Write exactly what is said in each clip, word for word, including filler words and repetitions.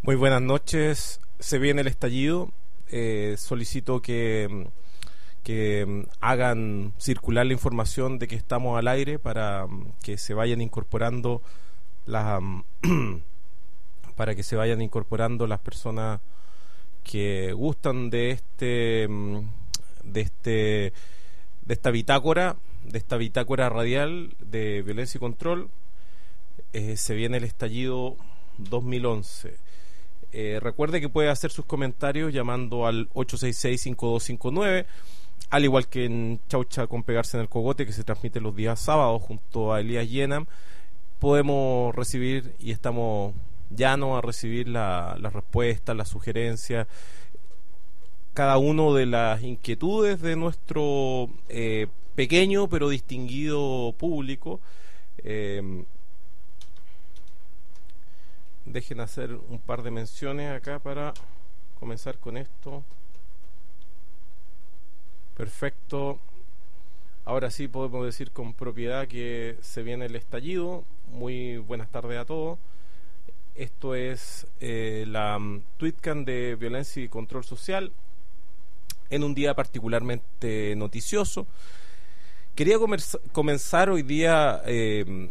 Muy buenas noches. Se viene el estallido. Eh, solicito que, que hagan circular la información de que estamos al aire para que se vayan incorporando las para que se vayan incorporando las personas que gustan de este de este de esta bitácora de esta bitácora radial de violencia y control. Eh, se viene el estallido dos mil once. Eh, recuerde que puede hacer sus comentarios llamando al ocho seis seis, cinco dos cinco nueve, al igual que en Chaucha con Pegarse en el Cogote, que se transmite los días sábados junto a Elías Yenam. Podemos recibir y estamos llanos a recibir la, las respuestas, las sugerencias, cada uno de las inquietudes de nuestro eh, pequeño pero distinguido público. Eh, Dejen hacer un par de menciones acá para comenzar con esto. Perfecto. Ahora sí podemos decir con propiedad que se viene el estallido. Muy buenas tardes a todos. Esto es eh, la um, TweetCam de Violencia y Control Social, en un día particularmente noticioso. Quería comer- comenzar hoy día eh,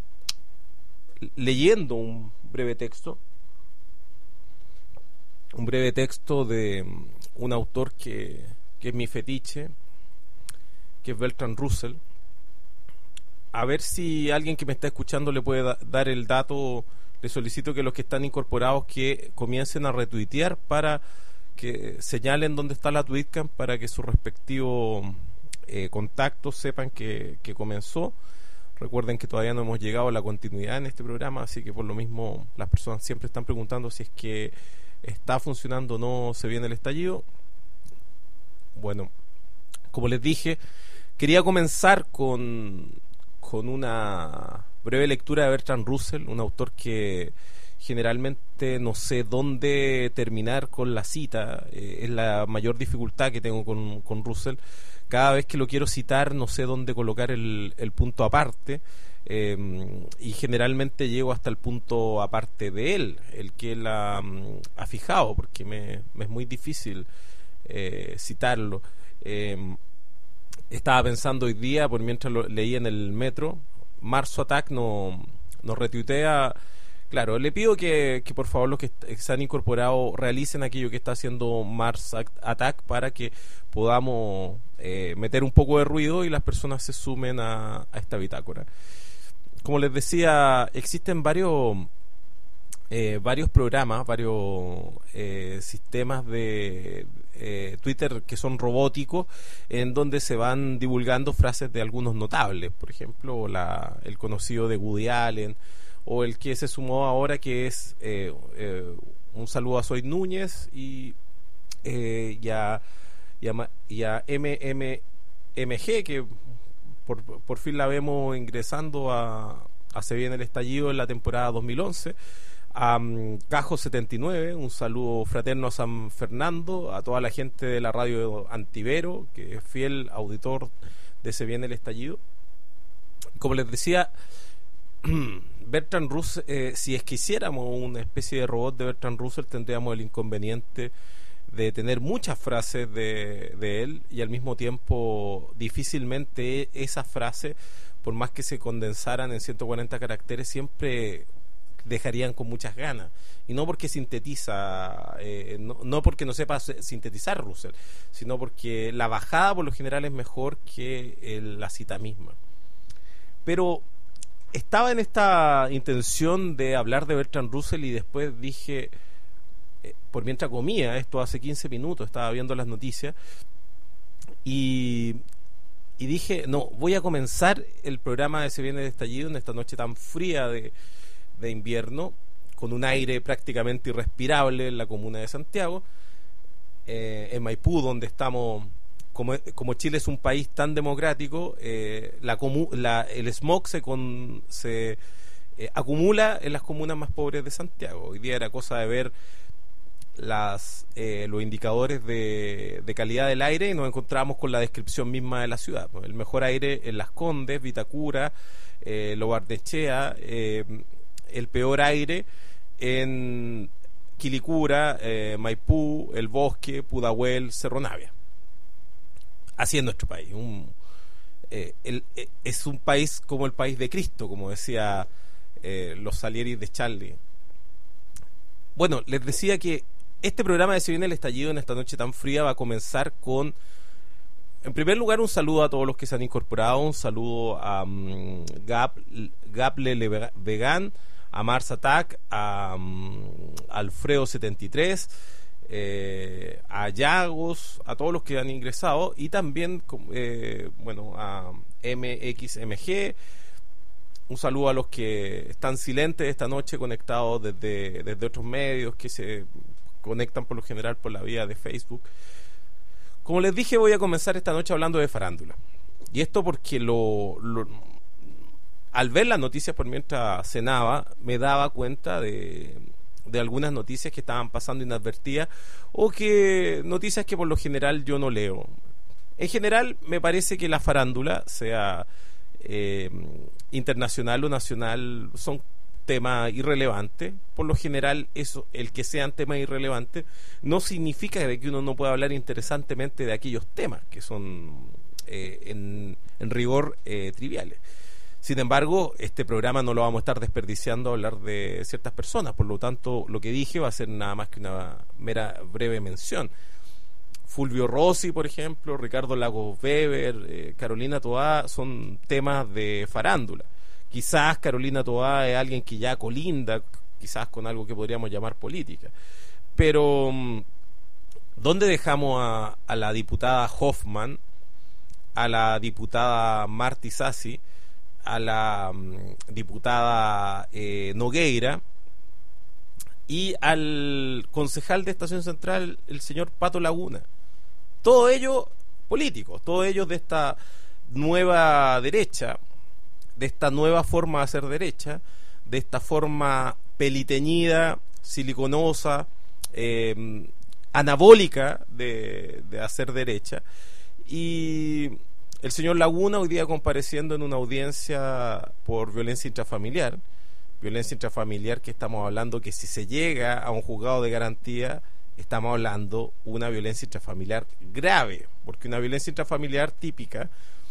leyendo un breve texto, un breve texto de un autor que, que es mi fetiche, que es Bertrand Russell. A ver si alguien que me está escuchando le puede da, dar el dato. Le solicito que los que están incorporados que comiencen a retuitear para que señalen dónde está la tweetcam, para que sus respectivos eh, contactos sepan que, que comenzó. Recuerden que todavía no hemos llegado a la continuidad en este programa, así que por lo mismo las personas siempre están preguntando si es que está funcionando o no. Se viene el estallido. Bueno, como les dije, quería comenzar con, con una breve lectura de Bertrand Russell, un autor que generalmente no sé dónde terminar con la cita. Eh, es la mayor dificultad que tengo con, con Russell. Cada vez que lo quiero citar no sé dónde colocar el, el punto aparte, eh, y generalmente llego hasta el punto aparte de él, el que él ha, ha fijado, porque me, me es muy difícil eh, citarlo. Eh, estaba pensando hoy día, por mientras lo leí en el metro, Marzo Attack no, nos retuitea. Claro, le pido que, que por favor los que se han incorporado realicen aquello que está haciendo Mars Attack para que podamos eh, meter un poco de ruido y las personas se sumen a, a esta bitácora. Como les decía, existen varios eh, varios programas, varios eh, sistemas de eh, Twitter que son robóticos, en donde se van divulgando frases de algunos notables. Por ejemplo, la, el conocido de Woody Allen, o el que se sumó ahora, que es eh, eh, un saludo a Soy Núñez y, eh, y, a, y, a, y a M M M G, que por, por fin la vemos ingresando a, a Se Viene el Estallido en la temporada dos mil once. A um, Cajo setenta y nueve, un saludo fraterno a San Fernando, a toda la gente de la radio Antivero, que es fiel auditor de Se Viene el Estallido. Como les decía, Bertrand Russell, eh, si es que hiciéramos una especie de robot de Bertrand Russell, tendríamos el inconveniente de tener muchas frases de, de él, y al mismo tiempo difícilmente esas frases, por más que se condensaran en ciento cuarenta caracteres, siempre dejarían con muchas ganas. Y no porque sintetiza, eh, no, no porque no sepa sintetizar Russell, sino porque la bajada por lo general es mejor que el, la cita misma. Pero estaba en esta intención de hablar de Bertrand Russell y después dije, eh, por mientras comía, esto hace quince minutos, estaba viendo las noticias y, y dije, no, voy a comenzar el programa de Se Viene el Estallido en esta noche tan fría de, de invierno, con un aire prácticamente irrespirable en la comuna de Santiago, eh, en Maipú, donde estamos. Como, como Chile es un país tan democrático, eh, la comu, la, el smog se, con, se eh, acumula en las comunas más pobres de Santiago. Hoy día era cosa de ver las eh, los indicadores de, de calidad del aire y nos encontramos con la descripción misma de la ciudad. El mejor aire en Las Condes, Vitacura, eh, Lo Barnechea, eh, el peor aire en Quilicura, eh, Maipú, El Bosque, Pudahuel, Cerro Navia. Así es nuestro país. Un, eh, el, eh, es un país como el país de Cristo, como decía eh, los Salieri de Charlie. Bueno, les decía que este programa de Se Viene el Estallido en esta noche tan fría va a comenzar con, en primer lugar, un saludo a todos los que se han incorporado, un saludo a um, Gap, Gaple Vegan, a Mars Attack, a um, Alfredo setenta y tres, eh, a Yagos, a todos los que han ingresado, y también eh, bueno, a M X M G. Un saludo a los que están silentes esta noche, conectados desde, desde otros medios, que se conectan por lo general por la vía de Facebook. Como les dije, voy a comenzar esta noche hablando de farándula. Y esto porque lo, lo al ver las noticias por mientras cenaba, me daba cuenta de, de algunas noticias que estaban pasando inadvertidas, o que noticias que por lo general yo no leo. En general, me parece que la farándula, sea eh, internacional o nacional, son temas irrelevantes. Por lo general, eso, el que sean temas irrelevantes no significa de que uno no pueda hablar interesantemente de aquellos temas que son eh, en, en rigor eh, triviales. Sin embargo, este programa no lo vamos a estar desperdiciando a hablar de ciertas personas, por lo tanto, lo que dije va a ser nada más que una mera breve mención. Fulvio Rossi, por ejemplo, Ricardo Lagos Weber, eh, Carolina Toá, son temas de farándula. Quizás Carolina Toá es alguien que ya colinda, quizás con algo que podríamos llamar política. Pero, ¿dónde dejamos a, a la diputada Hoffman, a la diputada Marty Sassi, a la um, diputada eh, Nogueira y al concejal de Estación Central, el señor Pato Laguna? Todo ello políticos, todos ellos de esta nueva derecha, de esta nueva forma de hacer derecha, de esta forma peliteñida, siliconosa, eh, anabólica de, de hacer derecha. Y el señor Laguna hoy día compareciendo en una audiencia por violencia intrafamiliar, violencia intrafamiliar que estamos hablando que si se llega a un juzgado de garantía, estamos hablando una violencia intrafamiliar grave, porque una violencia intrafamiliar típica,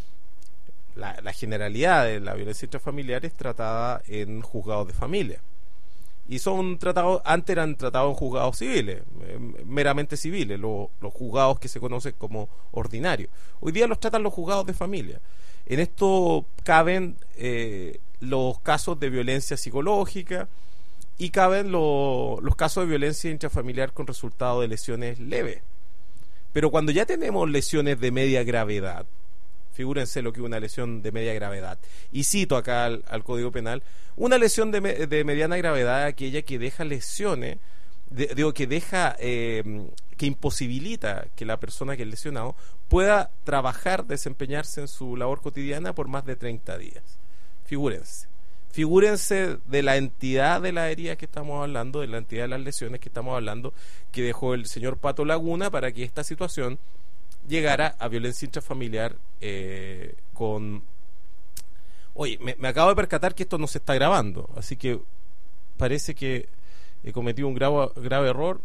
la, la generalidad de la violencia intrafamiliar es tratada en juzgados de familia. Y son tratados, antes eran tratados en juzgados civiles, eh, meramente civiles, lo, los juzgados que se conocen como ordinarios. Hoy día los tratan los juzgados de familia. En esto caben eh, los casos de violencia psicológica y caben lo, los casos de violencia intrafamiliar con resultado de lesiones leves. Pero cuando ya tenemos lesiones de media gravedad, figúrense lo que es una lesión de media gravedad, y cito acá al, al Código Penal, una lesión de, me, de mediana gravedad es aquella que deja lesiones, de, digo, que deja, eh, que imposibilita que la persona que es lesionado pueda trabajar, desempeñarse en su labor cotidiana por más de treinta días. Figúrense. Figúrense de la entidad de la herida que estamos hablando, de la entidad de las lesiones que estamos hablando, que dejó el señor Pato Laguna para que esta situación llegara a violencia intrafamiliar eh, con... Oye, me, me acabo de percatar que esto no se está grabando, así que parece que he cometido un grave, grave error.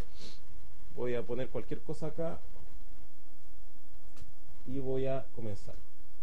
Voy a poner cualquier cosa acá y voy a comenzar.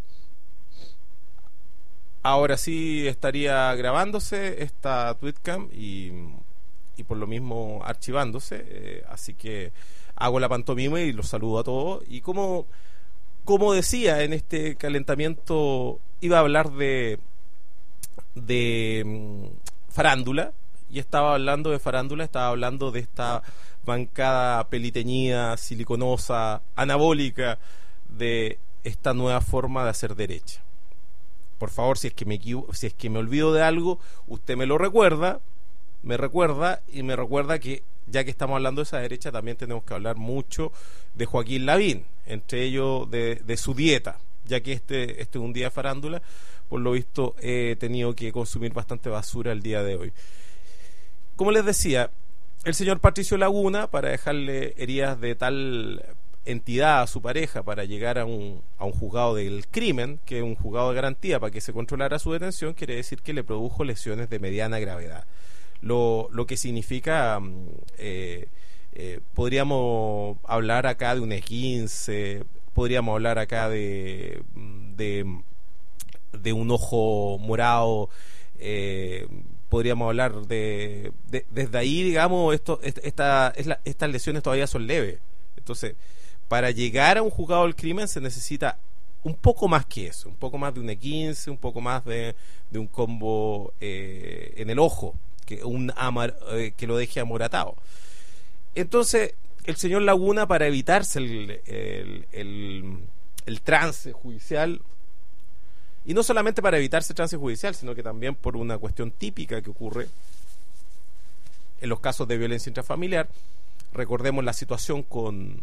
Ahora sí estaría grabándose esta Tweetcam y, y por lo mismo archivándose, eh, así que hago la pantomima y los saludo a todos. Y como, como decía, en este calentamiento iba a hablar de de um, farándula, y estaba hablando de farándula, estaba hablando de esta bancada peliteñida, siliconosa, anabólica, de esta nueva forma de hacer derecha. Por favor, si es que me equivo- si es que me olvido de algo, usted me lo recuerda, me recuerda y me recuerda que ya que estamos hablando de esa derecha, también tenemos que hablar mucho de Joaquín Lavín, entre ellos de, de su dieta, ya que este, este es un día de farándula. Por lo visto he tenido que consumir bastante basura el día de hoy. Como les decía, el señor Patricio Laguna, para dejarle heridas de tal entidad a su pareja para llegar a un, a un juzgado del crimen, que es un juzgado de garantía para que se controlara su detención, quiere decir que le produjo lesiones de mediana gravedad. lo, lo que significa, eh, eh, podríamos hablar acá de un esguince, podríamos hablar acá de, de, de un ojo morado, eh, podríamos hablar de, de desde ahí, digamos, esto, esta, esta, estas lesiones todavía son leves. Entonces, para llegar a un juzgado del crimen se necesita un poco más que eso, un poco más de un E quince, un poco más de, de un combo eh, en el ojo, que, un amar, eh, que lo deje amoratado. Entonces, el señor Laguna, para evitarse el, el, el, el trance judicial, y no solamente para evitarse el trance judicial, sino que también por una cuestión típica que ocurre en los casos de violencia intrafamiliar. Recordemos la situación con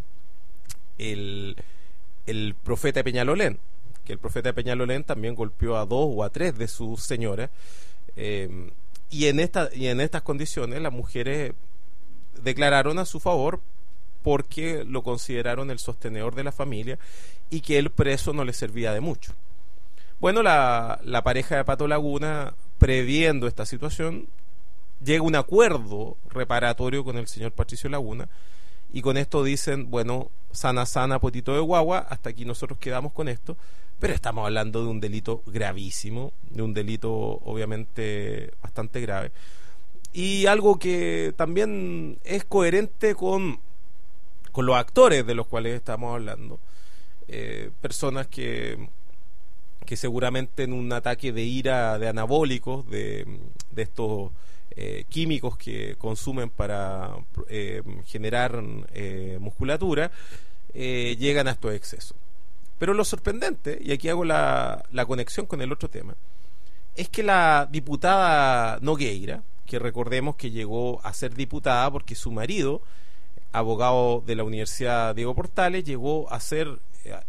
el, el profeta de Peñalolén, que el profeta de Peñalolén también golpeó a dos o a tres de sus señoras, eh, y en esta y en estas condiciones las mujeres declararon a su favor porque lo consideraron el sostenedor de la familia y que el preso no le servía de mucho. Bueno, la, la pareja de Pato Laguna, previendo esta situación, llega a un acuerdo reparatorio con el señor Patricio Laguna, y con esto dicen, bueno, sana sana potito de guagua, hasta aquí nosotros quedamos con esto, pero estamos hablando de un delito gravísimo, de un delito obviamente bastante grave, y algo que también es coherente con, con los actores de los cuales estamos hablando, eh, personas que que seguramente en un ataque de ira de anabólicos, de, de estos eh, químicos que consumen para eh, generar eh, musculatura, eh, llegan a estos excesos. Pero lo sorprendente, y aquí hago la, la conexión con el otro tema, es que la diputada Nogueira, que recordemos que llegó a ser diputada porque su marido, abogado de la Universidad Diego Portales, llegó a ser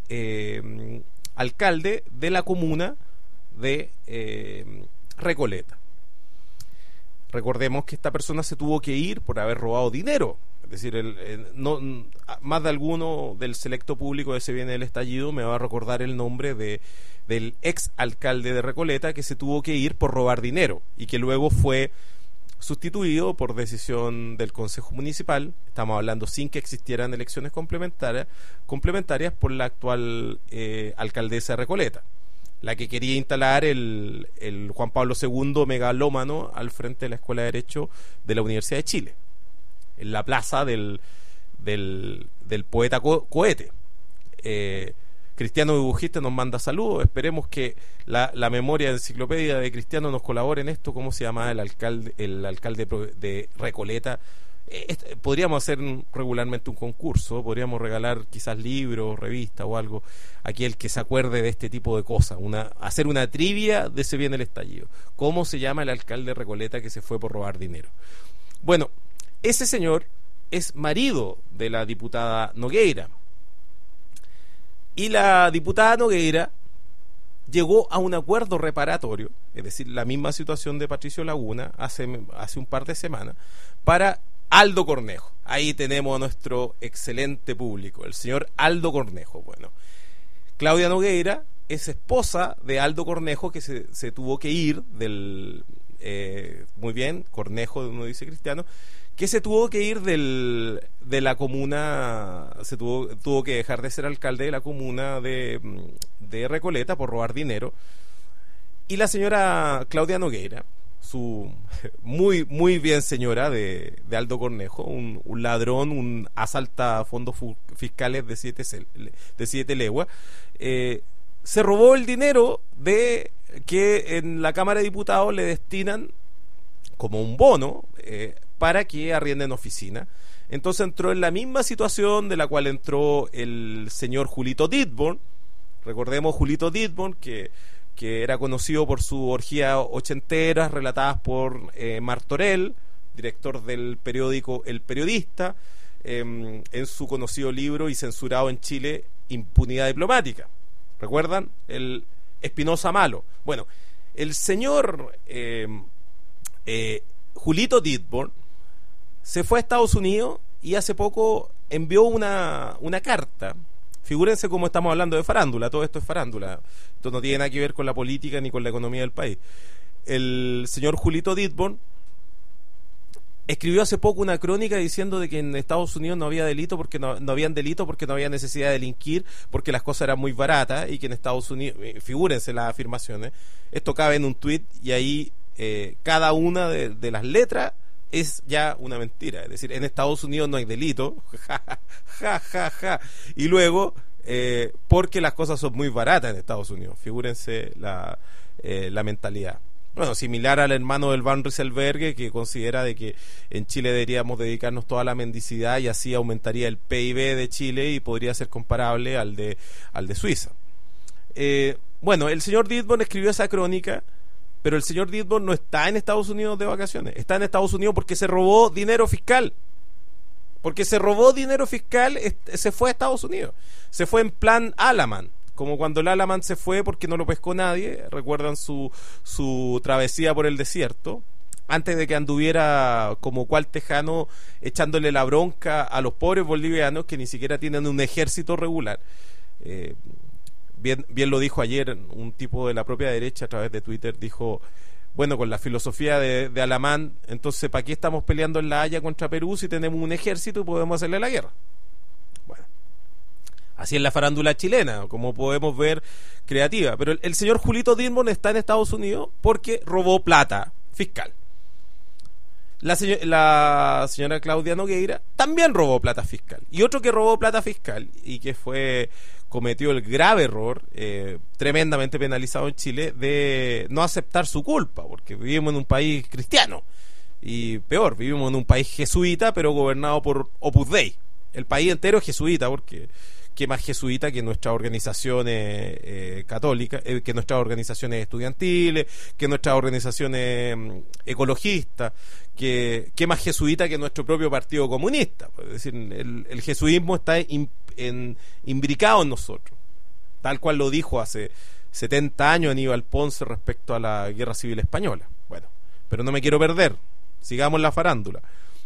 eh, alcalde de la comuna de eh, Recoleta. Recordemos que esta persona se tuvo que ir por haber robado dinero, es decir, el, el, no, más de alguno del selecto público de Se Viene el Estallido me va a recordar el nombre de del ex alcalde de Recoleta que se tuvo que ir por robar dinero y que luego fue sustituido por decisión del Consejo Municipal, estamos hablando sin que existieran elecciones complementarias, complementarias por la actual eh, alcaldesa de Recoleta, la que quería instalar el, el Juan Pablo segundo megalómano al frente de la Escuela de Derecho de la Universidad de Chile, en la plaza del, del, del poeta Co- Cohete. Eh, Cristiano Dibujista nos manda saludos, esperemos que la, la memoria de enciclopedia de Cristiano nos colabore en esto. ¿Cómo se llama el alcalde el alcalde de Recoleta? Eh, podríamos hacer regularmente un concurso, podríamos regalar quizás libros, revistas o algo, aquí el que se acuerde de este tipo de cosas, una, hacer una trivia de Se Viene el Estallido. ¿Cómo se llama el alcalde de Recoleta que se fue por robar dinero? Bueno, ese señor es marido de la diputada Nogueira. Y la diputada Nogueira llegó a un acuerdo reparatorio, es decir, la misma situación de Patricio Laguna hace, hace un par de semanas, para Aldo Cornejo. Ahí tenemos a nuestro excelente público, el señor Aldo Cornejo. Bueno, Claudia Nogueira es esposa de Aldo Cornejo, que se, se tuvo que ir del... Eh, muy bien, Cornejo, uno dice Cristiano, que se tuvo que ir del, de la comuna, se tuvo, tuvo que dejar de ser alcalde de la comuna de, de Recoleta por robar dinero. Y la señora Claudia Nogueira, su muy muy bien señora de, de Aldo Cornejo, un, un ladrón, un asalta fondos fu- fiscales de siete, de siete leguas, eh, se robó el dinero de que en la Cámara de Diputados le destinan como un bono eh, para que arrienden oficina. Entonces entró en la misma situación de la cual entró el señor Julito Ditborn. Recordemos Julito Ditborn, que, que era conocido por su orgía ochenteras relatadas por eh, Martorell, director del periódico El Periodista, eh, en su conocido libro y censurado en Chile, Impunidad Diplomática. ¿Recuerdan? El Espinosa Malo. Bueno, el señor eh, eh, Julito Ditborn se fue a Estados Unidos y hace poco envió una, una carta. Figúrense cómo estamos hablando de farándula, todo esto es farándula, esto no tiene nada que ver con la política ni con la economía del país. El señor Julito Ditborn escribió hace poco una crónica diciendo de que en Estados Unidos no había delito porque no, no habían delito porque no había necesidad de delinquir, porque las cosas eran muy baratas, y que en Estados Unidos, figúrense las afirmaciones, esto cabe en un tuit, y ahí eh, cada una de, de las letras es ya una mentira. Es decir, en Estados Unidos no hay delito, ja, ja, ja, ja. Y luego, eh, porque las cosas son muy baratas en Estados Unidos. Figúrense la, eh, la mentalidad. Bueno, similar al hermano del Van Rieselberghe, que considera de que en Chile deberíamos dedicarnos toda la mendicidad y así aumentaría el P I B de Chile y podría ser comparable al de, al de Suiza. Eh, bueno, el señor Dittborn escribió esa crónica, pero el señor Dittborn no está en Estados Unidos de vacaciones, está en Estados Unidos porque se robó dinero fiscal. Porque se robó dinero fiscal, se fue a Estados Unidos. Se fue en plan Alaman, como cuando el Alaman se fue porque no lo pescó nadie. Recuerdan su, su travesía por el desierto, antes de que anduviera como cual tejano echándole la bronca a los pobres bolivianos que ni siquiera tienen un ejército regular. Eh, bien, bien lo dijo ayer un tipo de la propia derecha a través de Twitter, dijo: bueno, con la filosofía de, de Alamán, entonces ¿para qué estamos peleando en La Haya contra Perú si tenemos un ejército y podemos hacerle la guerra? Bueno, así es la farándula chilena, como podemos ver, creativa. Pero el, el señor Julito Dittborn está en Estados Unidos porque robó plata fiscal. La, señor, la señora Claudia Nogueira también robó plata fiscal. Y otro que robó plata fiscal y que fue cometió el grave error, eh, tremendamente penalizado en Chile, de no aceptar su culpa, porque vivimos en un país cristiano. Y peor, vivimos en un país jesuita, pero gobernado por Opus Dei. El país entero es jesuita, porque qué más jesuita que nuestras organizaciones eh, católicas, eh, que nuestras organizaciones estudiantiles, que nuestras organizaciones eh, ecologistas, que qué más jesuita que nuestro propio Partido Comunista. Es decir, el, el jesuismo está in, en, imbricado en nosotros, tal cual lo dijo hace setenta años Aníbal Ponce respecto a la Guerra Civil Española. Bueno, pero no me quiero perder, sigamos la farándula.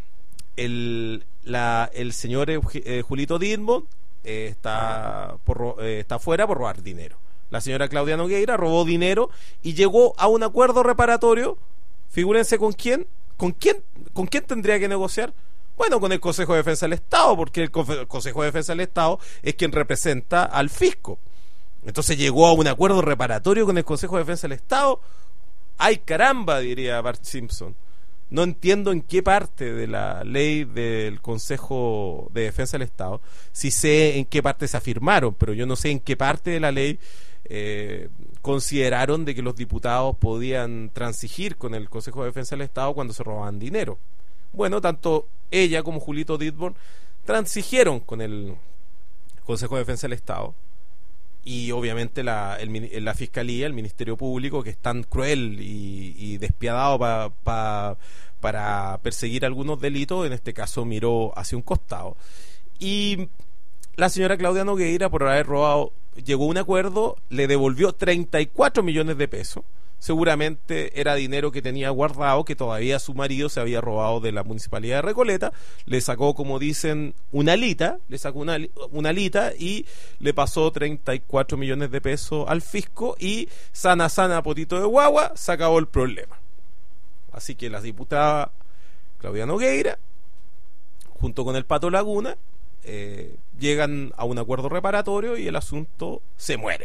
El, la, el señor eh, Julito Dittborn eh, está, por, eh, está fuera por robar dinero. La señora Claudia Nogueira robó dinero y llegó a un acuerdo reparatorio. Figúrense con quién, con quién, con quién tendría que negociar. Bueno, con el Consejo de Defensa del Estado, porque el Consejo de Defensa del Estado es quien representa al fisco. Entonces llegó a un acuerdo reparatorio con el Consejo de Defensa del Estado. ¡Ay, caramba!, diría Bart Simpson. No entiendo en qué parte de la ley del Consejo de Defensa del Estado, sí sé en qué parte se afirmaron, pero yo no sé en qué parte de la ley eh, consideraron de que los diputados podían transigir con el Consejo de Defensa del Estado cuando se robaban dinero. Bueno, tanto ella como Julito Dittborn transigieron con el Consejo de Defensa del Estado, y obviamente la, el, la Fiscalía, el Ministerio Público, que es tan cruel y, y despiadado pa, pa, para perseguir algunos delitos, en este caso miró hacia un costado. Y la señora Claudia Nogueira, por haber robado, llegó a un acuerdo, le devolvió treinta y cuatro millones de pesos. Seguramente era dinero que tenía guardado, que todavía su marido se había robado de la Municipalidad de Recoleta. Le sacó, como dicen, una alita, le sacó una, una alita y le pasó treinta y cuatro millones de pesos al fisco, y sana sana potito de guagua, se acabó el problema. Así que la diputada Claudia Nogueira, junto con el Pato Laguna, eh, llegan a un acuerdo reparatorio y el asunto se muere.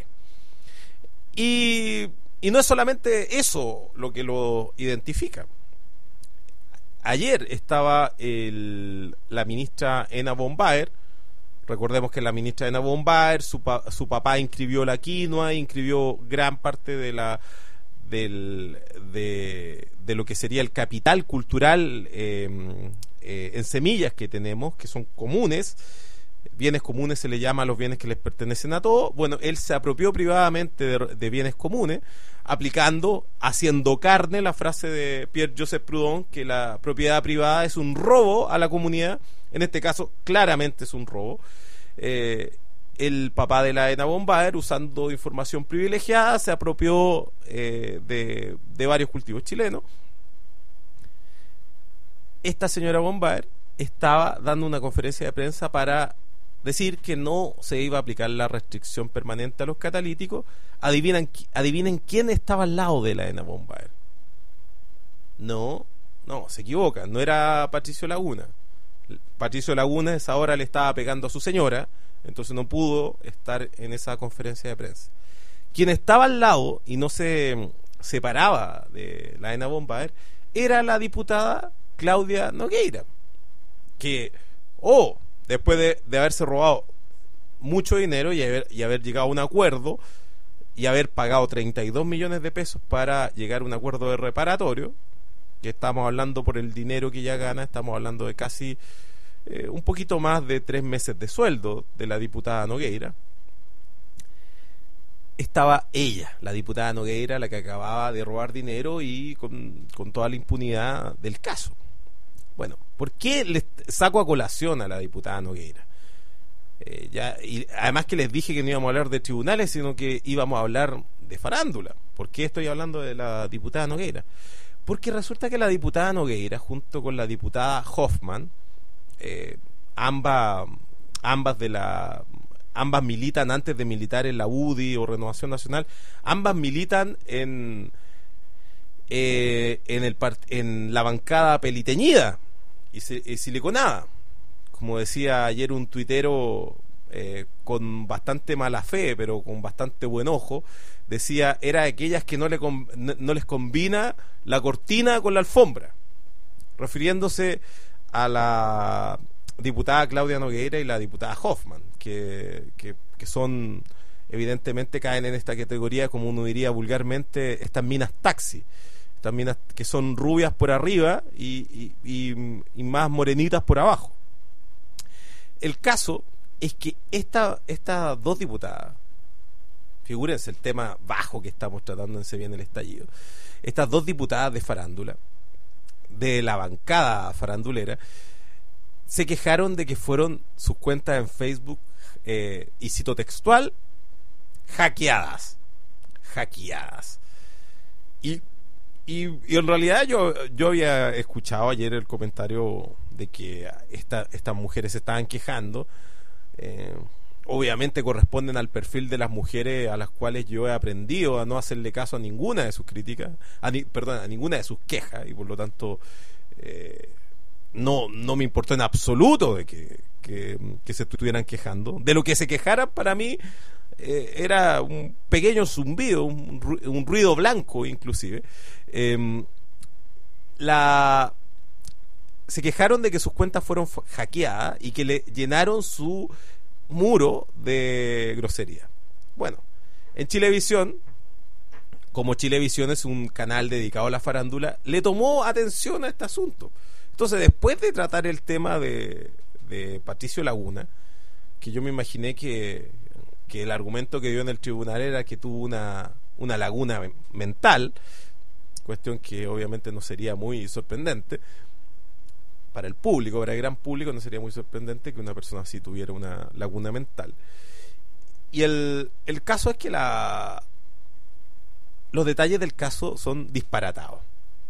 Y... Y no es solamente eso lo que lo identifica. Ayer estaba el, la ministra Ena von Baer. Recordemos que la ministra Ena von Baer, su, pa, su papá inscribió la quinoa, inscribió gran parte de la del, de, de lo que sería el capital cultural eh, eh, en semillas que tenemos, que son comunes. Bienes comunes se le llama a los bienes que les pertenecen a todos. Bueno, él se apropió privadamente de, de bienes comunes, aplicando, haciendo carne la frase de Pierre-Joseph Proudhon, que la propiedad privada es un robo a la comunidad. En este caso, claramente es un robo. Eh, el papá de la Ena von Baer, usando información privilegiada, se apropió eh, de, de varios cultivos chilenos. Esta señora von Baer estaba dando una conferencia de prensa para decir que no se iba a aplicar la restricción permanente a los catalíticos. Adivinen, adivinen quién estaba al lado de la Ena von Baer. No, No, se equivoca, no era Patricio Laguna. Patricio Laguna a esa hora le estaba pegando a su señora, entonces no pudo estar en esa conferencia de prensa. Quien estaba al lado y no se separaba de la Elena von Baer era la diputada Claudia Nogueira, que, oh, después de, de haberse robado mucho dinero y haber, y haber llegado a un acuerdo y haber pagado treinta y dos millones de pesos para llegar a un acuerdo de reparatorio, que estamos hablando por el dinero que ella gana, estamos hablando de casi eh, un poquito más de tres meses de sueldo de la diputada Nogueira. Estaba ella, la diputada Nogueira, la que acababa de robar dinero y con, con toda la impunidad del caso. Bueno, ¿por qué les saco a colación a la diputada Nogueira? Eh, ya, y además que les dije que no íbamos a hablar de tribunales, sino que íbamos a hablar de farándula. ¿Por qué estoy hablando de la diputada Nogueira? Porque resulta que la diputada Nogueira, junto con la diputada Hoffman, eh, ambas, ambas de la... ambas militan antes de militar en la U D I o Renovación Nacional, ambas militan en eh, en el part, en la bancada peliteñida y, se, y siliconada, como decía ayer un tuitero eh, con bastante mala fe pero con bastante buen ojo, decía, era de aquellas que no, le no, no les combina la cortina con la alfombra, refiriéndose a la diputada Claudia Nogueira y la diputada Hoffman, que, que, que son, evidentemente caen en esta categoría, como uno diría vulgarmente, estas minas taxi, estas minas que son rubias por arriba y, y, y, y más morenitas por abajo. El caso es que esta, estas dos diputadas, figúrense el tema bajo que estamos tratando en Se Viene el Estallido, estas dos diputadas de farándula, de la bancada farandulera, se quejaron de que fueron sus cuentas en Facebook, eh, y cito textual, hackeadas. Hackeadas. Y, y, y en realidad yo, yo había escuchado ayer el comentario de que esta, estas mujeres se estaban quejando. Eh, obviamente corresponden al perfil de las mujeres a las cuales yo he aprendido a no hacerle caso a ninguna de sus críticas, a ni, perdón, a ninguna de sus quejas, y por lo tanto... Eh, No, no me importó en absoluto de que, que, que se estuvieran quejando. De lo que se quejaran, para mí eh, era un pequeño zumbido, un, un ruido blanco inclusive. Eh, la se quejaron de que sus cuentas fueron hackeadas y que le llenaron su muro de grosería. Bueno, en Chilevisión, como Chilevisión es un canal dedicado a la farándula, le tomó atención a este asunto. Entonces, después de tratar el tema de, de Patricio Laguna, que yo me imaginé que, que el argumento que dio en el tribunal era que tuvo una, una laguna mental, cuestión que obviamente no sería muy sorprendente para el público, para el gran público no sería muy sorprendente que una persona así tuviera una laguna mental. Y el, el caso es que la los detalles del caso son disparatados.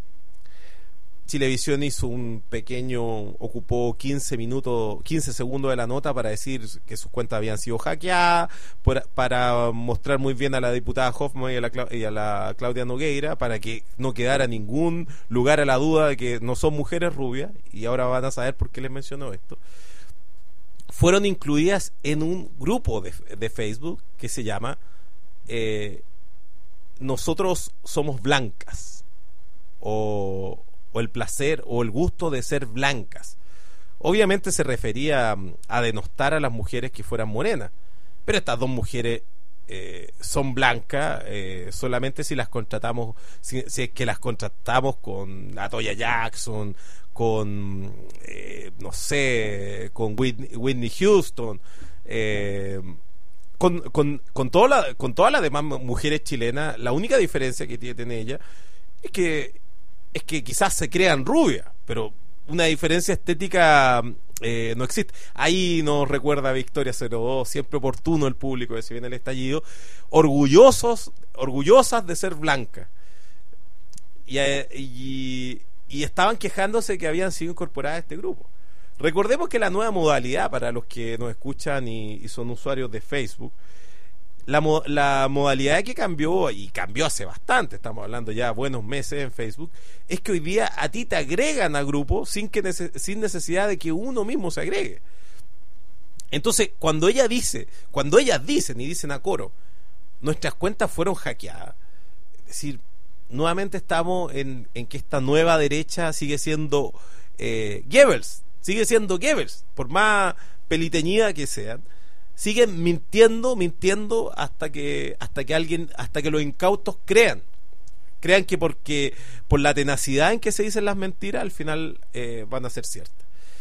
Chilevisión hizo un pequeño, ocupó quince minutos, quince segundos de la nota para decir que sus cuentas habían sido hackeadas, por, para mostrar muy bien a la diputada Hoffman y a, la, y a la Claudia Nogueira, para que no quedara ningún lugar a la duda de que no son mujeres rubias, y ahora van a saber por qué les menciono esto. Fueron incluidas en un grupo de, de Facebook que se llama eh, Nosotros Somos Blancas, o... o el placer o el gusto de ser blancas. Obviamente se refería a denostar a las mujeres que fueran morenas, pero estas dos mujeres eh, son blancas eh, solamente si las contratamos, si, si es que las contratamos con Atoya Jackson, con eh, no sé, con Whitney, Whitney Houston, eh, con, con, con, toda la, con todas las demás mujeres chilenas. La única diferencia que tienen ellas es que es que quizás se crean rubias, pero una diferencia estética eh, no existe. Ahí nos recuerda Victoria cero dos, siempre oportuno el público de Se Viene el Estallido, orgullosos, orgullosas de ser blancas. Y, y, y estaban quejándose que habían sido incorporadas a este grupo. Recordemos que la nueva modalidad, para los que nos escuchan y, y son usuarios de Facebook, la, mo la modalidad que cambió, y cambió hace bastante, estamos hablando ya buenos meses en Facebook, es que hoy día a ti te agregan a grupos sin, que nece sin necesidad de que uno mismo se agregue. Entonces, cuando ella dice, cuando ellas dicen y dicen a coro, nuestras cuentas fueron hackeadas, es decir, nuevamente estamos en, en que esta nueva derecha sigue siendo eh, Goebbels, sigue siendo Goebbels, por más peliteñida que sean, siguen mintiendo, mintiendo hasta que hasta que alguien, hasta que los incautos crean, crean que porque por la tenacidad en que se dicen las mentiras, al final eh, van a ser ciertas.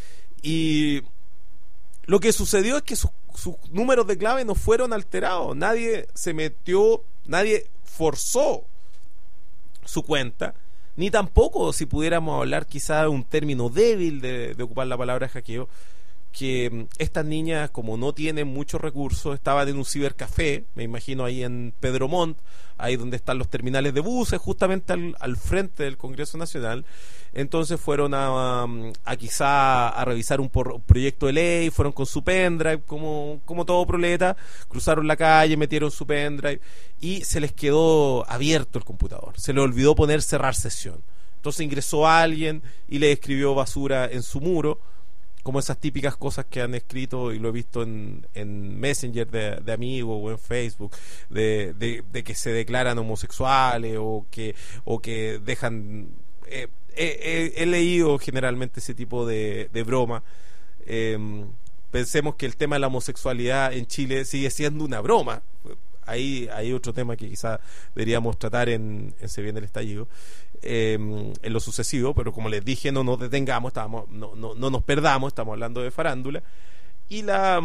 Y lo que sucedió es que sus, sus números de clave no fueron alterados, nadie se metió, nadie forzó su cuenta, ni tampoco, si pudiéramos hablar quizá de un término débil de, de ocupar la palabra hackeo, que estas niñas, como no tienen muchos recursos, estaban en un cibercafé, me imagino ahí en Pedro Montt, ahí donde están los terminales de buses, justamente al, al frente del Congreso Nacional. Entonces fueron a, a quizá a revisar un, por, un proyecto de ley, fueron con su pendrive, como, como todo proleta, cruzaron la calle, metieron su pendrive y se les quedó abierto el computador, se les olvidó poner cerrar sesión. Entonces ingresó alguien y le escribió basura en su muro, como esas típicas cosas que han escrito, y lo he visto en, en Messenger de, de amigos o en Facebook, de, de, de que se declaran homosexuales o que, o que dejan... Eh, eh, he leído generalmente ese tipo de, de broma. Eh, pensemos que el tema de la homosexualidad en Chile sigue siendo una broma. Ahí hay otro tema que quizás deberíamos tratar en, en Se Viene el Estallido, eh, en lo sucesivo, pero como les dije, no nos detengamos, estábamos, no, no, no nos perdamos, estamos hablando de farándula. Y la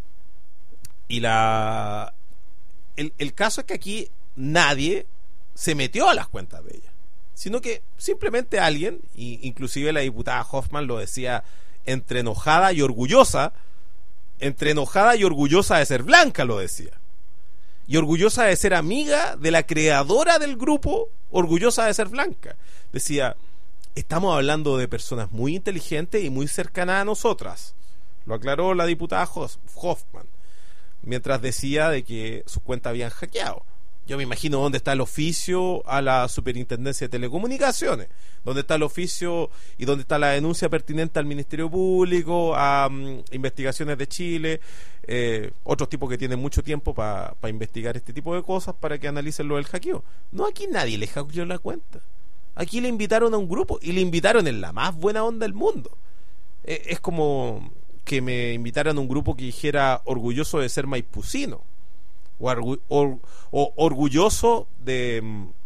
y la el, el caso es que aquí nadie se metió a las cuentas de ella, sino que simplemente alguien, y inclusive la diputada Hoffman lo decía, entre enojada y orgullosa, entre enojada y orgullosa de ser blanca, lo decía, y orgullosa de ser amiga de la creadora del grupo, orgullosa de ser blanca. Decía, estamos hablando de personas muy inteligentes y muy cercanas a nosotras, lo aclaró la diputada Hoffman, mientras decía de que sus cuentas habían hackeado. Yo me imagino dónde está el oficio a la Superintendencia de Telecomunicaciones, dónde está el oficio y dónde está la denuncia pertinente al Ministerio Público, a um, Investigaciones de Chile, eh, otros tipos que tienen mucho tiempo para pa investigar este tipo de cosas, para que analicen lo del hackeo. No, aquí nadie le hackeó la cuenta. Aquí le invitaron a un grupo, y le invitaron en la más buena onda del mundo. Eh, es como que me invitaran a un grupo que dijera orgulloso de ser maipucino, o, orgu or o orgulloso de,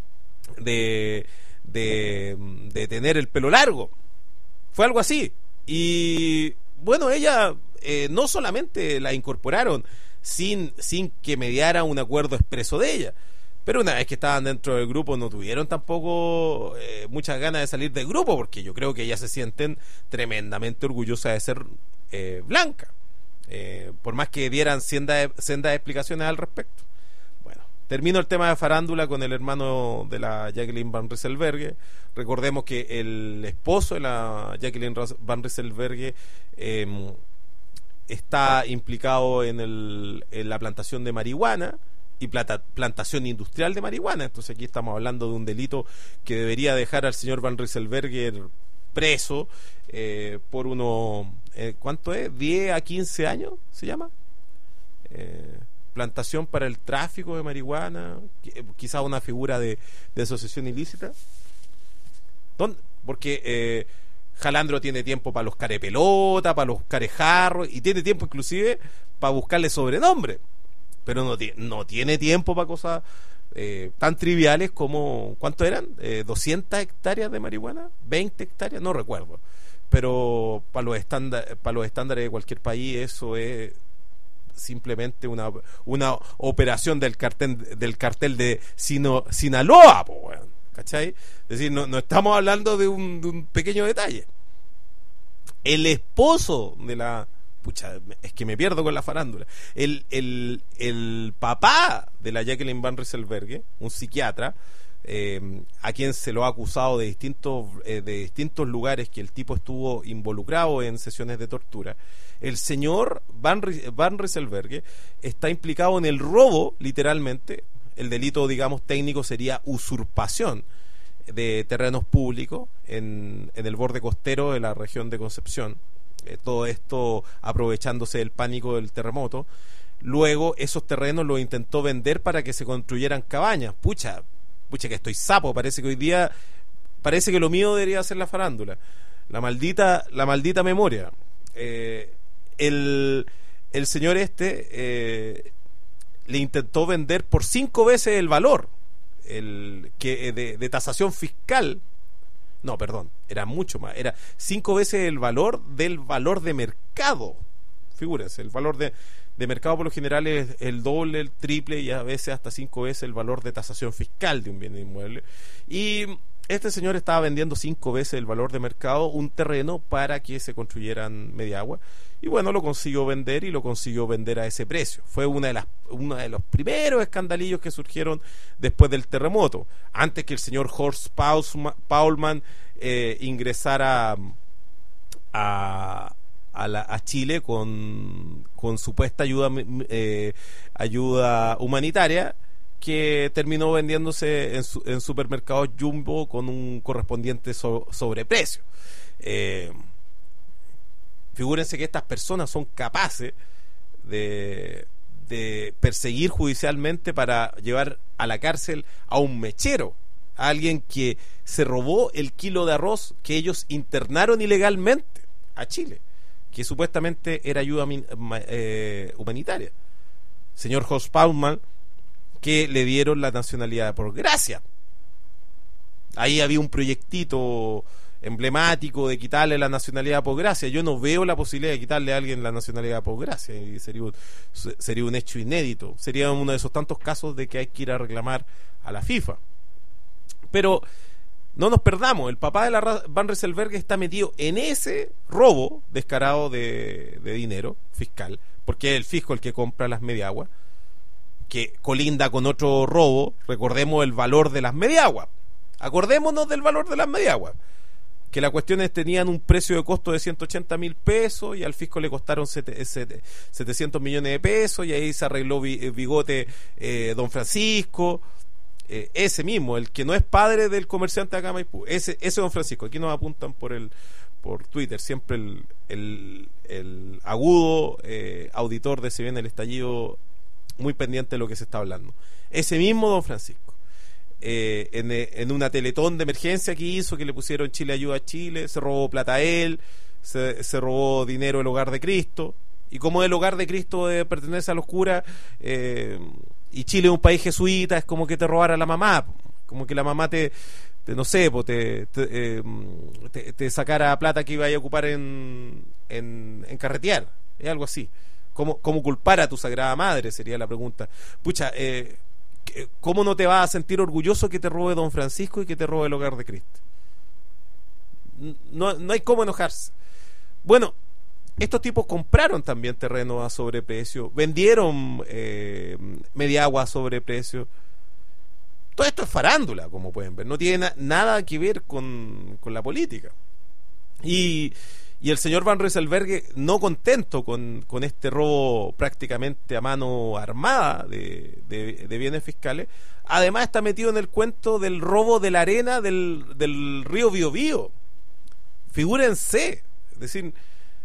de, de, de tener el pelo largo. Fue algo así. Y bueno, ella eh, no solamente la incorporaron sin, sin que mediara un acuerdo expreso de ella, pero una vez que estaban dentro del grupo no tuvieron tampoco eh, muchas ganas de salir del grupo, porque yo creo que ellas se sienten tremendamente orgullosas de ser eh, blancas. Eh, por más que dieran sendas senda explicaciones al respecto. Bueno, termino el tema de farándula con el hermano de la Jacqueline Van Rysselberghe. Recordemos que el esposo de la Jacqueline Van Rysselberghe eh, está implicado en, el, en la plantación de marihuana y plata, plantación industrial de marihuana. Entonces aquí estamos hablando de un delito que debería dejar al señor Van Rysselberghe preso eh, por unos eh, ¿cuánto es? diez a quince años se llama, eh, plantación para el tráfico de marihuana, quizás una figura de, de asociación ilícita. ¿Dónde? Porque eh, Jalandro tiene tiempo para los carepelota, para los carejarros, y tiene tiempo inclusive para buscarle sobrenombre, pero no, no tiene tiempo para cosas Eh, tan triviales como, ¿cuánto eran? Eh, doscientas hectáreas de marihuana, veinte hectáreas, no recuerdo, pero para los estándares, para los estándares de cualquier país eso es simplemente una, una operación del cartel, del cartel de Sino, Sinaloa, po, bueno, ¿cachai? Es decir, no, no estamos hablando de un, de un pequeño detalle. El esposo de la Pucha, es que me pierdo con la farándula. El, el, el papá de la Jacqueline Van Rysselberghe, un psiquiatra, eh, a quien se lo ha acusado de distintos, eh, de distintos lugares que el tipo estuvo involucrado en sesiones de tortura. El señor Van, Van Rysselberghe está implicado en el robo, literalmente. El delito, digamos, técnico sería usurpación de terrenos públicos en, en el borde costero de la región de Concepción. Eh, todo esto aprovechándose del pánico del terremoto. Luego esos terrenos los intentó vender para que se construyeran cabañas. Pucha, pucha que estoy sapo, parece que hoy día, parece que lo mío debería ser la farándula. La maldita, la maldita memoria. Eh, el, el señor este eh, le intentó vender por cinco veces el valor el que de, de tasación fiscal. No, perdón, era mucho más, era cinco veces el valor del valor de mercado. Figúrense, el valor de, de mercado por lo general es el doble, el triple y a veces hasta cinco veces el valor de tasación fiscal de un bien inmueble. Y este señor estaba vendiendo cinco veces el valor de mercado un terreno para que se construyeran Mediagua. Y bueno, lo consiguió vender y lo consiguió vender a ese precio. Fue una de las uno de los primeros escandalillos que surgieron después del terremoto, antes que el señor Horst Paulmann eh, ingresara a, a, la, a Chile con, con supuesta ayuda eh, ayuda humanitaria, que terminó vendiéndose en, su, en supermercados Jumbo con un correspondiente so, sobreprecio. Eh, figúrense que estas personas son capaces de, de perseguir judicialmente para llevar a la cárcel a un mechero, a alguien que se robó el kilo de arroz que ellos internaron ilegalmente a Chile, que supuestamente era ayuda eh, humanitaria. Señor Horst Paulmann, que le dieron la nacionalidad por gracia. Ahí había un proyectito emblemático de quitarle la nacionalidad por gracia. Yo no veo la posibilidad de quitarle a alguien la nacionalidad por gracia, y sería un, sería un hecho inédito. Sería uno de esos tantos casos de que hay que ir a reclamar a la FIFA. Pero no nos perdamos, el papá de la Van Rysselberghe está metido en ese robo descarado de, de dinero fiscal, porque es el fisco el que compra las Mediaguas, que colinda con otro robo. Recordemos el valor de las Mediaguas. Acordémonos del valor de las Mediaguas, que las cuestiones tenían un precio de costo de ciento ochenta mil pesos y al fisco le costaron setecientos millones de pesos, y ahí se arregló bigote eh, don Francisco, eh, ese mismo, el que no es padre del comerciante de acá Maipú, ese, ese don Francisco. Aquí nos apuntan por el por Twitter siempre el, el, el agudo eh, auditor de Se Viene el Estallido, muy pendiente de lo que se está hablando. Ese mismo don Francisco, eh, en, en una teletón de emergencia que hizo, que le pusieron Chile Ayuda a Chile, se robó plata a él, se, se robó dinero del Hogar de Cristo, y como el Hogar de Cristo eh, pertenece a los curas, eh, y Chile es un país jesuita, es como que te robara la mamá, como que la mamá te, te no sé, po, te, te, eh, te, te sacara plata que iba a ocupar en, en, en carretear, es algo así. ¿Cómo, ¿Cómo culpar a tu Sagrada Madre? Sería la pregunta. Pucha, eh, ¿cómo no te vas a sentir orgulloso que te robe don Francisco y que te robe el Hogar de Cristo? No, no hay cómo enojarse. Bueno, estos tipos compraron también terreno a sobreprecio, vendieron eh, Mediagua a sobreprecio. Todo esto es farándula, como pueden ver. No tiene na nada que ver con, con la política. Y... Y el señor Van Rysselberghe, no contento con, con este robo prácticamente a mano armada de, de, de bienes fiscales, además está metido en el cuento del robo de la arena del, del río Biobío. Figúrense, es decir,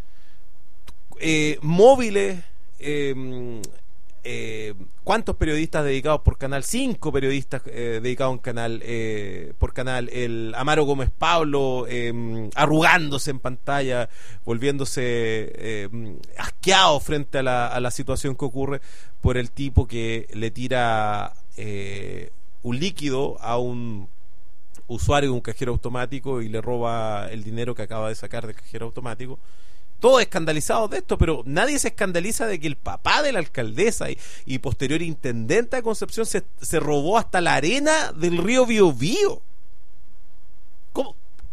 eh, móviles, eh, eh, ¿cuántos periodistas dedicados por canal? Cinco periodistas eh, dedicados en canal, eh, por canal. El Amaro Gómez Pablo eh, arrugándose en pantalla, volviéndose eh, asqueado frente a la, a la situación que ocurre por el tipo que le tira eh, un líquido a un usuario de un cajero automático y le roba el dinero que acaba de sacar del cajero automático. Todos escandalizados de esto, pero nadie se escandaliza de que el papá de la alcaldesa y, y posterior intendenta de Concepción se, se robó hasta la arena del río Biobío. ¿Cómo?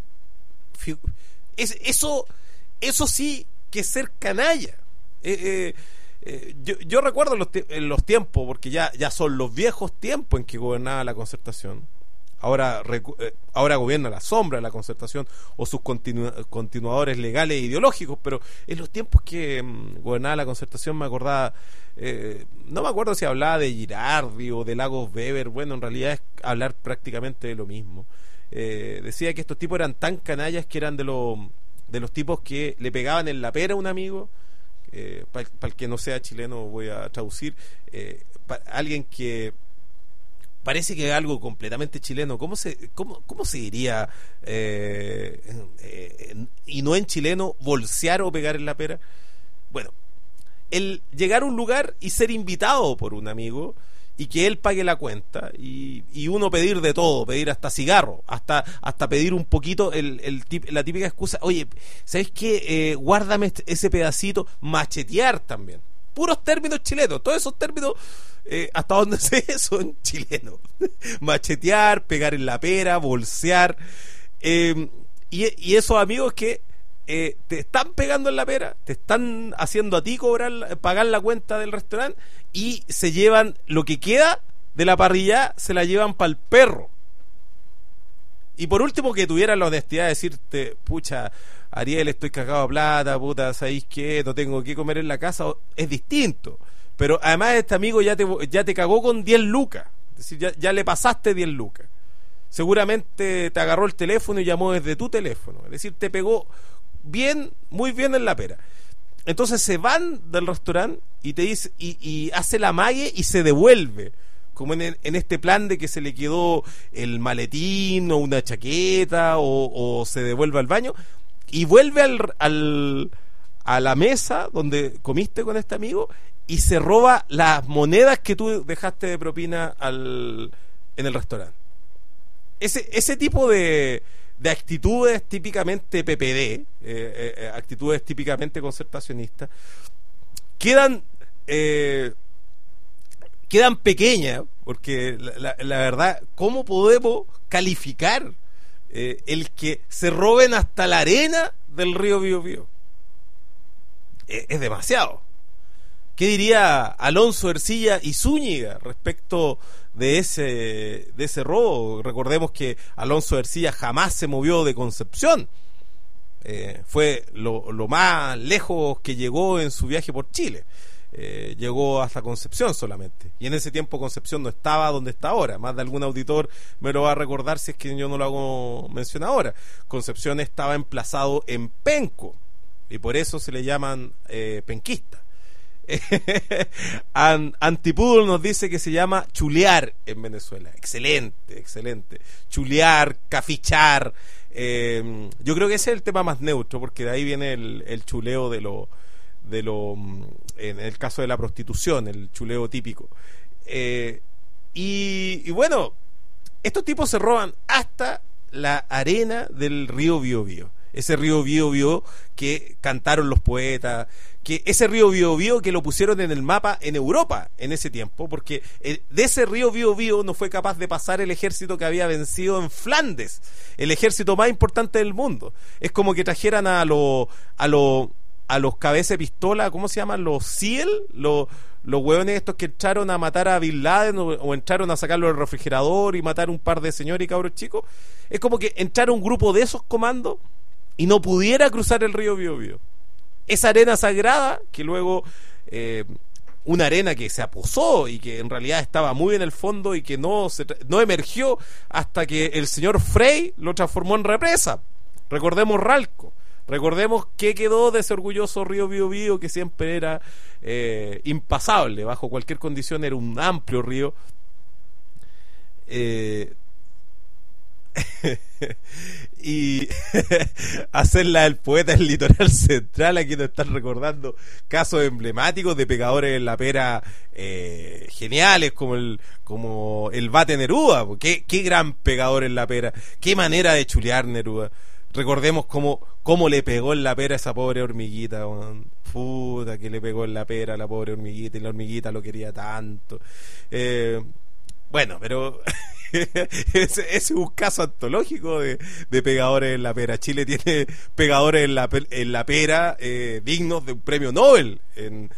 Es, eso, eso sí que es ser canalla. Eh, eh, eh, yo, yo recuerdo los, en los tiempos, porque ya, ya son los viejos tiempos en que gobernaba la Concertación. ahora recu- eh, ahora gobierna la sombra de la Concertación o sus continu- continuadores legales e ideológicos, pero en los tiempos que mm, gobernaba la Concertación me acordaba, eh, no me acuerdo si hablaba de Girardi o de Lagos Weber, bueno, en realidad es hablar prácticamente de lo mismo. Eh, decía que estos tipos eran tan canallas que eran de, lo, de los tipos que le pegaban en la pera a un amigo, eh, para pa el que no sea chileno voy a traducir, eh, pa, alguien que parece que es algo completamente chileno. ¿Cómo se, cómo, cómo se diría, eh, eh, y no en chileno, bolsear o pegar en la pera? Bueno, el llegar a un lugar y ser invitado por un amigo y que él pague la cuenta y, y uno pedir de todo, pedir hasta cigarro, hasta hasta pedir un poquito el, el tip, la típica excusa, oye, ¿sabes qué? Eh, guárdame ese pedacito, machetear también. Puros términos chilenos, todos esos términos, eh, hasta donde sé, son chilenos. Machetear, pegar en la pera, bolsear, eh, y, y esos amigos que eh, te están pegando en la pera, te están haciendo a ti cobrar, pagar la cuenta del restaurante y se llevan lo que queda de la parrilla, se la llevan para el perro. Y por último, que tuvieran la honestidad de decirte, pucha, Ariel, estoy cagado a plata, puta, ¿sabéis qué? No tengo que comer en la casa, es distinto. Pero además este amigo ya te, ya te cagó con diez lucas, es decir, ya, ya le pasaste diez lucas. Seguramente te agarró el teléfono y llamó desde tu teléfono, es decir, te pegó bien, muy bien en la pera. Entonces se van del restaurante y te dice, y, y hace la mague y se devuelve, como en, en este plan de que se le quedó el maletín o una chaqueta o, o se devuelve al baño y vuelve al, al a la mesa donde comiste con este amigo y se roba las monedas que tú dejaste de propina al, en el restaurante. Ese, ese tipo de, de actitudes típicamente P P D, eh, eh, actitudes típicamente concertacionistas, quedan eh, quedan pequeñas, porque la, la, la verdad, ¿cómo podemos calificar eh, el que se roben hasta la arena del río Biobío? Eh, es demasiado. ¿Qué diría Alonso Ercilla y Zúñiga respecto de ese de ese robo? Recordemos que Alonso Ercilla jamás se movió de Concepción. Eh, fue lo, lo más lejos que llegó en su viaje por Chile. Eh, llegó hasta Concepción solamente. Y en ese tiempo Concepción no estaba donde está ahora. Más de algún auditor me lo va a recordar si es que yo no lo hago mención ahora. Concepción estaba emplazado en Penco. Y por eso se le llaman eh, penquistas. Antipudol nos dice que se llama chulear en Venezuela. Excelente, excelente. Chulear, cafichar. Eh, yo creo que ese es el tema más neutro, porque de ahí viene el, el chuleo de lo, de lo, en el caso de la prostitución, el chuleo típico. Eh, y, y bueno, estos tipos se roban hasta la arena del río Biobío. Ese río Biobío que cantaron los poetas, que ese río Biobío que lo pusieron en el mapa en Europa en ese tiempo, porque de ese río Biobío no fue capaz de pasar el ejército que había vencido en Flandes, el ejército más importante del mundo. Es como que trajeran a los a los a los cabezas de pistola, ¿cómo se llaman? Los SEAL, los los hueones estos que entraron a matar a Bin Laden o, o entraron a sacarlo del refrigerador y matar un par de señores y cabros chicos. Es como que entrara un grupo de esos comandos y no pudiera cruzar el río Biobío. Esa arena sagrada, que luego eh, una arena que se aposó y que en realidad estaba muy en el fondo y que no, se, no emergió hasta que el señor Frey lo transformó en represa. Recordemos Ralco, recordemos qué quedó de ese orgulloso río Biobío que siempre era eh, impasable, bajo cualquier condición era un amplio río. Eh, y hacerla del poeta del litoral central. Aquí nos están recordando casos emblemáticos de pegadores en la pera eh, geniales, como el como el Bate Neruda. ¿Qué, qué gran pegador en la pera, qué manera de chulear Neruda. Recordemos cómo, cómo le pegó en la pera a esa pobre hormiguita, man. Puta que le pegó en la pera a la pobre hormiguita, y la hormiguita lo quería tanto. eh, bueno, pero ese es un caso antológico de, de pegadores en la pera. Chile tiene pegadores en la, en la pera eh, dignos de un premio Nobel. En,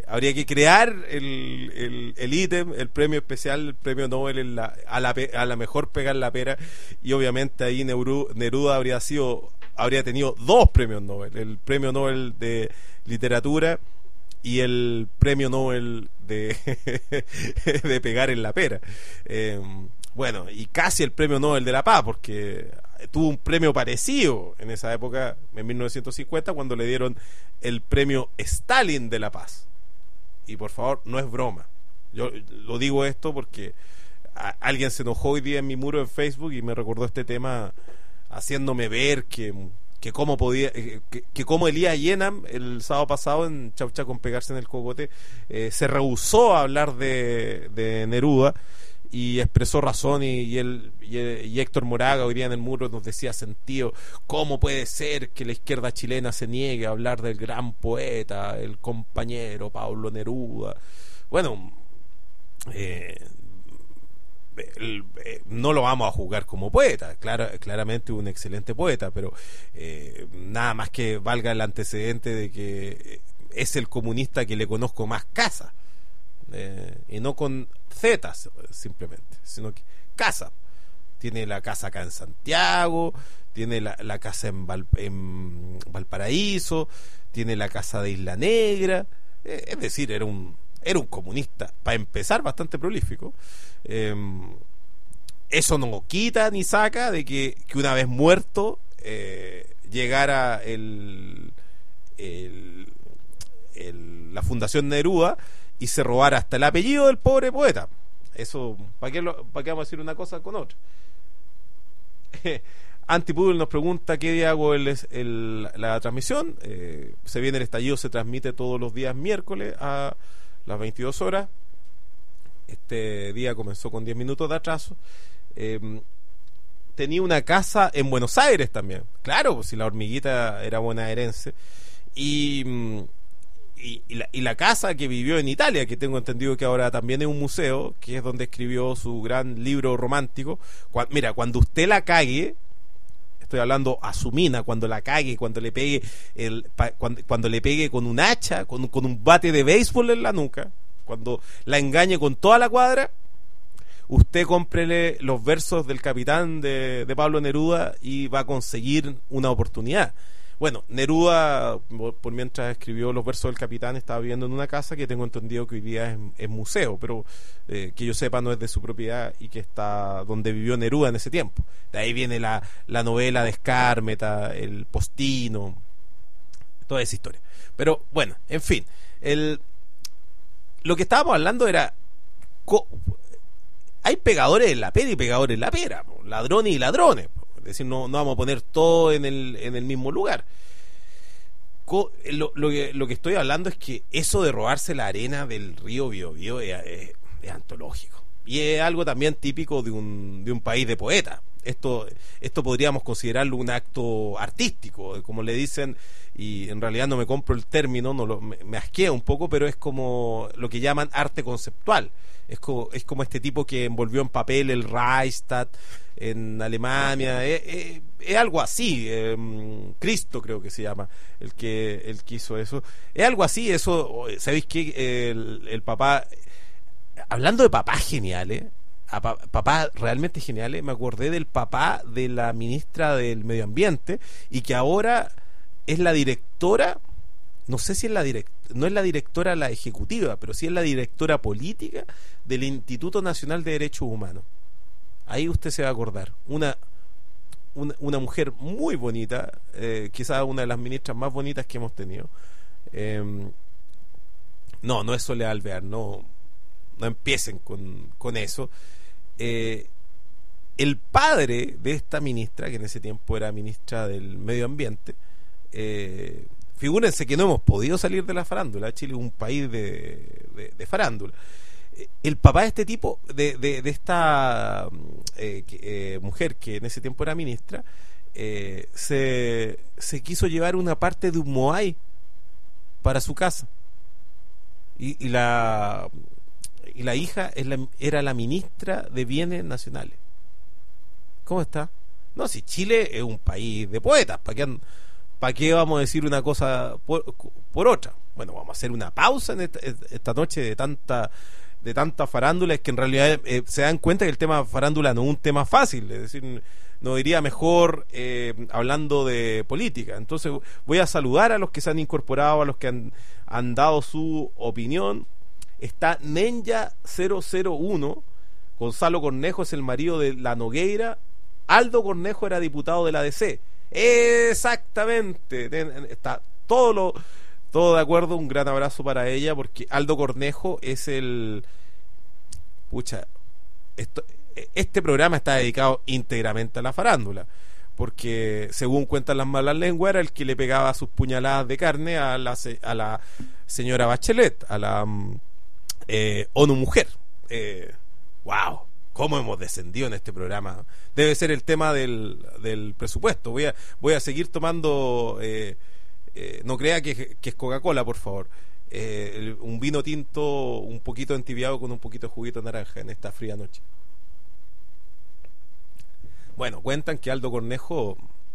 habría que crear el, el, el ítem, el premio especial, el premio Nobel en la, a, la, a la mejor pegar la pera, y obviamente ahí Neruda, Neruda habría sido habría tenido dos premios Nobel, el premio Nobel de literatura y el premio Nobel de de pegar en la pera. Eh, bueno, y casi el premio Nobel de la paz, porque tuvo un premio parecido en esa época, en mil novecientos cincuenta, cuando le dieron el premio Stalin de la paz. Y por favor, no es broma. Yo lo digo esto porque a, alguien se enojó hoy día en mi muro en Facebook y me recordó este tema, haciéndome ver que, que cómo podía, que, que cómo Elías Yenam el sábado pasado en Chaucha con pegarse en el cogote eh, se rehusó a hablar de, de Neruda, y expresó razón, y, y, él, y, y Héctor Moraga hoy día en el muro nos decía sentido, ¿cómo puede ser que la izquierda chilena se niegue a hablar del gran poeta, el compañero Pablo Neruda? Bueno, eh, el, eh, no lo vamos a juzgar como poeta, claro, claramente un excelente poeta, pero eh, nada más que valga el antecedente de que es el comunista que le conozco más casa. Eh, y no con zetas simplemente, sino que casa. Tiene la casa acá en Santiago, tiene la, la casa en, Val, en Valparaíso, tiene la casa de Isla Negra. Eh, es decir, era un era un comunista, para empezar, bastante prolífico. Eh, eso no quita ni saca de que, que una vez muerto eh, llegara el, el, el la Fundación Neruda y se robara hasta el apellido del pobre poeta. Eso, ¿para qué, lo, ¿para qué vamos a decir una cosa con otra? Antipudel nos pregunta qué día hago el, el, la transmisión. Eh, se viene el estallido, se transmite todos los días miércoles a las veintidós horas. Este día comenzó con diez minutos de atraso. Eh, tenía una casa en Buenos Aires también. Claro, pues si la hormiguita era bonaerense. Y... Y, y, la, y la casa que vivió en Italia, que tengo entendido que ahora también es un museo, que es donde escribió su gran libro romántico. Cuando, mira, cuando usted la cague, estoy hablando a su mina, cuando la cague, cuando le pegue el, pa, cuando, cuando le pegue con un hacha, con, con un bate de béisbol en la nuca, cuando la engañe con toda la cuadra, usted cómprele los versos del Capitán de, de Pablo Neruda y va a conseguir una oportunidad. Bueno, Neruda, por mientras escribió los versos del Capitán, estaba viviendo en una casa que tengo entendido que hoy día es, es museo, pero eh, que yo sepa no es de su propiedad, y que está donde vivió Neruda en ese tiempo. De ahí viene la, la novela de Escármeta, El Postino, toda esa historia. Pero bueno, en fin, el, lo que estábamos hablando era... Co, hay pegadores en la pera y pegadores en la pera, ladrones y ladrones. Es decir, no, no vamos a poner todo en el, en el mismo lugar. Co, lo, lo, que, lo que estoy hablando es que eso de robarse la arena del río Biobío es, es, es antológico. Y es algo también típico de un, de un país de poetas. Esto, esto podríamos considerarlo un acto artístico, como le dicen, y en realidad no me compro el término, no lo, me, me asquea un poco, pero es como lo que llaman arte conceptual. Es como, es como este tipo que envolvió en papel el Reichstag en Alemania. Es, es, es algo así. Eh, Cristo creo que se llama el que el que hizo eso. Es algo así. Eso, ¿sabéis qué? El, el papá, hablando de papás geniales, a pa, papás realmente geniales, me acordé del papá de la ministra del Medio Ambiente, y que ahora es la directora, no sé si es la directora, no es la directora la ejecutiva, pero sí es la directora política del Instituto Nacional de Derechos Humanos. Ahí usted se va a acordar. Una una, una mujer muy bonita, eh, quizás una de las ministras más bonitas que hemos tenido. Eh, no, no es Soledad Alvear, no, no empiecen con, con eso. Eh, el padre de esta ministra, que en ese tiempo era ministra del Medio Ambiente, eh, figúrense que no hemos podido salir de la farándula. Chile es un país de, de, de farándula. El papá de este tipo, de, de, de esta eh, eh, mujer que en ese tiempo era ministra, eh, se, se quiso llevar una parte de un Moai para su casa. Y, y la y la hija es la, era la ministra de Bienes Nacionales. ¿Cómo está? No, si Chile es un país de poetas, ¿para qué, ¿para qué vamos a decir una cosa por, por otra? Bueno, vamos a hacer una pausa en esta, esta noche de tanta de tanta farándula. Es que en realidad eh, se dan cuenta que el tema farándula no es un tema fácil, es decir, nos iría mejor eh, hablando de política. Entonces voy a saludar a los que se han incorporado, a los que han, han dado su opinión. Está Ninja cero cero uno, Gonzalo Cornejo es el marido de La Nogueira, Aldo Cornejo era diputado de la D C. Exactamente, está todo lo todo de acuerdo. Un gran abrazo para ella, porque Aldo Cornejo es el pucha esto, este programa está dedicado íntegramente a la farándula, porque según cuentan las malas lenguas era el que le pegaba sus puñaladas de carne a la, a la señora Bachelet, a la eh, ONU Mujer. eh, wow, cómo hemos descendido en este programa. Debe ser el tema del, del presupuesto. Voy a, voy a seguir tomando eh, eh, no crea que, que es Coca-Cola, por favor. Eh, el, un vino tinto un poquito entibiado con un poquito de juguito de naranja en esta fría noche. Bueno, cuentan que Aldo Cornejo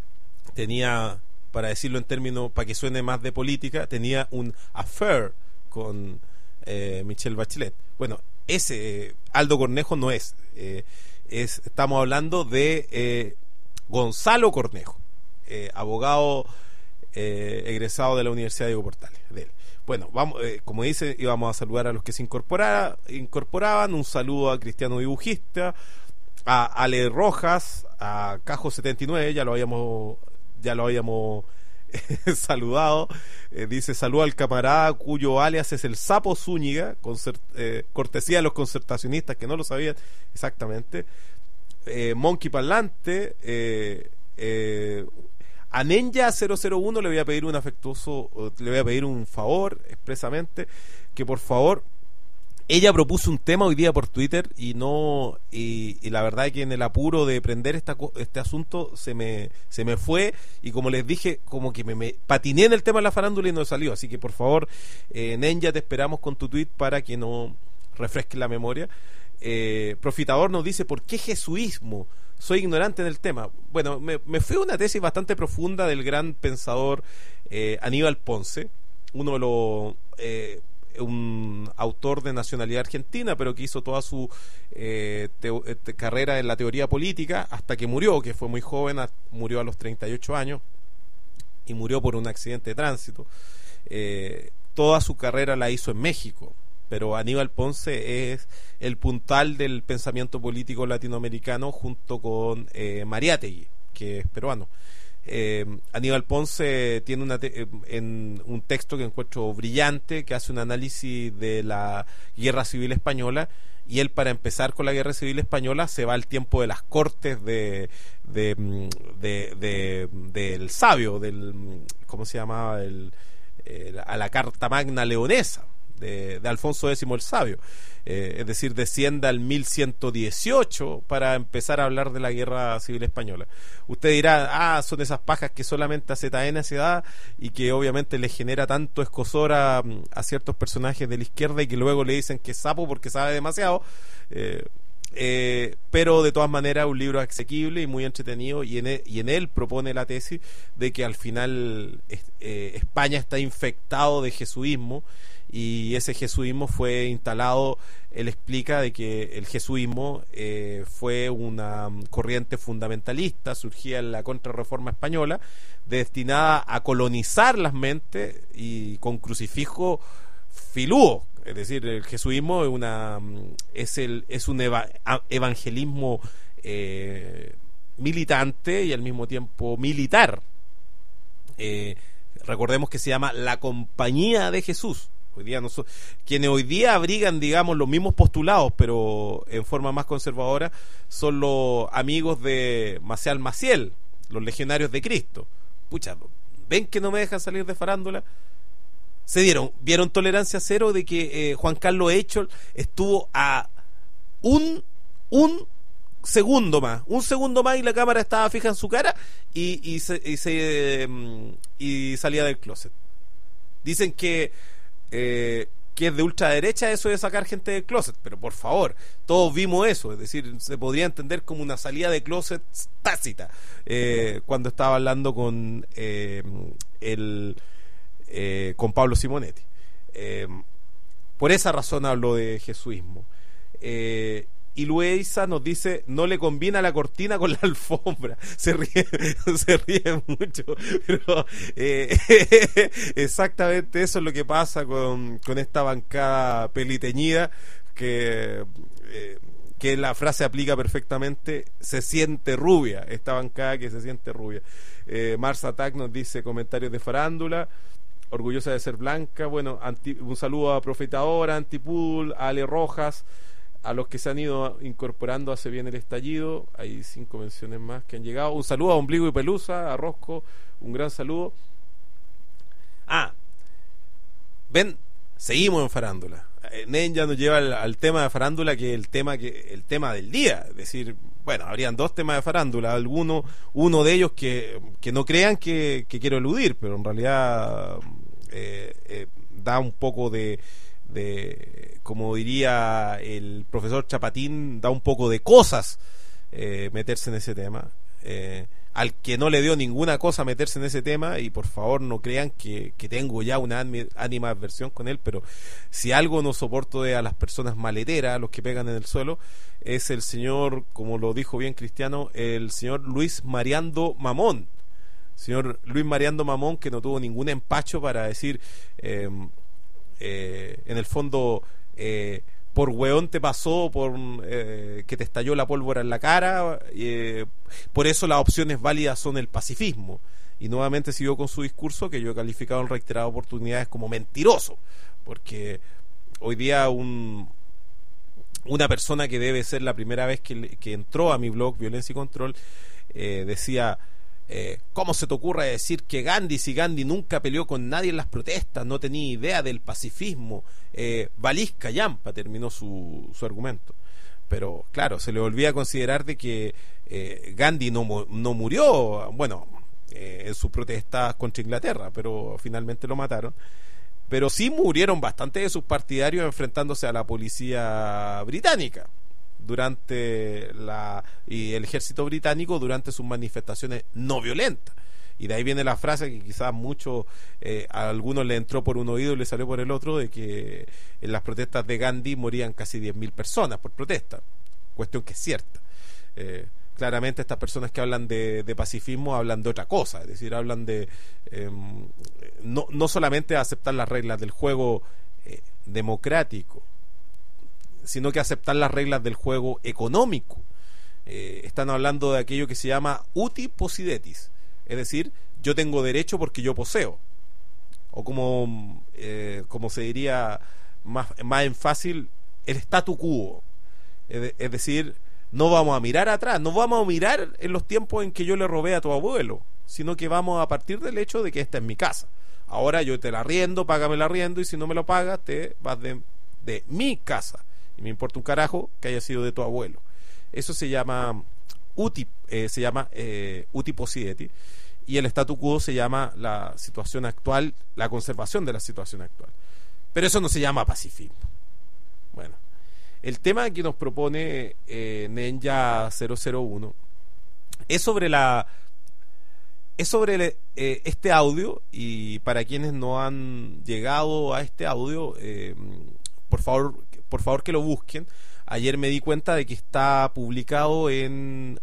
tenía, para decirlo en términos, para que suene más de política, tenía un affair con eh, Michelle Bachelet. Bueno, ese eh, Aldo Cornejo no es, eh, es estamos hablando de eh, Gonzalo Cornejo, eh, abogado eh, egresado de la Universidad Diego Portales, de él. Bueno, vamos, eh, como dice, íbamos a saludar a los que se incorporara, incorporaban. Un saludo a Cristiano Dibujista, a Ale Rojas, a Cajo setenta y nueve, ya lo habíamos ya lo habíamos eh, saludado. Eh, dice: saluda al camarada cuyo alias es el Sapo Zúñiga, concert, eh, cortesía de los concertacionistas que no lo sabían exactamente. eh, Monkey Parlante, eh, eh, a Ninja cero cero uno le voy a pedir un afectuoso, le voy a pedir un favor expresamente, que por favor, ella propuso un tema hoy día por Twitter y no y, y la verdad es que en el apuro de prender esta, este asunto se me se me fue, y como les dije, como que me, me patiné en el tema de la farándula y no salió. Así que por favor, eh, Ninja, te esperamos con tu tweet para que no refresque la memoria. eh, Profitador nos dice: ¿por qué jesuismo? Soy ignorante en el tema. Bueno, me, me fui a una tesis bastante profunda del gran pensador eh, Aníbal Ponce, uno de los eh, un autor de nacionalidad argentina, pero que hizo toda su eh, te, te, carrera en la teoría política hasta que murió, que fue muy joven, a, murió a los treinta y ocho años y murió por un accidente de tránsito. Eh, toda su carrera la hizo en México, pero Aníbal Ponce es el puntal del pensamiento político latinoamericano junto con eh, Mariátegui, que es peruano. Eh, Aníbal Ponce tiene una te en un texto que encuentro brillante, que hace un análisis de la Guerra Civil Española, y él, para empezar con la Guerra Civil Española, se va al tiempo de las cortes de, de, de, de, de del sabio, del, ¿cómo se llamaba? El, el, a la Carta Magna Leonesa de, de Alfonso X el Sabio. Eh, es decir, descienda al mil ciento dieciocho para empezar a hablar de la Guerra Civil Española. Usted dirá: ah, son esas pajas que solamente a Z N se da y que obviamente le genera tanto escozor a, a ciertos personajes de la izquierda, y que luego le dicen que es sapo porque sabe demasiado. Eh, eh, pero de todas maneras, un libro asequible y muy entretenido, y en él, y en él propone la tesis de que al final eh, España está infectado de jesuismo, y ese jesuismo fue instalado. Él explica de que el jesuismo eh, fue una corriente fundamentalista, surgía en la Contrarreforma española, destinada a colonizar las mentes y con crucifijo filúo. Es decir, el jesuismo es una es el es un eva, evangelismo eh, militante y al mismo tiempo militar. Eh, recordemos que se llama la Compañía de Jesús. Hoy día no so, quienes hoy día abrigan, digamos, los mismos postulados, pero en forma más conservadora, son los amigos de Maciel Maciel, los legionarios de Cristo. Pucha, ¿ven que no me dejan salir de farándula? Se dieron, vieron tolerancia cero de que eh, Juan Carlos Eichel estuvo a un un segundo más, un segundo más y la cámara estaba fija en su cara y, y, se, y, se, eh, y salía del closet. Dicen que Eh, que es de ultraderecha eso de sacar gente del closet, pero por favor, todos vimos eso, es decir, se podría entender como una salida de closet tácita, eh, cuando estaba hablando con eh, el eh, con Pablo Simonetti. Eh, por esa razón hablo de jesuismo. Eh, y Luisa nos dice, no le combina la cortina con la alfombra. Se ríe, se ríe mucho, pero eh, exactamente eso es lo que pasa con, con esta bancada peliteñida, que eh, que la frase aplica perfectamente, se siente rubia, esta bancada que se siente rubia. eh, Mars Attack nos dice, comentarios de farándula, orgullosa de ser blanca. Bueno, anti, un saludo a Profetadora, Antipul, a Ale Rojas, a los que se han ido incorporando hace bien el estallido. Hay cinco menciones más que han llegado. Un saludo a Ombligo y Pelusa, a Rosco, un gran saludo. Ah, ven, seguimos en farándula. Nen ya nos lleva al, al tema de farándula, que es el tema que el tema del día. Es decir, bueno, habrían dos temas de farándula, alguno, uno de ellos que, que no crean que, que quiero eludir, pero en realidad eh, eh, da un poco de, de, como diría el profesor Chapatín, da un poco de cosas eh, meterse en ese tema. Eh, al que no le dio ninguna cosa meterse en ese tema, y por favor no crean que, que tengo ya una ánima adversión con él, pero si algo no soporto de a las personas maleteras, los que pegan en el suelo, es el señor, como lo dijo bien Cristiano, el señor Luis Mariando Mamón. Señor Luis Mariando Mamón, que no tuvo ningún empacho para decir, eh, eh, en el fondo, eh, por hueón te pasó, por eh, que te estalló la pólvora en la cara, eh, por eso las opciones válidas son el pacifismo. Y nuevamente siguió con su discurso, que yo he calificado en reiteradas oportunidades como mentiroso, porque hoy día un una persona que debe ser la primera vez que, que entró a mi blog Violencia y Control, eh, decía, eh, ¿cómo se te ocurre decir que Gandhi, si Gandhi nunca peleó con nadie en las protestas, no tenía idea del pacifismo? eh, Balisca Yampa terminó su, su argumento. Pero claro, se le olvida considerar de que eh, Gandhi no, no murió, bueno, eh, en sus protestas contra Inglaterra, pero finalmente lo mataron. Pero sí murieron bastante de sus partidarios enfrentándose a la policía británica durante la y el ejército británico durante sus manifestaciones no violentas. Y de ahí viene la frase que quizás mucho eh, a algunos le entró por un oído y le salió por el otro, de que en las protestas de Gandhi morían casi diez mil personas por protesta, cuestión que es cierta. eh, claramente estas personas que hablan de, de pacifismo hablan de otra cosa, es decir, hablan de eh, no, no solamente aceptar las reglas del juego eh, democrático, sino que aceptar las reglas del juego económico. Eh, están hablando de aquello que se llama uti possidetis, es decir, yo tengo derecho porque yo poseo, o como eh, como se diría más, más en fácil, el statu quo, es, de, es decir, no vamos a mirar atrás, no vamos a mirar en los tiempos en que yo le robé a tu abuelo, sino que vamos a partir del hecho de que esta es mi casa. Ahora yo te la arriendo, págame el arriendo, y si no me lo pagas, te vas de, de mi casa. Y me importa un carajo que haya sido de tu abuelo. Eso se llama uti, eh, se llama eh, uti possidetis, y el statu quo se llama la situación actual, la conservación de la situación actual. Pero eso no se llama pacifismo. Bueno, el tema que nos propone eh, Ninja cero cero uno es sobre la es sobre el, eh, este audio, y para quienes no han llegado a este audio, eh, por favor, por favor que lo busquen. Ayer me di cuenta de que está publicado en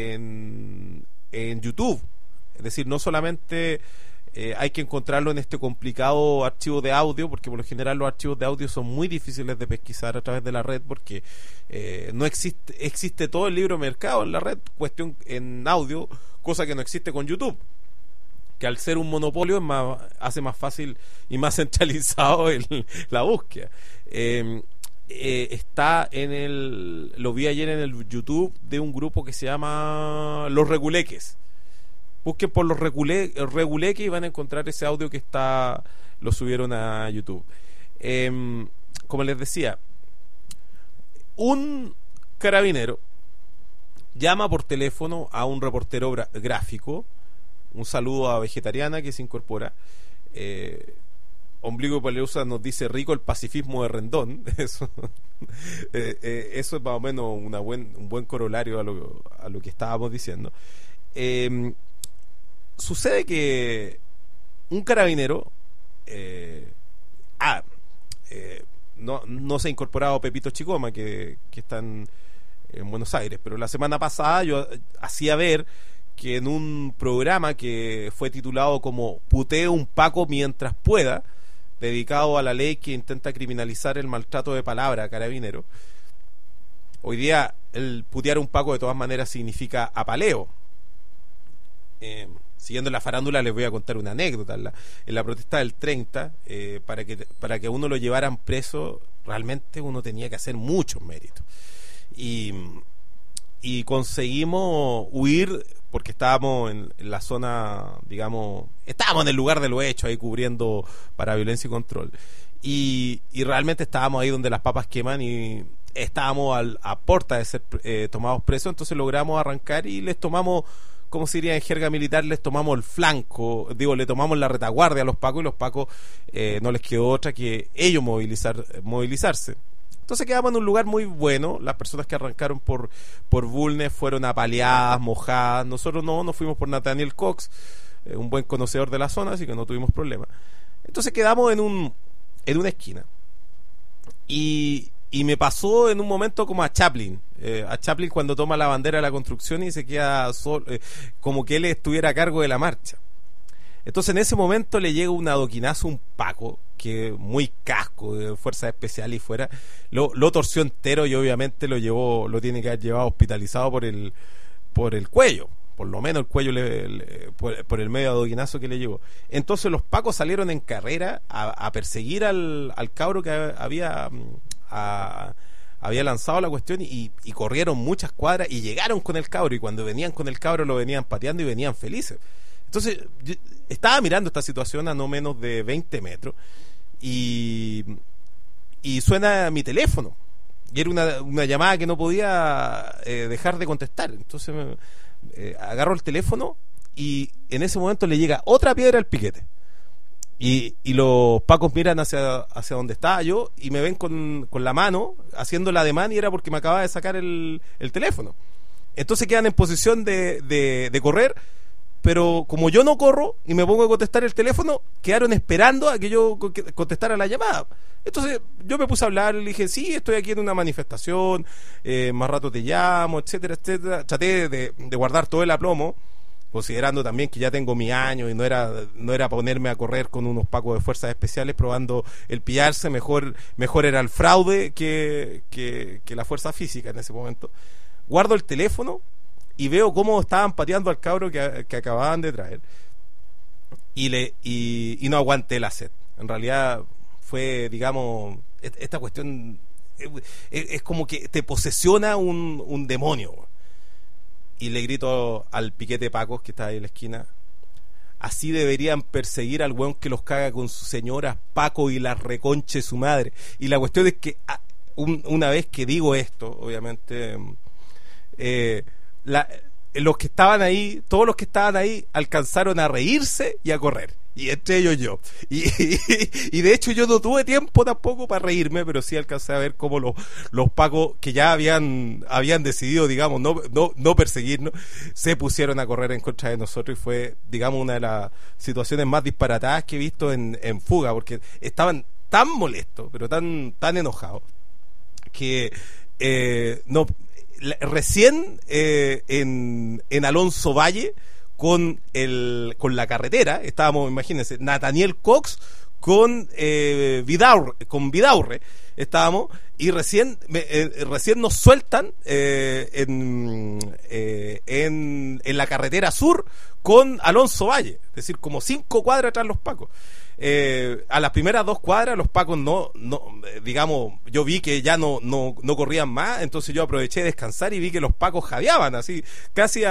en, en YouTube, es decir, no solamente eh, hay que encontrarlo en este complicado archivo de audio, porque por lo general los archivos de audio son muy difíciles de pesquisar a través de la red, porque eh, no existe existe todo el libro de mercado en la red, cuestión en audio, cosa que no existe con YouTube, que al ser un monopolio es más, hace más fácil y más centralizado el, la búsqueda. Eh, eh, está en el lo vi ayer en el YouTube de un grupo que se llama Los Reguleques. Busquen por los regule, Reguleques y van a encontrar ese audio que está, lo subieron a YouTube. Eh, como les decía, un carabinero llama por teléfono a un reportero gráfico. Un saludo a Vegetariana que se incorpora. Eh, Ombligo Paleusa nos dice rico el pacifismo de Rendón. Eso, eh, eh, eso es más o menos una buen, un buen corolario a lo, a lo que estábamos diciendo. Eh, sucede que un carabinero eh, ah, eh, no, no se ha incorporado Pepito Chicoma, que, que está en, en Buenos Aires, pero la semana pasada yo hacía ver que en un programa que fue titulado como Puteo un Paco mientras pueda, dedicado a la ley que intenta criminalizar el maltrato de palabra a carabineros, hoy día el putear un Paco de todas maneras significa apaleo. Eh, siguiendo la farándula les voy a contar una anécdota. En la, en la protesta del treinta, eh, para que para que a uno lo llevaran preso, realmente uno tenía que hacer muchos méritos. Y, y conseguimos huir porque estábamos en, en la zona, digamos, estábamos en el lugar de los hechos, ahí cubriendo para violencia y control. Y, y realmente estábamos ahí donde las papas queman y estábamos al, a puerta de ser eh, tomados presos, entonces logramos arrancar y les tomamos, como se diría en jerga militar, les tomamos el flanco, digo, le tomamos la retaguardia a los pacos y los pacos eh, no les quedó otra que ellos movilizar, movilizarse. Entonces quedamos en un lugar muy bueno. Las personas que arrancaron por, por Bulnes fueron apaleadas, mojadas. Nosotros no, nos fuimos por Nathaniel Cox, eh, un buen conocedor de la zona, así que no tuvimos problema. Entonces quedamos en un en una esquina. Y, y me pasó en un momento como a Chaplin. Eh, a Chaplin cuando toma la bandera de la construcción y se queda solo, eh, como que él estuviera a cargo de la marcha. Entonces en ese momento le llega un adoquinazo, un Paco, que muy casco de fuerzas especiales y fuera, lo, lo torció entero y obviamente lo llevó, lo tiene que haber llevado hospitalizado por el por el cuello, por lo menos el cuello le, le, por, por el medio adoquinazo que le llevó. Entonces los Pacos salieron en carrera a, a perseguir al, al cabro que había a, había lanzado la cuestión y, y corrieron muchas cuadras y llegaron con el cabro, y cuando venían con el cabro lo venían pateando y venían felices. Entonces yo estaba mirando esta situación a no menos de veinte metros y, y suena mi teléfono y era una, una llamada que no podía eh, dejar de contestar. Entonces me, eh, agarro el teléfono y en ese momento le llega otra piedra al piquete y, y los pacos miran hacia, hacia donde estaba yo y me ven con, con la mano haciendo el ademán, y era porque me acababa de sacar el, el teléfono. Entonces quedan en posición de, de, de correr, pero como yo no corro y me pongo a contestar el teléfono, quedaron esperando a que yo contestara la llamada. Entonces yo me puse a hablar, le dije, sí, estoy aquí en una manifestación, eh, más rato te llamo, etcétera, etcétera. Traté de, de guardar todo el aplomo, considerando también que ya tengo mi año y no era no era ponerme a correr con unos pacos de fuerzas especiales probando el pillarse. Mejor mejor era el fraude que, que, que la fuerza física en ese momento. Guardo el teléfono y veo cómo estaban pateando al cabro que, que acababan de traer y le y, y no aguanté la sed. En realidad fue, digamos, esta cuestión es, es como que te posesiona un, un demonio. Y le grito al piquete Pacos que está ahí en la esquina: así deberían perseguir al weón que los caga con su señora, Paco, y la reconche su madre. Y la cuestión es que un, una vez que digo esto, obviamente eh, la, los que estaban ahí, todos los que estaban ahí alcanzaron a reírse y a correr, y entre ellos yo. Y, y, y de hecho yo no tuve tiempo tampoco para reírme, pero sí alcancé a ver cómo los, los pacos que ya habían habían decidido, digamos, no, no, no perseguirnos, se pusieron a correr en contra de nosotros, y fue, digamos, una de las situaciones más disparatadas que he visto en, en fuga, porque estaban tan molestos, pero tan, tan enojados, que eh, no recién eh, en, en Alonso Valle con el con la carretera estábamos, imagínense, Nathaniel Cox con eh, Vidaurre, con Vidaurre estábamos, y recién me, eh, recién nos sueltan eh, en, eh, en en la carretera sur con Alonso Valle, es decir, como cinco cuadras atrás los pacos. Eh, a las primeras dos cuadras los pacos no, no eh, digamos, yo vi que ya no, no, no corrían más, entonces yo aproveché de descansar y vi que los pacos jadeaban así, casi a,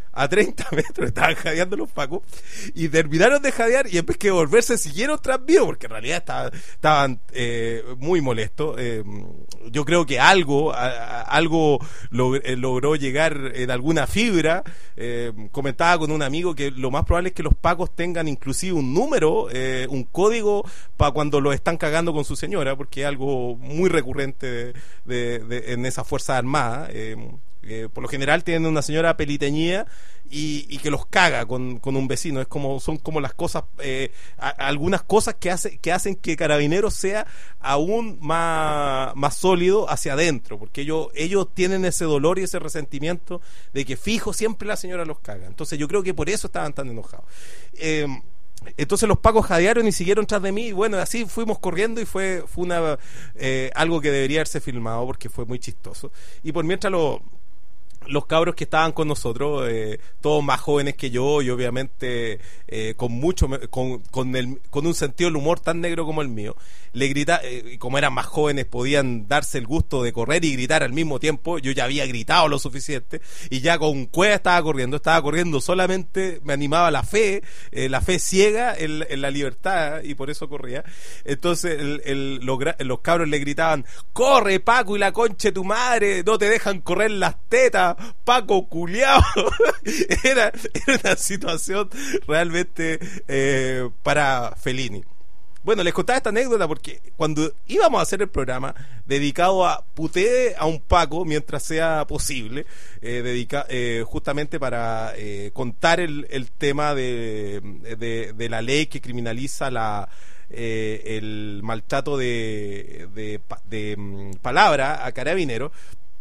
a treinta metros estaban jadeando los pacos y terminaron de jadear y en vez que volverse siguieron tras mío porque en realidad estaban, estaban eh, muy molestos. Eh, yo creo que algo a, a, algo log, eh, logró llegar en alguna fibra. Eh, comentaba con un amigo que lo más probable es que los pacos tengan inclusive un número, eh, un código para cuando los están cagando con su señora, porque es algo muy recurrente de, de, de, en esas fuerzas armadas. Eh, Eh, por lo general tienen una señora peliteñida y, y que los caga con, con un vecino. Es como son como las cosas, eh, a, algunas cosas que hace que hacen que Carabineros sea aún más, más sólido hacia adentro, porque ellos ellos tienen ese dolor y ese resentimiento de que fijo siempre la señora los caga. Entonces yo creo que por eso estaban tan enojados. Eh, Entonces los pacos jadearon y siguieron tras de mí y bueno, así fuimos corriendo y fue fue una eh, algo que debería haberse filmado porque fue muy chistoso. Y por mientras los los cabros que estaban con nosotros, eh, todos más jóvenes que yo y obviamente eh, con mucho con, con, el, con un sentido del humor tan negro como el mío, le grita, eh, y como eran más jóvenes podían darse el gusto de correr y gritar al mismo tiempo. Yo ya había gritado lo suficiente y ya con cueva estaba corriendo, estaba corriendo solamente, me animaba la fe, eh, la fe ciega en, en la libertad y por eso corría. Entonces el, el, los, los cabros le gritaban: corre Paco y la concha de tu madre, no te dejan correr las tetas, Paco culiao. era, era una situación realmente eh, para Fellini. Bueno, les contaba esta anécdota porque cuando íbamos a hacer el programa dedicado a putee a un Paco mientras sea posible, eh, dedica, eh, justamente para eh, contar el, el tema de, de, de la ley que criminaliza la eh, el maltrato de, de, de, de palabra a Carabineros,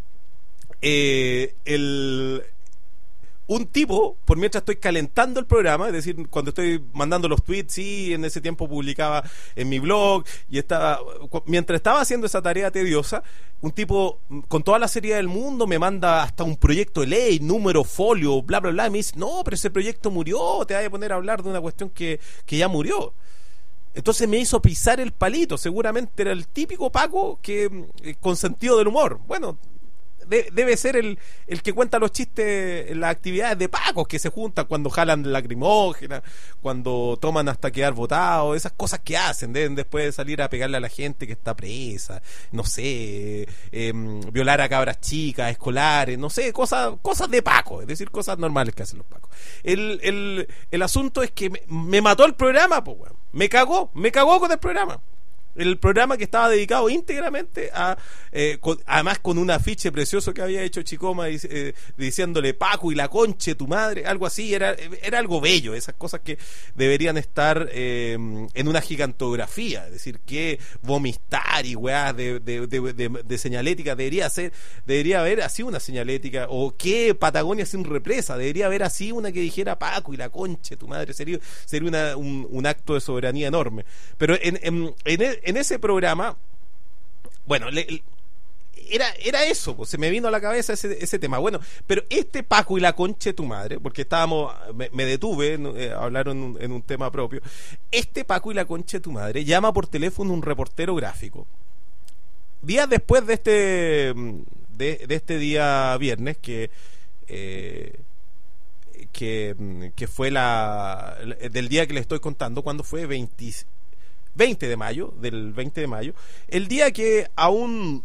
eh, el... un tipo, por mientras estoy calentando el programa, es decir, cuando estoy mandando los tweets, sí, en ese tiempo publicaba en mi blog, y estaba, mientras estaba haciendo esa tarea tediosa, un tipo con toda la seriedad del mundo me manda hasta un proyecto de ley, número, folio, bla, bla, bla, y me dice: no, pero ese proyecto murió, te vas a poner a hablar de una cuestión que, que ya murió. Entonces me hizo pisar el palito, seguramente era el típico Paco que con sentido del humor. Bueno, De, debe ser el, el que cuenta los chistes en las actividades de pacos que se juntan cuando jalan lacrimógenas, cuando toman hasta quedar botados, esas cosas que hacen, deben después salir a pegarle a la gente que está presa, no sé, eh, violar a cabras chicas, escolares, no sé, cosas cosas de paco, es decir, cosas normales que hacen los pacos. El, el, el asunto es que me, me mató el programa, pues, bueno, me cagó, me cagó con el programa. El programa que estaba dedicado íntegramente a, eh, con, además con un afiche precioso que había hecho Chicoma eh, diciéndole Paco y la conche tu madre, algo así, era, era algo bello, esas cosas que deberían estar eh, en una gigantografía, es decir, que vomistar y weá de, de, de, de, de señalética debería ser, debería haber así una señalética, o que Patagonia sin represa, debería haber así una que dijera Paco y la conche tu madre, sería, sería una, un, un acto de soberanía enorme. Pero en, en, en el, en ese programa, bueno, le, le, era era eso, pues, se me vino a la cabeza ese, ese tema. Bueno, pero este Paco y la concha de tu madre, porque estábamos, me, me detuve, eh, hablaron en un, en un tema propio. Este Paco y la concha de tu madre llama por teléfono un reportero gráfico. Días después de este de, de este día viernes que eh, que, que fue la del día que le estoy contando, cuando fue veinte de mayo, del veinte de mayo, el día que a un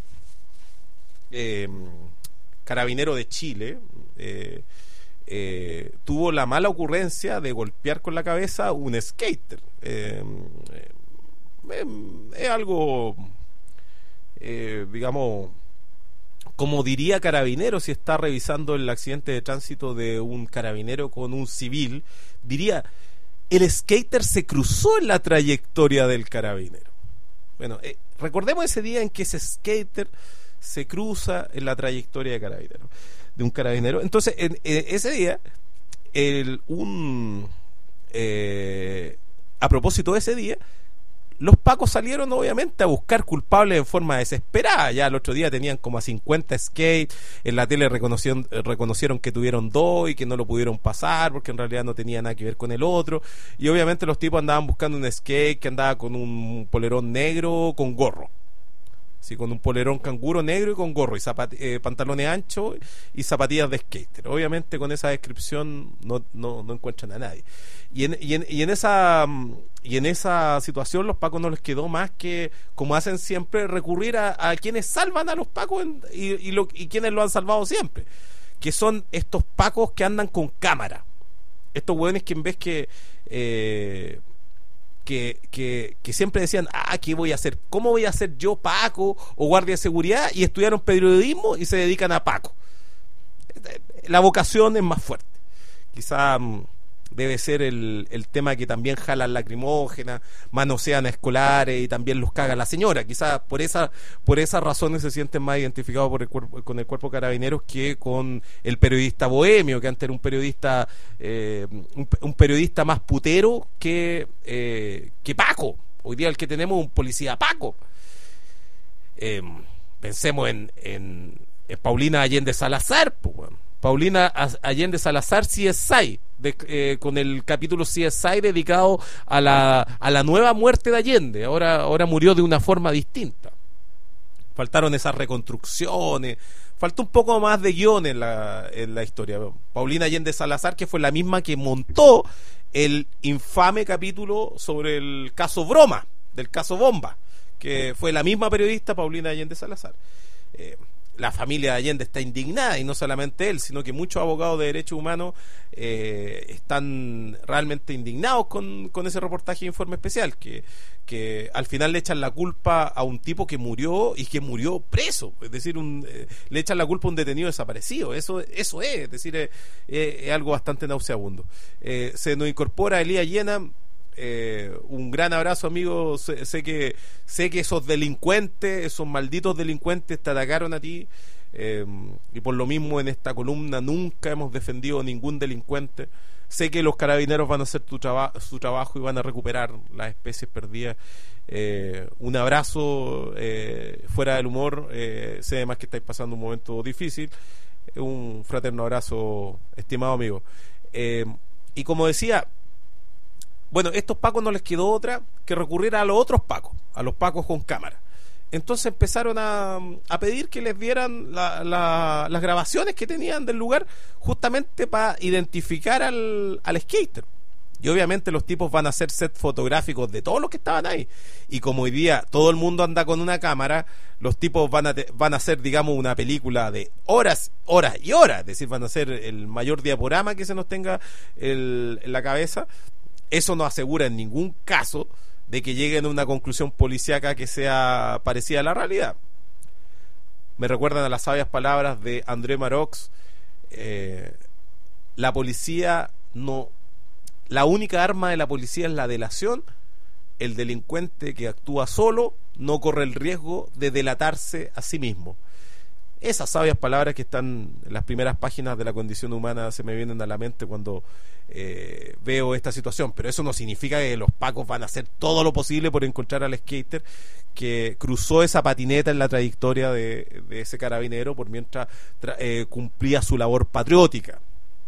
eh, carabinero de Chile eh, eh, tuvo la mala ocurrencia de golpear con la cabeza a un skater. Eh, eh, es algo, eh, digamos, como diría Carabinero si está revisando el accidente de tránsito de un carabinero con un civil, diría: el skater se cruzó en la trayectoria del carabinero. Bueno, eh, recordemos ese día en que ese skater se cruza en la trayectoria de carabinero, de un carabinero. Entonces, en, en ese día, el, un eh, a propósito de ese día, los pacos salieron obviamente a buscar culpables en forma desesperada. Ya el otro día tenían como a cincuenta skates, en la tele reconocieron, reconocieron que tuvieron dos y que no lo pudieron pasar porque en realidad no tenía nada que ver con el otro, y obviamente los tipos andaban buscando un skate que andaba con un polerón negro con gorro. Sí, con un polerón canguro negro y con gorro y zapat- eh, pantalones anchos y zapatillas de skater. Obviamente con esa descripción no, no, no encuentran a nadie. Y en, y, en, y en esa y en esa situación los pacos no les quedó más que, como hacen siempre, recurrir a, a quienes salvan a los pacos en, y, y, lo, y quienes lo han salvado siempre, que son estos pacos que andan con cámara. Estos hueones que en vez que... Eh, Que, que, que siempre decían, ah, ¿qué voy a hacer? ¿Cómo voy a ser yo Paco o guardia de seguridad? Y estudiaron periodismo y se dedican a Paco. La vocación es más fuerte. Quizá mm, debe ser el, el tema que también jalan lacrimógenas, manosean a escolares y también los caga la señora. Quizás por esa por esas razones se sienten más identificados por el cuerpo, con el cuerpo carabineros que con el periodista bohemio, que antes era un periodista eh, un, un periodista más putero que, eh, que Paco. Hoy día el que tenemos es un policía Paco. Eh, pensemos en, en, en Paulina Allende Salazar, pues, bueno. Paulina Allende Salazar C S I, de, eh, con el capítulo C S I dedicado a la, a la nueva muerte de Allende. Ahora, ahora murió de una forma distinta. Faltaron esas reconstrucciones, faltó un poco más de guión en la, en la historia. Paulina Allende Salazar, que fue la misma que montó el infame capítulo sobre el caso Broma, del caso Bomba, que fue la misma periodista Paulina Allende Salazar. Eh, La familia de Allende está indignada, y no solamente él, sino que muchos abogados de derechos humanos eh, están realmente indignados con, con ese reportaje de Informe Especial, que, que al final le echan la culpa a un tipo que murió y que murió preso, es decir, un, eh, le echan la culpa a un detenido desaparecido. Eso, eso es, es decir, es, es algo bastante nauseabundo. Eh, se nos incorpora Elías Llena. Eh, un gran abrazo, amigo. Sé, sé que sé que esos delincuentes, esos malditos delincuentes te atacaron a ti, eh, y por lo mismo en esta columna nunca hemos defendido a ningún delincuente. Sé que los carabineros van a hacer tu traba, su trabajo y van a recuperar las especies perdidas. Eh, un abrazo, eh, fuera del humor. Eh, sé además que estáis pasando un momento difícil. Un fraterno abrazo, estimado amigo. Eh, y como decía, bueno, estos pacos no les quedó otra que recurrir a los otros pacos, a los pacos con cámara. Entonces empezaron a, a pedir que les dieran la, la, las grabaciones que tenían del lugar, justamente para identificar al, al skater. Y obviamente los tipos van a hacer set fotográficos de todos los que estaban ahí. Y como hoy día todo el mundo anda con una cámara, los tipos van a, te, van a hacer, digamos, una película de horas, horas y horas. Es decir, van a hacer el mayor diaporama que se nos tenga el, en la cabeza. Eso no asegura en ningún caso de que lleguen a una conclusión policíaca que sea parecida a la realidad. Me recuerdan a las sabias palabras de André Marox. Eh, la policía no... La única arma de la policía es la delación. El delincuente que actúa solo no corre el riesgo de delatarse a sí mismo. Esas sabias palabras que están en las primeras páginas de La Condición Humana se me vienen a la mente cuando eh, veo esta situación. Pero eso no significa que los pacos van a hacer todo lo posible por encontrar al skater que cruzó esa patineta en la trayectoria de, de ese carabinero por mientras eh, cumplía su labor patriótica.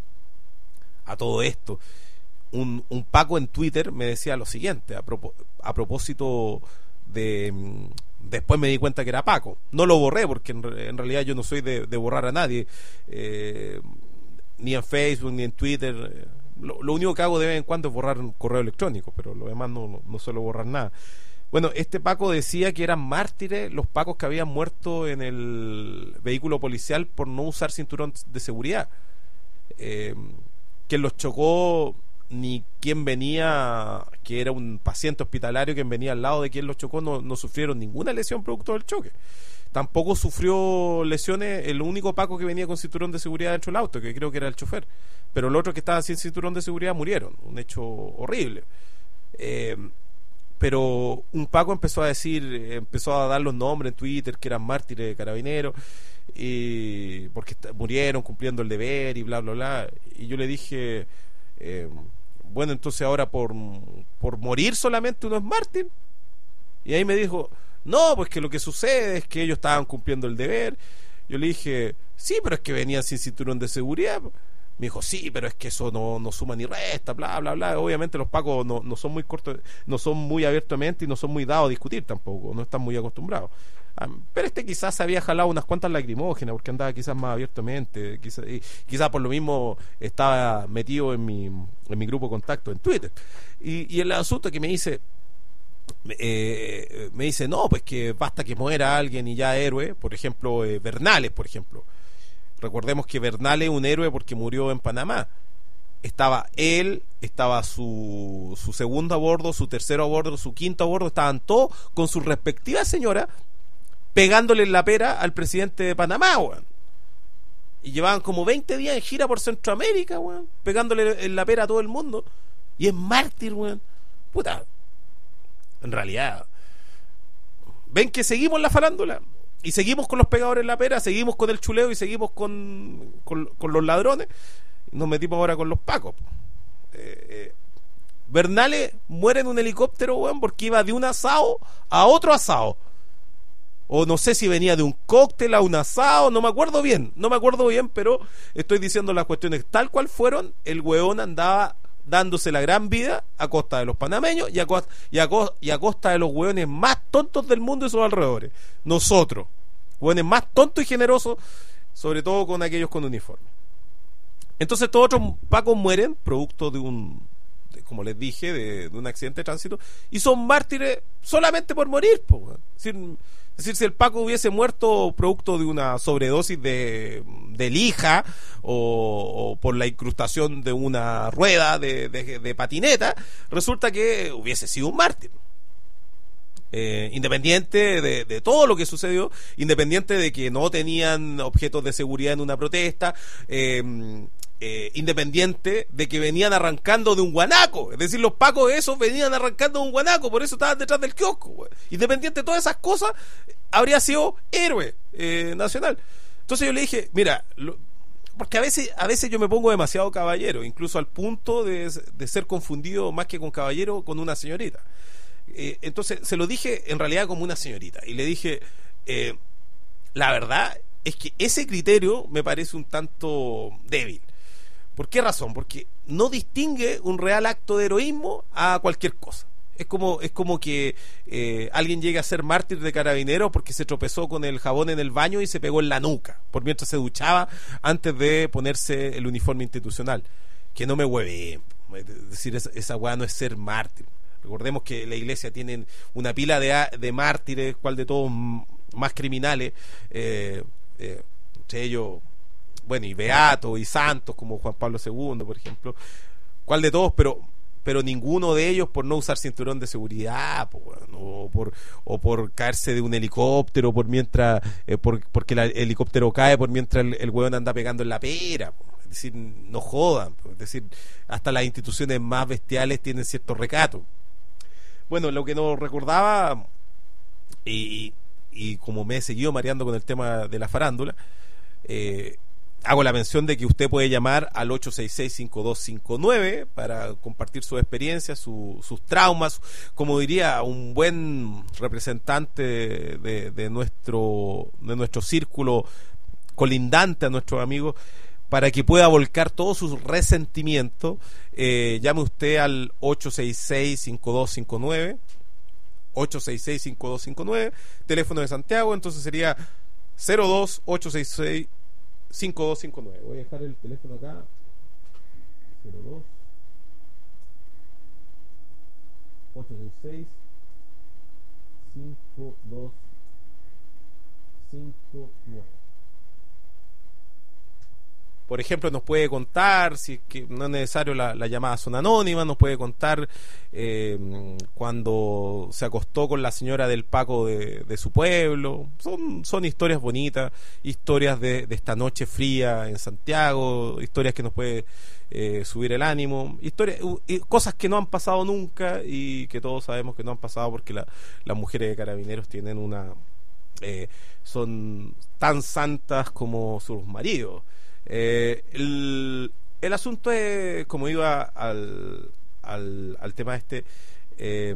A todo esto, un, un paco en Twitter me decía lo siguiente a, propó- a propósito de... Después me di cuenta que era Paco. No lo borré porque en, en realidad yo no soy de, de borrar a nadie, eh, ni en Facebook ni en Twitter. Lo, lo único que hago de vez en cuando es borrar un correo electrónico, pero lo demás no, no, no suelo borrar nada. Bueno, este Paco decía que eran mártires los pacos que habían muerto en el vehículo policial por no usar cinturón de seguridad. Eh, quien los chocó, ni quien venía, que era un paciente hospitalario, quien venía al lado de quien los chocó, no, no sufrieron ninguna lesión producto del choque. Tampoco sufrió lesiones el único Paco que venía con cinturón de seguridad dentro del auto, que creo que era el chofer. Pero los otros que estaban sin cinturón de seguridad murieron. Un hecho horrible. Eh, pero un Paco empezó a decir, empezó a dar los nombres en Twitter que eran mártires de carabineros, y porque murieron cumpliendo el deber y bla, bla, bla. Y yo le dije... Eh, bueno, entonces ahora por, por morir solamente uno es mártir. Y ahí me dijo, no, pues que lo que sucede es que ellos estaban cumpliendo el deber. Yo le dije, sí, pero es que venían sin cinturón de seguridad. Me dijo, sí, pero es que eso no, no suma ni resta, bla, bla, bla. Obviamente los pacos no, no son muy cortos, no son muy abiertamente y no son muy dados a discutir tampoco, no están muy acostumbrados. pero este quizás se había jalado unas cuantas lacrimógenas porque andaba quizás más abiertamente, quizás, y quizás por lo mismo estaba metido en mi, en mi grupo de contacto en Twitter. Y, y el asunto que me dice, eh, me dice, no, pues que basta que muera alguien y ya héroe, por ejemplo, eh, Bernales, por ejemplo. Recordemos que Bernales es un héroe porque murió en Panamá. Estaba él, estaba su, su segundo a bordo, su tercero a bordo, su quinto a bordo, estaban todos con sus respectivas señoras pegándole en la pera al presidente de Panamá, weón. Y llevaban como veinte días en gira por Centroamérica, weón, pegándole en la pera a todo el mundo. Y es mártir, weón. Puta. En realidad, ven que seguimos la farándula y seguimos con los pegadores en la pera, seguimos con el chuleo y seguimos con, con, con los ladrones. Nos metimos ahora con los pacos. Eh, eh. Bernales muere en un helicóptero, weón, porque iba de un asado a otro asado. O no sé si venía de un cóctel a un asado, no me acuerdo bien, no me acuerdo bien, pero estoy diciendo las cuestiones tal cual fueron. El weón andaba dándose la gran vida a costa de los panameños y a costa, y a costa, y a costa de los weones más tontos del mundo y sus alrededores. Nosotros, weones más tontos y generosos, sobre todo con aquellos con uniforme. Entonces todos otros pacos mueren producto de un, de, como les dije, de, de un accidente de tránsito, y son mártires solamente por morir, po, es decir, es decir, si el paco hubiese muerto producto de una sobredosis de, de lija o, o por la incrustación de una rueda de, de, de patineta, resulta que hubiese sido un mártir. Eh, independiente de, de todo lo que sucedió, independiente de que no tenían objetos de seguridad en una protesta, eh, eh, independiente de que venían arrancando de un guanaco, es decir, los pacos esos venían arrancando de un guanaco, por eso estaban detrás del kiosco, güey. Independiente de todas esas cosas, habría sido héroe eh, nacional. Entonces yo le dije, mira, lo, porque a veces a veces yo me pongo demasiado caballero, incluso al punto de, de ser confundido más que con caballero con una señorita. Eh, entonces se lo dije en realidad como una señorita y le dije, eh, la verdad es que ese criterio me parece un tanto débil. ¿Por qué razón? Porque no distingue un real acto de heroísmo a cualquier cosa. Es como, es como que eh, alguien llegue a ser mártir de carabineros porque se tropezó con el jabón en el baño y se pegó en la nuca por mientras se duchaba antes de ponerse el uniforme institucional. Que no me hueve. Es decir, esa, esa weá no es ser mártir. Recordemos que la iglesia tiene una pila de, de mártires, cual de todos más criminales, eh, eh, entre ellos, bueno, y beatos y santos como Juan Pablo segundo, por ejemplo, cual de todos, pero pero ninguno de ellos por no usar cinturón de seguridad, po, bueno, o por o por caerse de un helicóptero por mientras eh, por, porque el helicóptero cae por mientras el, el hueón anda pegando en la pera, po. Es decir, no jodan, po. Es decir, hasta las instituciones más bestiales tienen cierto recato. Bueno, lo que nos recordaba, y, y como me he seguido mareando con el tema de la farándula, eh, hago la mención de que usted puede llamar al ocho seis seis, cinco dos cinco nueve para compartir sus experiencias, su, sus traumas, como diría un buen representante de, de, nuestro, de nuestro círculo colindante a nuestros amigos, para que pueda volcar todos sus resentimientos. Eh, llame usted al ocho seis seis, cinco dos cinco nueve, ocho seis seis, cinco dos cinco nueve, teléfono de Santiago, entonces sería cero dos, ocho seis seis, cinco dos cinco nueve. Voy a dejar el teléfono acá. cero dos, ocho seis seis, cinco dos cinco nueve. Por ejemplo, nos puede contar, si es que no es necesario, la, la llamada son anónimas, nos puede contar eh, cuando se acostó con la señora del Paco de, de su pueblo. Son, son historias bonitas, historias de, de esta noche fría en Santiago, historias que nos puede eh, subir el ánimo, historias, y cosas que no han pasado nunca y que todos sabemos que no han pasado porque la, las mujeres de Carabineros tienen una... Eh, son tan santas como sus maridos. Eh, el, el asunto es, como iba al, al, al tema este, eh,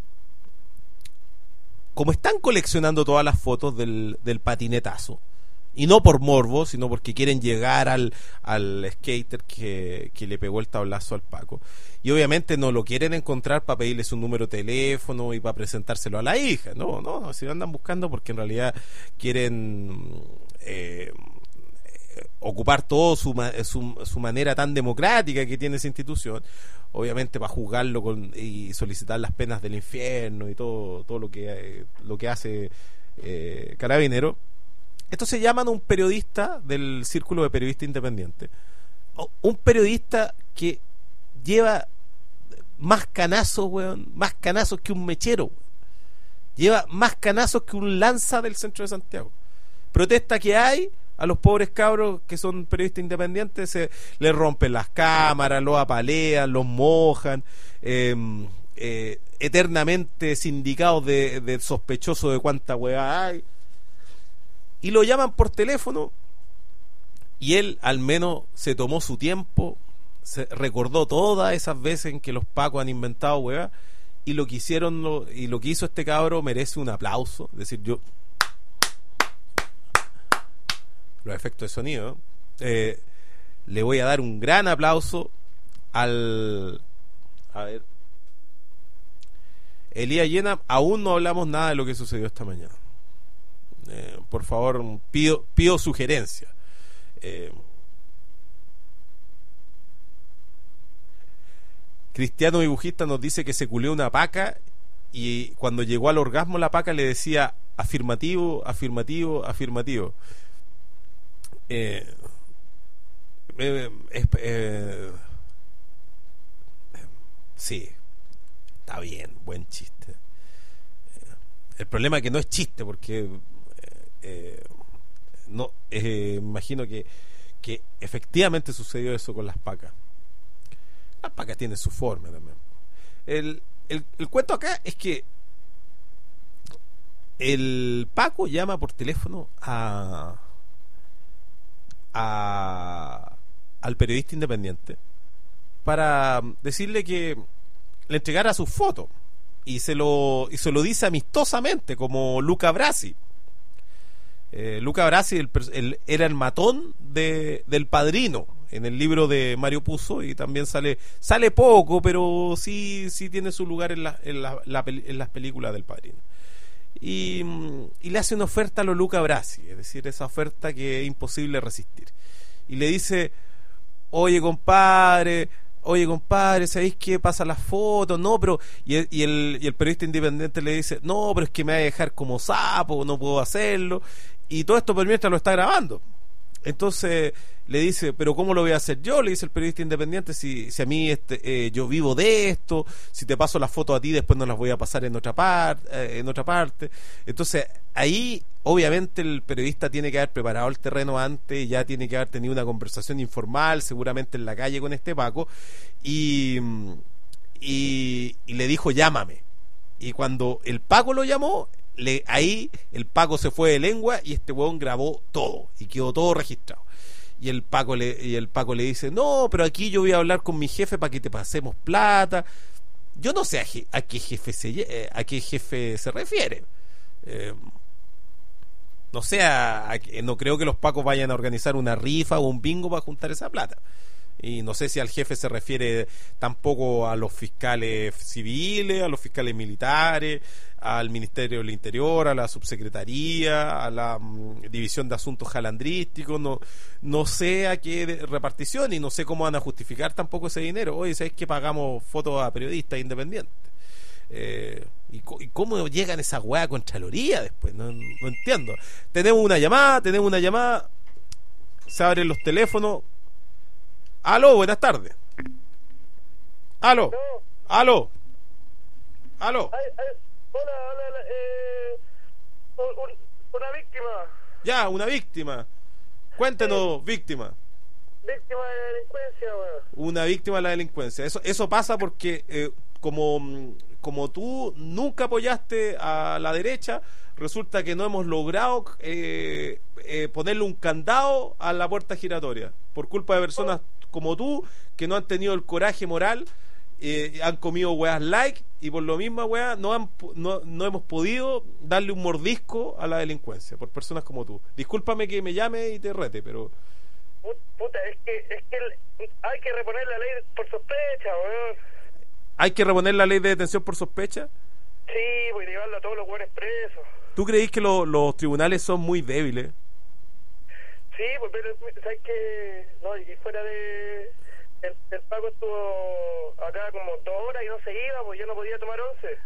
como están coleccionando todas las fotos del, del patinetazo y no por morbo, sino porque quieren llegar al, al skater que, que le pegó el tablazo al Paco. Y obviamente no lo quieren encontrar para pedirle su número de teléfono y para presentárselo a la hija. No, no, si lo andan buscando porque en realidad quieren eh, ocupar todo su, su, su manera tan democrática que tiene esa institución, obviamente para juzgarlo con, y solicitar las penas del infierno y todo, todo lo que, eh, lo que hace eh, Carabinero. Esto se llaman un periodista del Círculo de Periodistas Independientes, un periodista que lleva más canazos, weón, más canazos que un mechero, weón. Lleva más canazos que un lanza del centro de Santiago. Protesta que hay a los pobres cabros que son periodistas independientes, se les rompen las cámaras, los apalean, los mojan, eh, eh, eternamente sindicados de, de sospechosos de cuánta weá hay, y lo llaman por teléfono, y él al menos se tomó su tiempo, se recordó todas esas veces en que los pacos han inventado weá, y lo que hicieron lo, y lo que hizo este cabro merece un aplauso. Es decir, yo los efectos de sonido, eh, le voy a dar un gran aplauso al, a ver, Elías Llena. Aún no hablamos nada de lo que sucedió esta mañana. Eh, por favor, pido, pido sugerencia. eh, Cristiano Dibujista nos dice que se culió una paca y cuando llegó al orgasmo la paca le decía afirmativo, afirmativo, afirmativo. Eh, eh, eh, eh, sí, está bien, buen chiste. Eh, el problema es que no es chiste porque eh, eh, no eh, imagino que, que efectivamente sucedió eso con las pacas. Las pacas tienen su forma también. El, el, el cuento acá es que el Paco llama por teléfono a A, al periodista independiente para decirle que le entregara sus fotos y se lo y se lo dice amistosamente como Luca Brasi. eh, Luca Brasi el, el, era el matón de, del Padrino en el libro de Mario Puzo, y también sale sale poco, pero sí sí tiene su lugar en, la, en, la, la, en las películas del Padrino. Y, y le hace una oferta a lo Luca Brasi, es decir, esa oferta que es imposible resistir, y le dice: oye compadre, oye compadre, ¿sabéis qué? Pasa las fotos, no, pero y el, y el, y el periodista independiente le dice: no, pero es que me va a dejar como sapo, no puedo hacerlo, y todo esto por mientras lo está grabando. Entonces le dice: pero ¿cómo lo voy a hacer yo? Le dice el periodista independiente: si, si a mí este, eh, yo vivo de esto, si te paso las fotos a ti después no las voy a pasar en otra parte, eh, en otra parte. Entonces ahí obviamente el periodista tiene que haber preparado el terreno antes, ya tiene que haber tenido una conversación informal, seguramente en la calle con este Paco, y, y, y le dijo: llámame. Y cuando el Paco lo llamó, Le, ahí el Paco se fue de lengua y este huevón grabó todo y quedó todo registrado. Y el Paco le, y el Paco le dice: no, pero aquí yo voy a hablar con mi jefe para que te pasemos plata. Yo no sé a, je, a qué jefe se a qué jefe se refiere. Eh, no sé, a, a, no creo que los Pacos vayan a organizar una rifa o un bingo para juntar esa plata. Y no sé si al jefe se refiere tampoco a los fiscales civiles, a los fiscales militares, al Ministerio del Interior, a la subsecretaría, a la um, División de Asuntos Jalandrísticos. No, no sé a qué repartición y no sé cómo van a justificar tampoco ese dinero. Oye, ¿sabes que pagamos fotos a periodistas independientes? Eh, ¿y, ¿Y cómo llegan esas weas a Contraloría después? No, no entiendo. Tenemos una llamada, tenemos una llamada. Se abren los teléfonos. Aló, buenas tardes. Aló, aló, aló. Ay, ay, hola, hola, eh, un, una víctima. Ya, una víctima. Cuéntenos, sí. Víctima. Víctima de la delincuencia, bueno. Una víctima de la delincuencia. Eso, eso pasa porque eh, como, como tú nunca apoyaste a la derecha, resulta que no hemos logrado eh, eh, ponerle un candado a la puerta giratoria por culpa de personas como tú, que no han tenido el coraje moral eh, han comido weas like y por lo mismo weá no, han, no, no hemos podido darle un mordisco a la delincuencia por personas como tú. Discúlpame que me llame y te rete, pero puta, es que es que el, hay que reponer la ley por sospecha, weón. ¿Hay que reponer la ley de detención por sospecha? Sí, voy a llevarlo a todos los weones presos. ¿Tú creís que lo, los tribunales son muy débiles? Sí, pues pero sabes que no, y fuera de el, el Paco estuvo acá como dos horas y no se iba, pues yo no podía tomar once.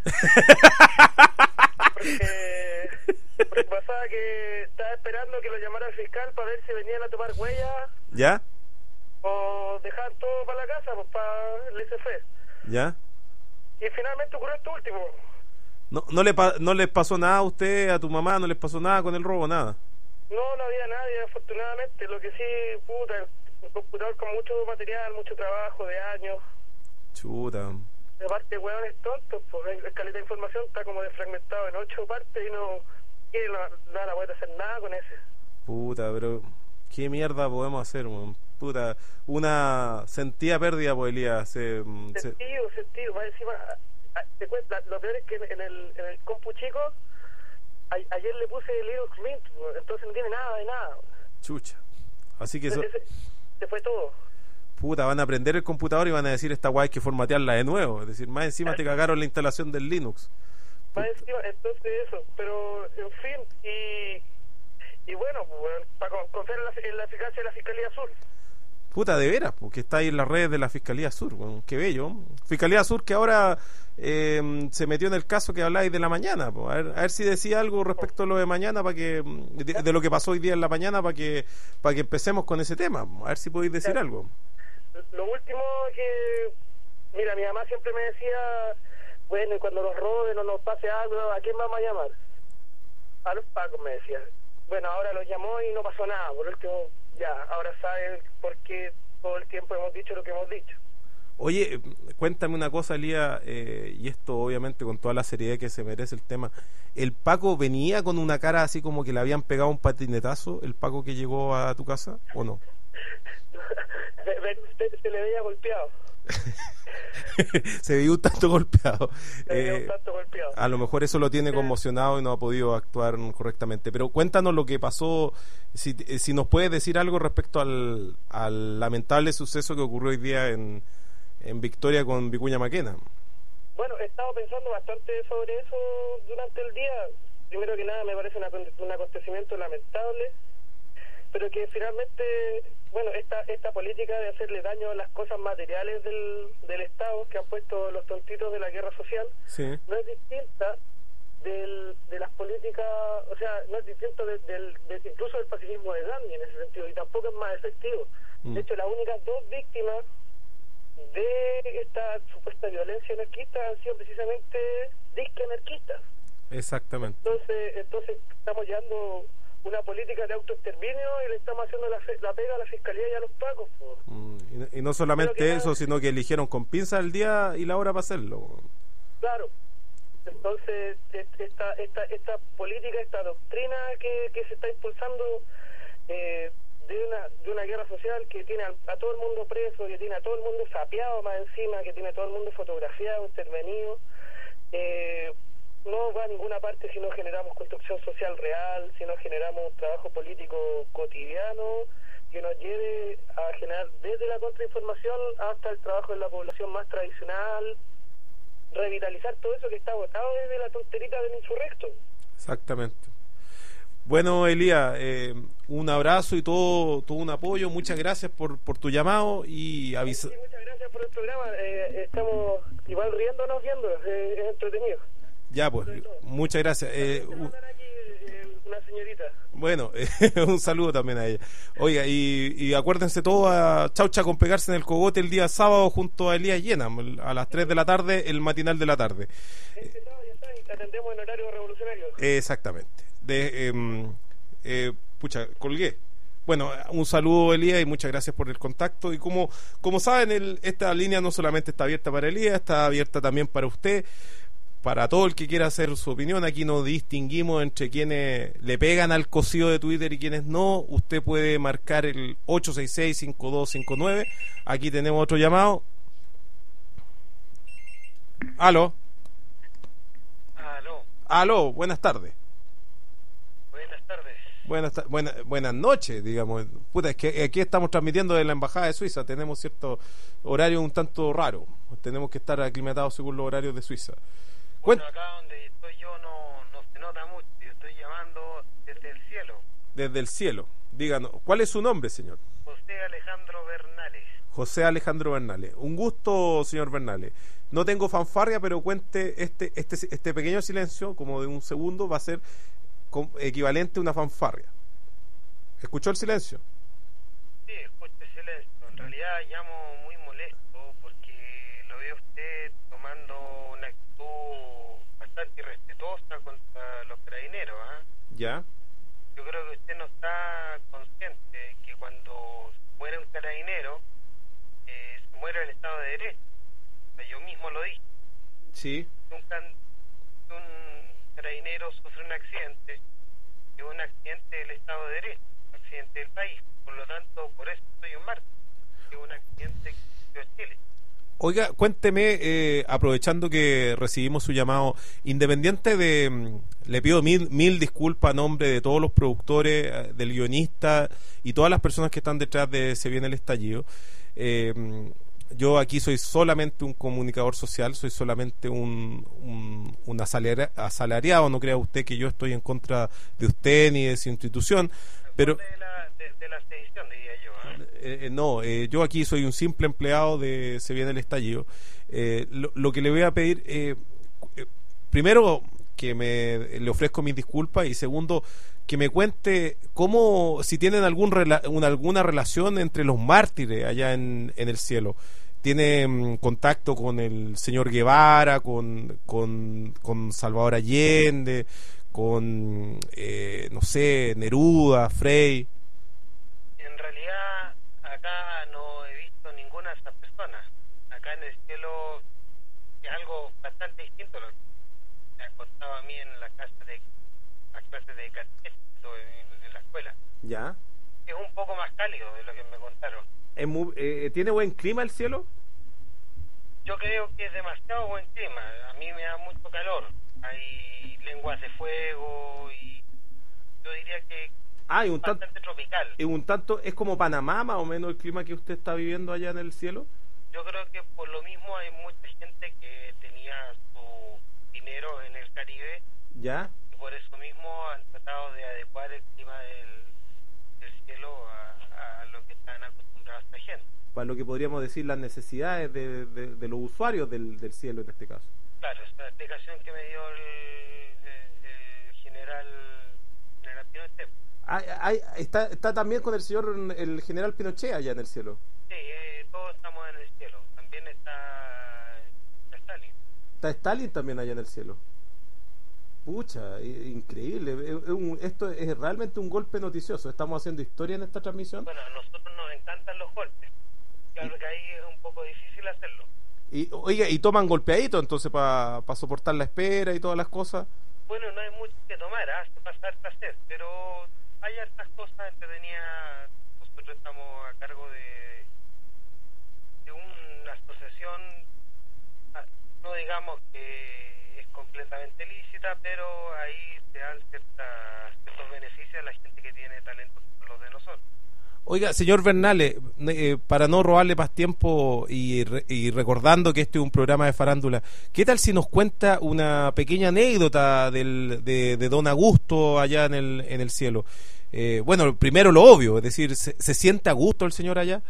porque, porque pasaba que estaba esperando que lo llamara el fiscal para ver si venían a tomar huellas. ¿Ya? O dejar todo para la casa, pues para el S F. ¿Ya? Y finalmente ocurrió esto último. ¿No, no, le pa ¿No les pasó nada a usted, a tu mamá? ¿No les pasó nada con el robo? Nada. No, no había nadie, afortunadamente. Lo que sí, puta, un computador con mucho material, mucho trabajo de años. Chuta. De parte de hueones tontos, pues el caleta de información está como desfragmentado en ocho partes y no quiere no, no la puede hacer nada con ese. Puta, pero ¿qué mierda podemos hacer, man? Puta, una sentida pérdida, pues, Elías. Se, sentido, se... sentido. Más encima, te cuenta, lo peor es que en el, en el compu chico, a, ayer le puse Linux Mint, entonces no tiene nada de nada. Chucha. Así que eso... Se, se fue todo. Puta, van a prender el computador y van a decir esta guay hay que formatearla de nuevo. Es decir, más encima te cagaron la instalación del Linux. Más encima, entonces eso. Pero, en fin, y... Y bueno, pues, para confiar en la, en la eficacia de la Fiscalía Sur. Puta, de veras, porque está ahí en las redes de la Fiscalía Sur, bueno, qué bello. Fiscalía Sur que ahora eh, se metió en el caso que habláis de la mañana, pues. a, ver, a ver si decía algo respecto a lo de mañana, para que de, de lo que pasó hoy día en la mañana, para que para que empecemos con ese tema, a ver si podéis decir ya. algo. Lo último que, mira, mi mamá siempre me decía, bueno, y cuando nos roben o nos pase algo, ¿a quién vamos a llamar? A los Pacos, me decía. Bueno, ahora los llamó y no pasó nada, por último, ya, ahora saben por qué todo el tiempo hemos dicho lo que hemos dicho. Oye, cuéntame una cosa, Elías, eh, y esto obviamente con toda la seriedad que se merece el tema. ¿El Paco venía con una cara así como que le habían pegado un patinetazo, el Paco que llegó a tu casa, o no? se, se le veía golpeado. Se veía un tanto golpeado. Se veía eh, un tanto golpeado. A lo mejor eso lo tiene conmocionado y no ha podido actuar correctamente. Pero cuéntanos lo que pasó, si, si nos puedes decir algo respecto al, al lamentable suceso que ocurrió hoy día en, en Victoria con Vicuña Maquena. Bueno, he estado pensando bastante sobre eso durante el día. Primero que nada me parece una, un acontecimiento lamentable, pero que finalmente, bueno, esta esta política de hacerle daño a las cosas materiales del, del Estado que han puesto los tontitos de la guerra social, sí, no es distinta del, de las políticas, o sea, no es distinto de, del, de, incluso del pacifismo de Gandhi en ese sentido, y tampoco es más efectivo. Mm. De hecho, las únicas dos víctimas de esta supuesta violencia anarquista han sido precisamente disque anarquistas. Exactamente. Entonces, entonces estamos llevando una política de autoexterminio y le estamos haciendo la, fe, la pega a la Fiscalía y a los Pacos. Mm, y, no, y no solamente eso, nada, sino que eligieron con pinza el día y la hora para hacerlo. Claro. Entonces, esta esta esta política, esta doctrina que, que se está impulsando eh, de una de una guerra social que tiene a, a todo el mundo preso, que tiene a todo el mundo sapeado más encima, que tiene a todo el mundo fotografiado, intervenido, eh, no va a ninguna parte si no generamos construcción social real, si no generamos un trabajo político cotidiano que nos lleve a generar desde la contrainformación hasta el trabajo en la población más tradicional, revitalizar todo eso que está agotado desde la tonterita del insurrecto. Exactamente. Bueno, Elías, eh, un abrazo y todo todo un apoyo. Muchas gracias por por tu llamado y avisa. Sí, muchas gracias por el programa. Eh, estamos igual riéndonos viendo, eh, es entretenido. Ya, pues, muchas gracias. Eh, uh, aquí, eh, una señorita. Bueno, eh, un saludo también a ella. Oiga, y, y acuérdense todos a Chaucha con pegarse en el cogote el día sábado junto a Elías Llena, a las tres de la tarde, el matinal de la tarde. Este sábado ya está, y atendemos en horario revolucionario. Exactamente. De, eh, eh, pucha, colgué. Bueno, un saludo, Elías, y muchas gracias por el contacto. Y como, como saben, el, esta línea no solamente está abierta para Elías, está abierta también para usted, para todo el que quiera hacer su opinión. Aquí no distinguimos entre quienes le pegan al cocido de Twitter y quienes no. Usted puede marcar el ocho seis seis, cinco dos cinco nueve. Aquí tenemos otro llamado. Aló. Aló. Aló, buenas tardes. Buenas tardes. Buenas, ta- buena, buenas noches, digamos. Puta, es que aquí estamos transmitiendo de la Embajada de Suiza. Tenemos cierto horario un tanto raro. Tenemos que estar aclimatados según los horarios de Suiza. Bueno, Cuen- acá donde estoy yo no, no se nota mucho. Yo estoy llamando desde el cielo. Desde el cielo. Díganos, ¿cuál es su nombre, señor? José Alejandro Bernales. José Alejandro Bernales. Un gusto, señor Bernales. No tengo fanfarria, pero cuente este, este, este pequeño silencio, como de un segundo, va a ser com- equivalente a una fanfarria. ¿Escuchó el silencio? Sí, escuche silencio. En realidad llamo muy molesto porque lo veo usted tomando una actitud bastante irrespetuosa contra los carabineros. ¿ah? Ya. Yo creo que usted no está consciente de que cuando muere un carabinero, eh, se muere el Estado de Derecho. O sea, yo mismo lo dije. Sí. Si un, can- si un carabinero sufre un accidente, es un accidente del Estado de Derecho, un accidente del país. Por lo tanto, por eso soy un mártir. Es un accidente que ocurrió en Chile. Oiga, cuénteme, eh, aprovechando que recibimos su llamado, independiente de, mm, le pido mil, mil disculpas a nombre de todos los productores, eh, del guionista y todas las personas que están detrás de Se Viene el Estallido. Eh, mm, yo aquí soy solamente un comunicador social, soy solamente un, un, un asalari- asalariado, no crea usted que yo estoy en contra de usted ni de su institución, pero... De la, de, de la sedición, diría yo. ¿eh? Eh, eh, no, eh, yo aquí soy un simple empleado de Se Viene el Estallido. Eh, lo, lo que le voy a pedir, eh, eh, primero, que me le ofrezco mis disculpas y segundo, que me cuente cómo, si tienen algún rela- una, alguna relación entre los mártires allá en, en el cielo. ¿Tiene mm, contacto con el señor Guevara, con, con, con Salvador Allende, con, eh, no sé, Neruda, Frei? En realidad, acá no he visto ninguna de esas personas. Acá en el cielo es algo bastante distinto a lo que me han contado a mí en la clase de las clases de catequesis en, en la escuela. ¿Ya? Es un poco más cálido de lo que me contaron. ¿Es muy- eh, ¿Tiene buen clima el cielo? Yo creo que es demasiado buen clima. A mí me da mucho calor. Hay lenguas de fuego y yo diría que Ah, y un es tanto, bastante tropical. y un tanto, es como Panamá más o menos el clima que usted está viviendo allá en el cielo. Yo creo que por lo mismo hay mucha gente que tenía su dinero en el Caribe ¿Ya? y por eso mismo han tratado de adecuar el clima del, del cielo a, a lo que están acostumbrados esta gente. Para lo que podríamos decir las necesidades de, de, de los usuarios del, del cielo en este caso. Claro, esa explicación que me dio el, el, el general, general Pinochet. Ah, ah, está, está también con el señor, el general Pinochet allá en el cielo. Sí, eh, todos estamos en el cielo. También está, está Stalin. Está Stalin también allá en el cielo. Pucha, i- increíble. Es- es un- esto es realmente un golpe noticioso. Estamos haciendo historia en esta transmisión. Bueno, a nosotros nos encantan los golpes. Claro que ahí es un poco difícil hacerlo. Y, oiga, y toman golpeadito entonces para soportar la espera y todas las cosas. Bueno, no hay mucho que tomar, ¿ah? Se pasa harta sed, pero hay hartas cosas entretenidas. Nosotros estamos a cargo de, de una asociación, ah, no digamos que es completamente lícita, pero ahí se dan ciertas, ciertos beneficios a la gente que tiene talentos como los de nosotros. Oiga, señor Bernales, eh, para no robarle más tiempo y, re- y recordando que este es un programa de farándula, ¿qué tal si nos cuenta una pequeña anécdota del, de, de don Augusto allá en el, en el cielo? Eh, bueno, primero lo obvio, es decir, ¿se, se siente a gusto el señor allá?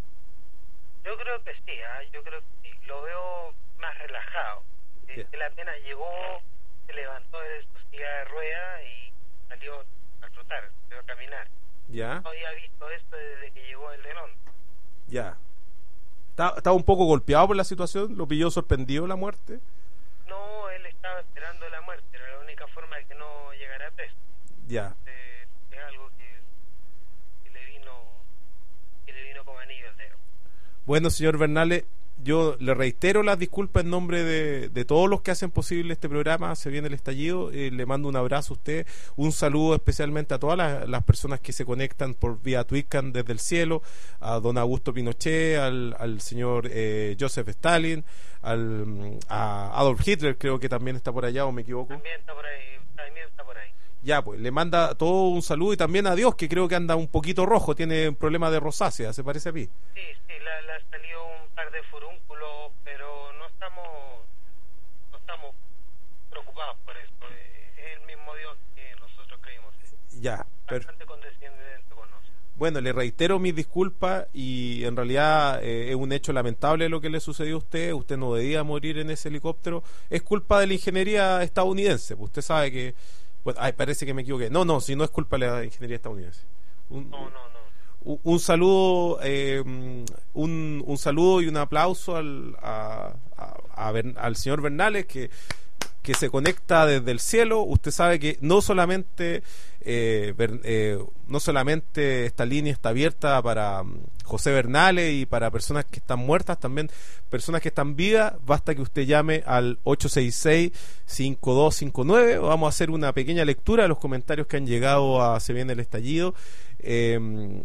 Yo creo que sí, ¿ah? Yo creo que sí. Lo veo más relajado. Yeah. Él apenas llegó, se levantó de su silla de rueda y salió a trotar, salió a caminar. Ya, No había visto esto desde que llegó el de Londres. ya. ¿Está- ¿Estaba un poco golpeado por la situación? ¿Lo pilló sorprendido la muerte? No, él estaba esperando la muerte, era la única forma de que no llegara preso. Ya. Eh, es algo que, que le vino que le vino como anillo al dedo. Bueno, señor Bernales, yo le reitero las disculpas en nombre de, de todos los que hacen posible este programa. Se viene el estallido. Eh, le mando un abrazo a usted, un saludo especialmente a todas las, las personas que se conectan por vía Twitcam desde el cielo, a don Augusto Pinochet, al, al señor eh, Joseph Stalin, al, a Adolf Hitler, creo que también está por allá, o me equivoco. También está por ahí, también está por ahí. Ya, pues, le manda todo un saludo, y también a Dios, que creo que anda un poquito rojo, tiene un problema de rosácea, se parece a mí. Sí, sí, le, le ha salido un par de furúnculos, pero no estamos, no estamos preocupados por esto. Es el mismo Dios que nosotros creímos. Ya, pero... Bastante condescendiente con nosotros. Bueno, le reitero mis disculpas, y en realidad eh, es un hecho lamentable lo que le sucedió a usted. Usted no debía morir en ese helicóptero. Es culpa de la ingeniería estadounidense. Usted sabe que... Bueno, ay, parece que me equivoqué. No, no, si no es culpa de la ingeniería estadounidense. Un, no, no, no. Un, un saludo, eh, un, un saludo y un aplauso al, a, a, a Bern, al señor Bernales, que que se conecta desde el cielo. Usted sabe que no solamente eh, eh, no solamente esta línea está abierta para José Bernales y para personas que están muertas, también personas que están vivas. Basta que usted llame al ocho seis seis, cinco dos cinco nueve. Vamos a hacer una pequeña lectura de los comentarios que han llegado a Se Viene el Estallido. eh,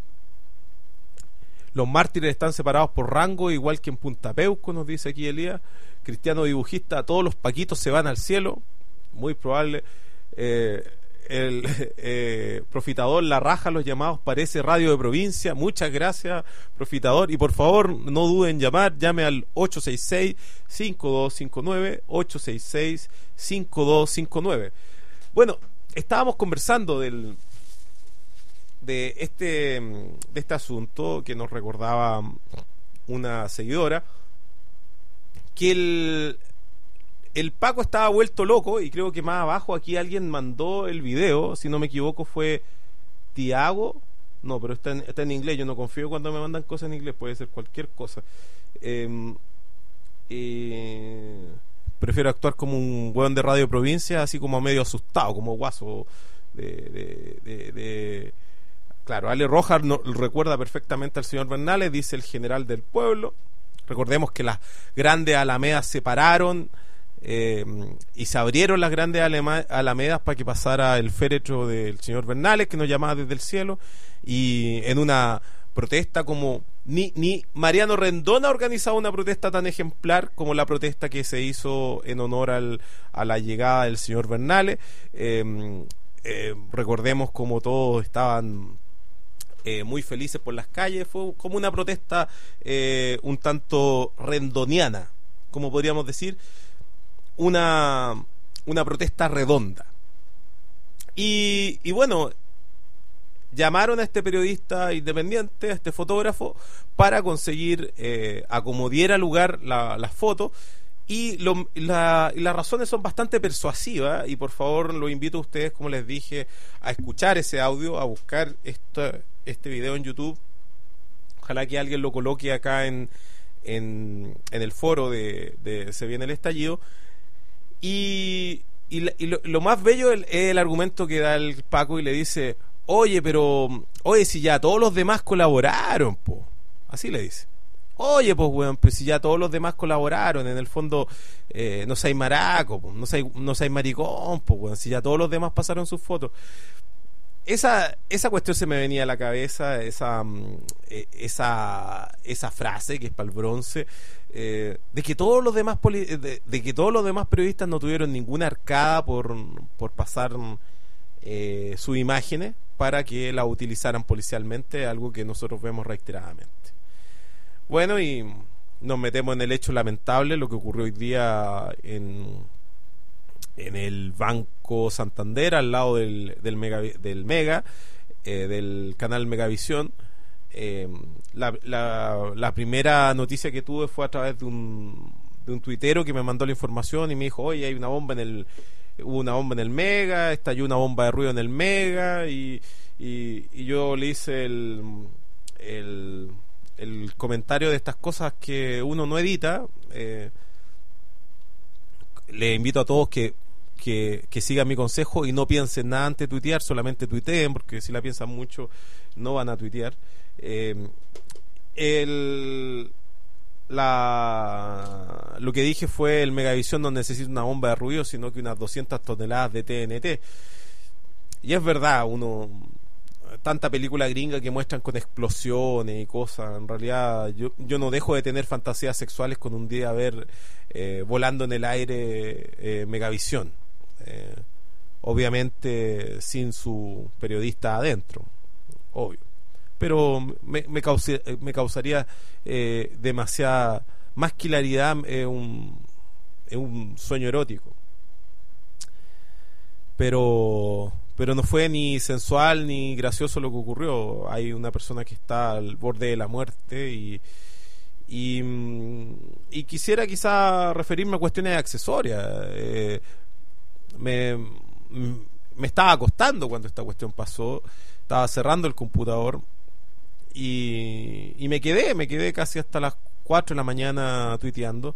Los mártires están separados por rango, igual que en Punta Peuco, nos dice aquí Elías. Cristiano dibujista, todos los paquitos se van al cielo. Muy probable. Eh, el eh, Profitador, la raja, los llamados, parece radio de provincia. Muchas gracias, Profitador. Y por favor, no duden en llamar. Llame al ocho seis seis, cinco dos cinco nueve, ocho seis seis, cinco dos cinco nueve. Bueno, estábamos conversando del... de este de este asunto que nos recordaba una seguidora, que el el Paco estaba vuelto loco, y creo que más abajo aquí alguien mandó el video, si no me equivoco fue Tiago, no, pero está en, está en inglés. Yo no confío cuando me mandan cosas en inglés, puede ser cualquier cosa. eh, eh, prefiero actuar como un hueón de radio provincia, así como medio asustado, como guaso de, de, de, de Claro, Ale Rojas no, recuerda perfectamente al señor Bernales, dice el general del pueblo. Recordemos que las grandes alamedas se pararon eh, y se abrieron las grandes alema, alamedas para que pasara el féretro del señor Bernales, que nos llamaba desde el cielo, y en una protesta como... Ni, ni Mariano Rendón ha organizado una protesta tan ejemplar como la protesta que se hizo en honor al, a la llegada del señor Bernales. Eh, eh, recordemos como todos estaban... Eh, muy felices por las calles. Fue como una protesta eh, un tanto rendoniana, como podríamos decir, una, una protesta redonda. Y, y bueno, llamaron a este periodista independiente, a este fotógrafo, para conseguir eh, a como diera lugar la, las fotos. Y, lo, la, y las razones son bastante persuasivas, y por favor los invito a ustedes, como les dije, a escuchar ese audio, a buscar esta, este video en YouTube. Ojalá que alguien lo coloque acá en, en, en el foro de, de Se Viene el Estallido. Y, y, la, y lo, lo más bello es el, es el argumento que da el Paco, y le dice: oye, pero, oye, si ya todos los demás colaboraron, po. Así le dice. Oye, pues, weón, pues si ya todos los demás colaboraron, en el fondo, eh, no seáis maraco, pues, no seáis, no seáis maricón, pues, weón, si ya todos los demás pasaron sus fotos. Esa, esa cuestión se me venía a la cabeza, esa, esa, esa frase que es para el bronce, eh, de que todos los demás poli de, de que todos los demás periodistas no tuvieron ninguna arcada por, por pasar eh, sus imágenes para que la utilizaran policialmente, algo que nosotros vemos reiteradamente. Bueno, y nos metemos en el hecho lamentable, lo que ocurrió hoy día en, en el Banco Santander, al lado del, del Mega, del, Mega eh, del canal Megavisión. Eh, la, la, la primera noticia que tuve fue a través de un, de un tuitero que me mandó la información y me dijo: oye, hay una bomba en el, hubo una bomba en el Mega, estalló una bomba de ruido en el Mega, y, y, y yo le hice el... el el comentario de estas cosas que uno no edita. eh, le invito a todos que, que, que sigan mi consejo y no piensen nada antes de tuitear, solamente tuiteen, porque si la piensan mucho no van a tuitear. eh, el, la lo que dije fue el Megavisión no necesita una bomba de ruido, sino que unas doscientas toneladas de T N T. Y es verdad, uno tanta película gringa que muestran con explosiones y cosas, en realidad yo, yo no dejo de tener fantasías sexuales con un día ver eh, volando en el aire eh, Megavisión, eh, obviamente sin su periodista adentro, obvio, pero me, me, cause, me causaría eh, demasiada más claridad eh, un, eh, un sueño erótico, pero pero no fue ni sensual ni gracioso lo que ocurrió. Hay una persona que está al borde de la muerte y y, y quisiera quizá referirme a cuestiones accesorias. Eh, me, me estaba acostando cuando esta cuestión pasó, estaba cerrando el computador y, y me quedé, me quedé casi hasta las cuatro de la mañana tuiteando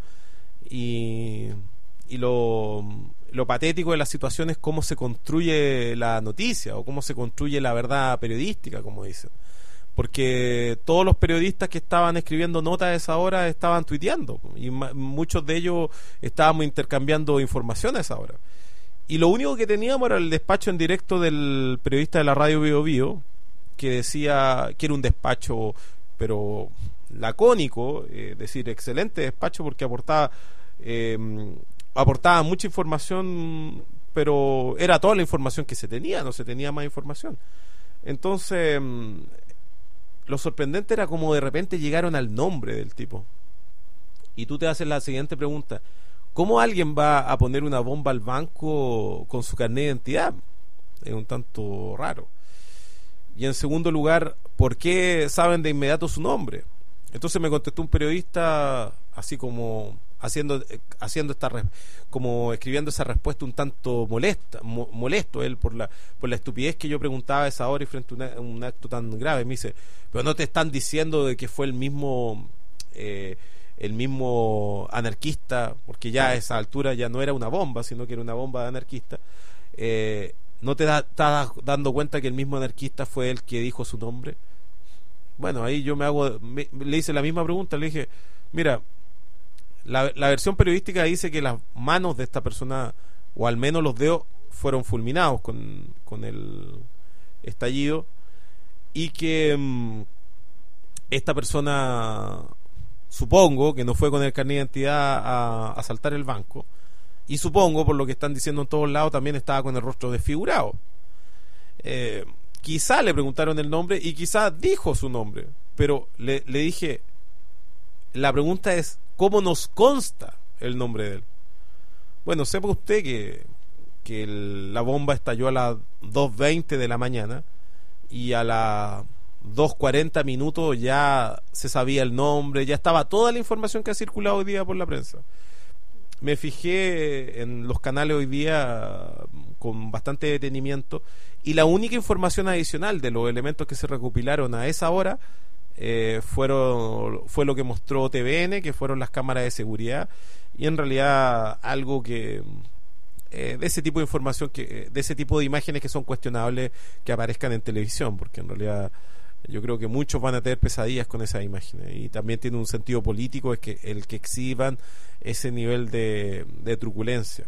y, y lo... lo patético de la situación es cómo se construye la noticia o cómo se construye la verdad periodística, como dicen, porque todos los periodistas que estaban escribiendo notas a esa hora estaban tuiteando y muchos de ellos estábamos intercambiando información a esa hora, y lo único que teníamos era el despacho en directo del periodista de la radio Bio Bio, que decía que era un despacho pero lacónico, es eh, decir, excelente despacho porque aportaba eh, aportaba mucha información, pero era toda la información que se tenía, no se tenía más información. Entonces, lo sorprendente era como de repente llegaron al nombre del tipo. Y tú te haces la siguiente pregunta: ¿cómo alguien va a poner una bomba al banco con su carnet de identidad? Es un tanto raro. Y en segundo lugar, ¿por qué saben de inmediato su nombre? Entonces me contestó un periodista así como haciendo haciendo esta re, como escribiendo esa respuesta un tanto molesta mo, molesto él por la por la estupidez que yo preguntaba a esa hora y frente a una, un acto tan grave. Me dice: pero no te están diciendo de que fue el mismo eh, el mismo anarquista, porque ya a esa altura ya no era una bomba, sino que era una bomba de anarquista. Eh, ¿no te da, estás dando cuenta que el mismo anarquista fue el que dijo su nombre? Bueno, ahí yo me hago me, le hice la misma pregunta, le dije: mira, La, la versión periodística dice que las manos de esta persona, o al menos los dedos, fueron fulminados con, con el estallido, y que mmm, esta persona, supongo que no fue con el carnet de identidad a, a asaltar el banco, y supongo, por lo que están diciendo en todos lados, también estaba con el rostro desfigurado. Eh, quizá le preguntaron el nombre y quizá dijo su nombre, pero le, le dije, la pregunta es: ¿cómo nos consta el nombre de él? Bueno, sepa usted que, que el, la bomba estalló a las dos veinte de la mañana y a las dos cuarenta minutos ya se sabía el nombre, ya estaba toda la información que ha circulado hoy día por la prensa. Me fijé en los canales hoy día con bastante detenimiento y la única información adicional de los elementos que se recopilaron a esa hora Eh, fueron fue lo que mostró T V N, que fueron las cámaras de seguridad, y en realidad algo que eh, de ese tipo de información, que de ese tipo de imágenes que son cuestionables que aparezcan en televisión, porque en realidad yo creo que muchos van a tener pesadillas con esas imágenes, y también tiene un sentido político, es que el que exhiban ese nivel de, de truculencia.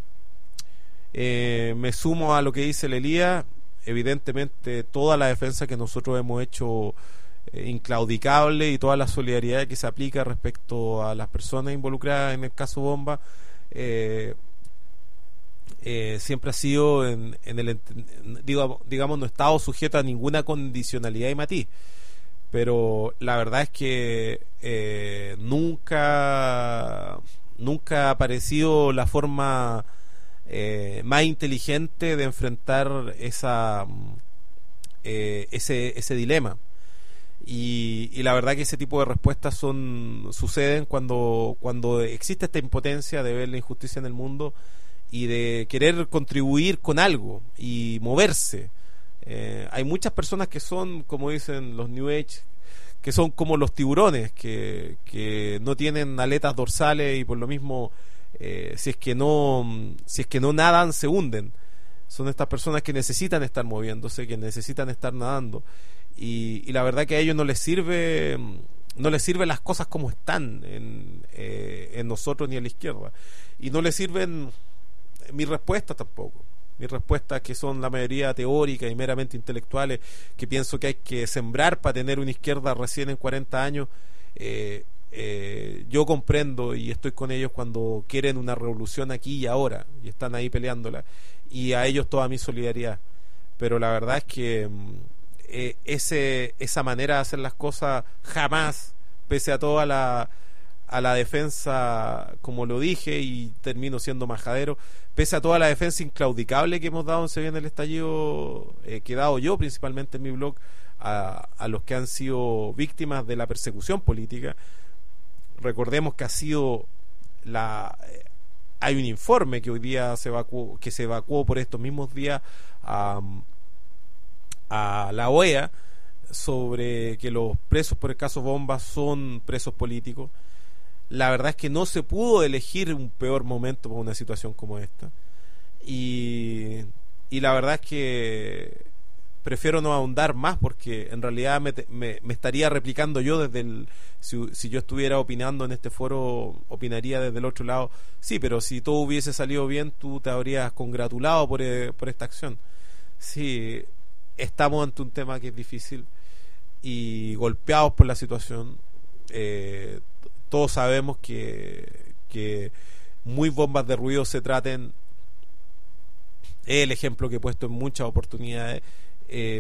Eh, me sumo a lo que dice Lelía. Evidentemente toda la defensa que nosotros hemos hecho inclaudicable, y toda la solidaridad que se aplica respecto a las personas involucradas en el caso bomba eh, eh, siempre ha sido en, en el digo, digamos no ha estado sujeto a ninguna condicionalidad y matiz, pero la verdad es que eh, nunca nunca ha aparecido la forma eh, más inteligente de enfrentar esa eh, ese ese dilema. Y, y la verdad que ese tipo de respuestas son suceden cuando cuando existe esta impotencia de ver la injusticia en el mundo y de querer contribuir con algo y moverse. Eh, hay muchas personas que son, como dicen los New Age, que son como los tiburones, que, que no tienen aletas dorsales y por lo mismo eh, si es que no si es que no nadan se hunden. Son estas personas que necesitan estar moviéndose, que necesitan estar nadando. Y, y la verdad que a ellos no les sirve no le sirven las cosas como están en, eh, en nosotros ni en la izquierda, y no le sirven mis respuestas tampoco, mis respuestas que son la mayoría teóricas y meramente intelectuales, que pienso que hay que sembrar para tener una izquierda recién en cuarenta años. eh, eh, yo comprendo y estoy con ellos cuando quieren una revolución aquí y ahora y están ahí peleándola, y a ellos toda mi solidaridad, pero la verdad es que eh, ese esa manera de hacer las cosas jamás, pese a toda la a la defensa, como lo dije y termino siendo majadero, pese a toda la defensa inclaudicable que hemos dado en Se Viene el Estallido, eh, que he dado yo principalmente en mi blog a, a los que han sido víctimas de la persecución política. Recordemos que ha sido la eh, hay un informe que hoy día se evacuó, que se evacuó por estos mismos días a, a la O E A, sobre que los presos por el caso Bomba son presos políticos. La verdad es que no se pudo elegir un peor momento para una situación como esta, y, y la verdad es que prefiero no ahondar más, porque en realidad me, me, me estaría replicando yo desde el si, si yo estuviera opinando en este foro, opinaría desde el otro lado. Sí, pero si todo hubiese salido bien, tú te habrías congratulado por, eh, por esta acción. Sí, estamos ante un tema que es difícil y golpeados por la situación. eh, todos sabemos que, que muy bombas de ruido se traten, es el ejemplo que he puesto en muchas oportunidades. eh,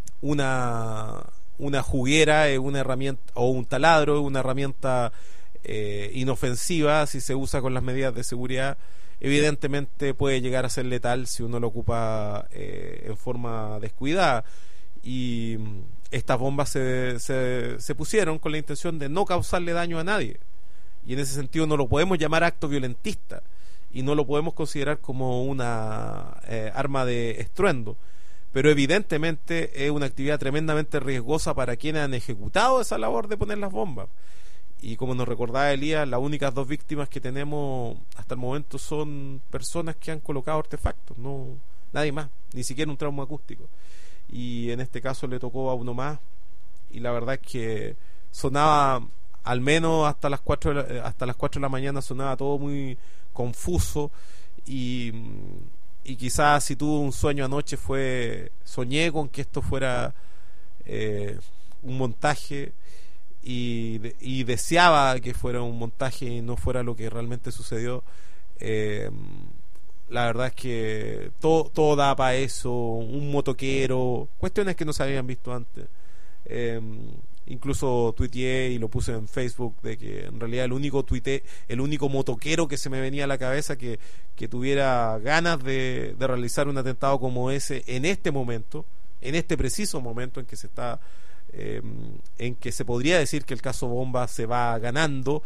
una una juguera es una herramienta, o un taladro es una herramienta eh, inofensiva si se usa con las medidas de seguridad. Evidentemente puede llegar a ser letal si uno lo ocupa eh, en forma descuidada, y estas bombas se, se, se pusieron con la intención de no causarle daño a nadie, y en ese sentido no lo podemos llamar acto violentista y no lo podemos considerar como una eh, arma de estruendo, pero evidentemente es una actividad tremendamente riesgosa para quienes han ejecutado esa labor de poner las bombas. Y como nos recordaba Elías, las únicas dos víctimas que tenemos hasta el momento son personas que han colocado artefactos, no nadie más, ni siquiera un trauma acústico. Y en este caso le tocó a uno más, y la verdad es que sonaba, al menos hasta las cuatro de la, hasta las cuatro de la mañana sonaba todo muy confuso, y, y quizás si tuve un sueño anoche fue, soñé con que esto fuera eh, un montaje, y, y deseaba que fuera un montaje y no fuera lo que realmente sucedió. eh, La verdad es que todo, todo da para eso, un motoquero, cuestiones que no se habían visto antes. Eh, incluso tuiteé y lo puse en Facebook de que en realidad el único tuite, el único motoquero que se me venía a la cabeza que, que tuviera ganas de, de realizar un atentado como ese en este momento, en este preciso momento en que se está, eh, en que se podría decir que el caso Bomba se va ganando.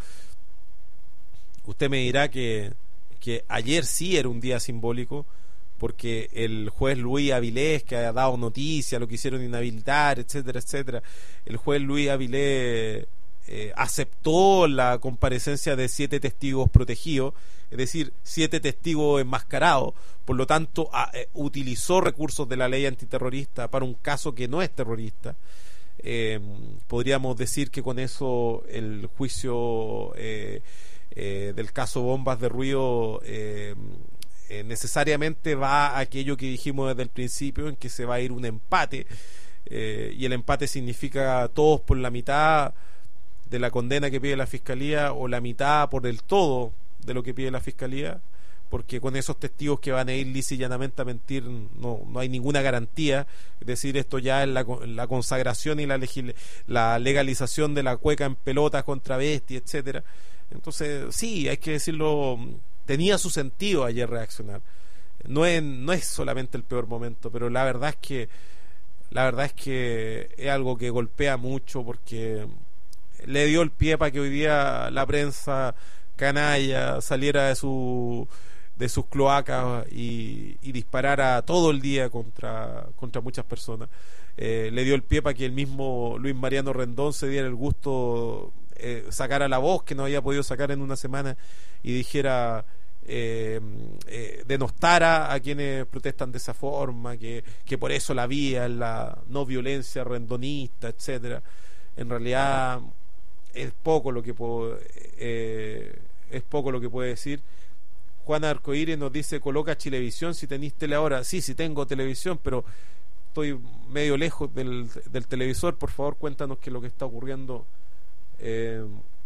Usted me dirá que que ayer sí era un día simbólico, porque el juez Luis Avilés, que ha dado noticia, lo quisieron inhabilitar, etcétera, etcétera, el juez Luis Avilés eh, aceptó la comparecencia de siete testigos protegidos, es decir, siete testigos enmascarados, por lo tanto a, eh, utilizó recursos de la ley antiterrorista para un caso que no es terrorista. Eh, podríamos decir que con eso el juicio eh, Eh, del caso Bombas de Ruido eh, eh, necesariamente va a aquello que dijimos desde el principio, en que se va a ir un empate, eh, y el empate significa todos por la mitad de la condena que pide la Fiscalía, o la mitad por el todo de lo que pide la Fiscalía, porque con esos testigos que van a ir lisa y llanamente a mentir no, no hay ninguna garantía. Es decir, esto ya es la, la consagración y la, legil, la legalización de la cueca en pelota contra bestia, etcétera. Entonces sí, hay que decirlo, tenía su sentido ayer reaccionar. No es, no es solamente el peor momento, pero la verdad es que la verdad es que es algo que golpea mucho, porque le dio el pie para que hoy día la prensa canalla saliera de su de sus cloacas y, y disparara todo el día contra contra muchas personas. Eh, le dio el pie para que el mismo Luis Mariano Rendón se diera el gusto Eh, sacara la voz que no había podido sacar en una semana y dijera, eh, eh, denostara a quienes protestan de esa forma, que, que por eso la vía es la no violencia rendonista, etcétera. En realidad es poco lo que puedo eh, es poco lo que puede decir. Juana Arcoíris nos dice, coloca Chilevisión si tenéis tele ahora. Sí, sí tengo televisión, pero estoy medio lejos del, del televisor. Por favor, cuéntanos qué es lo que está ocurriendo. Eh,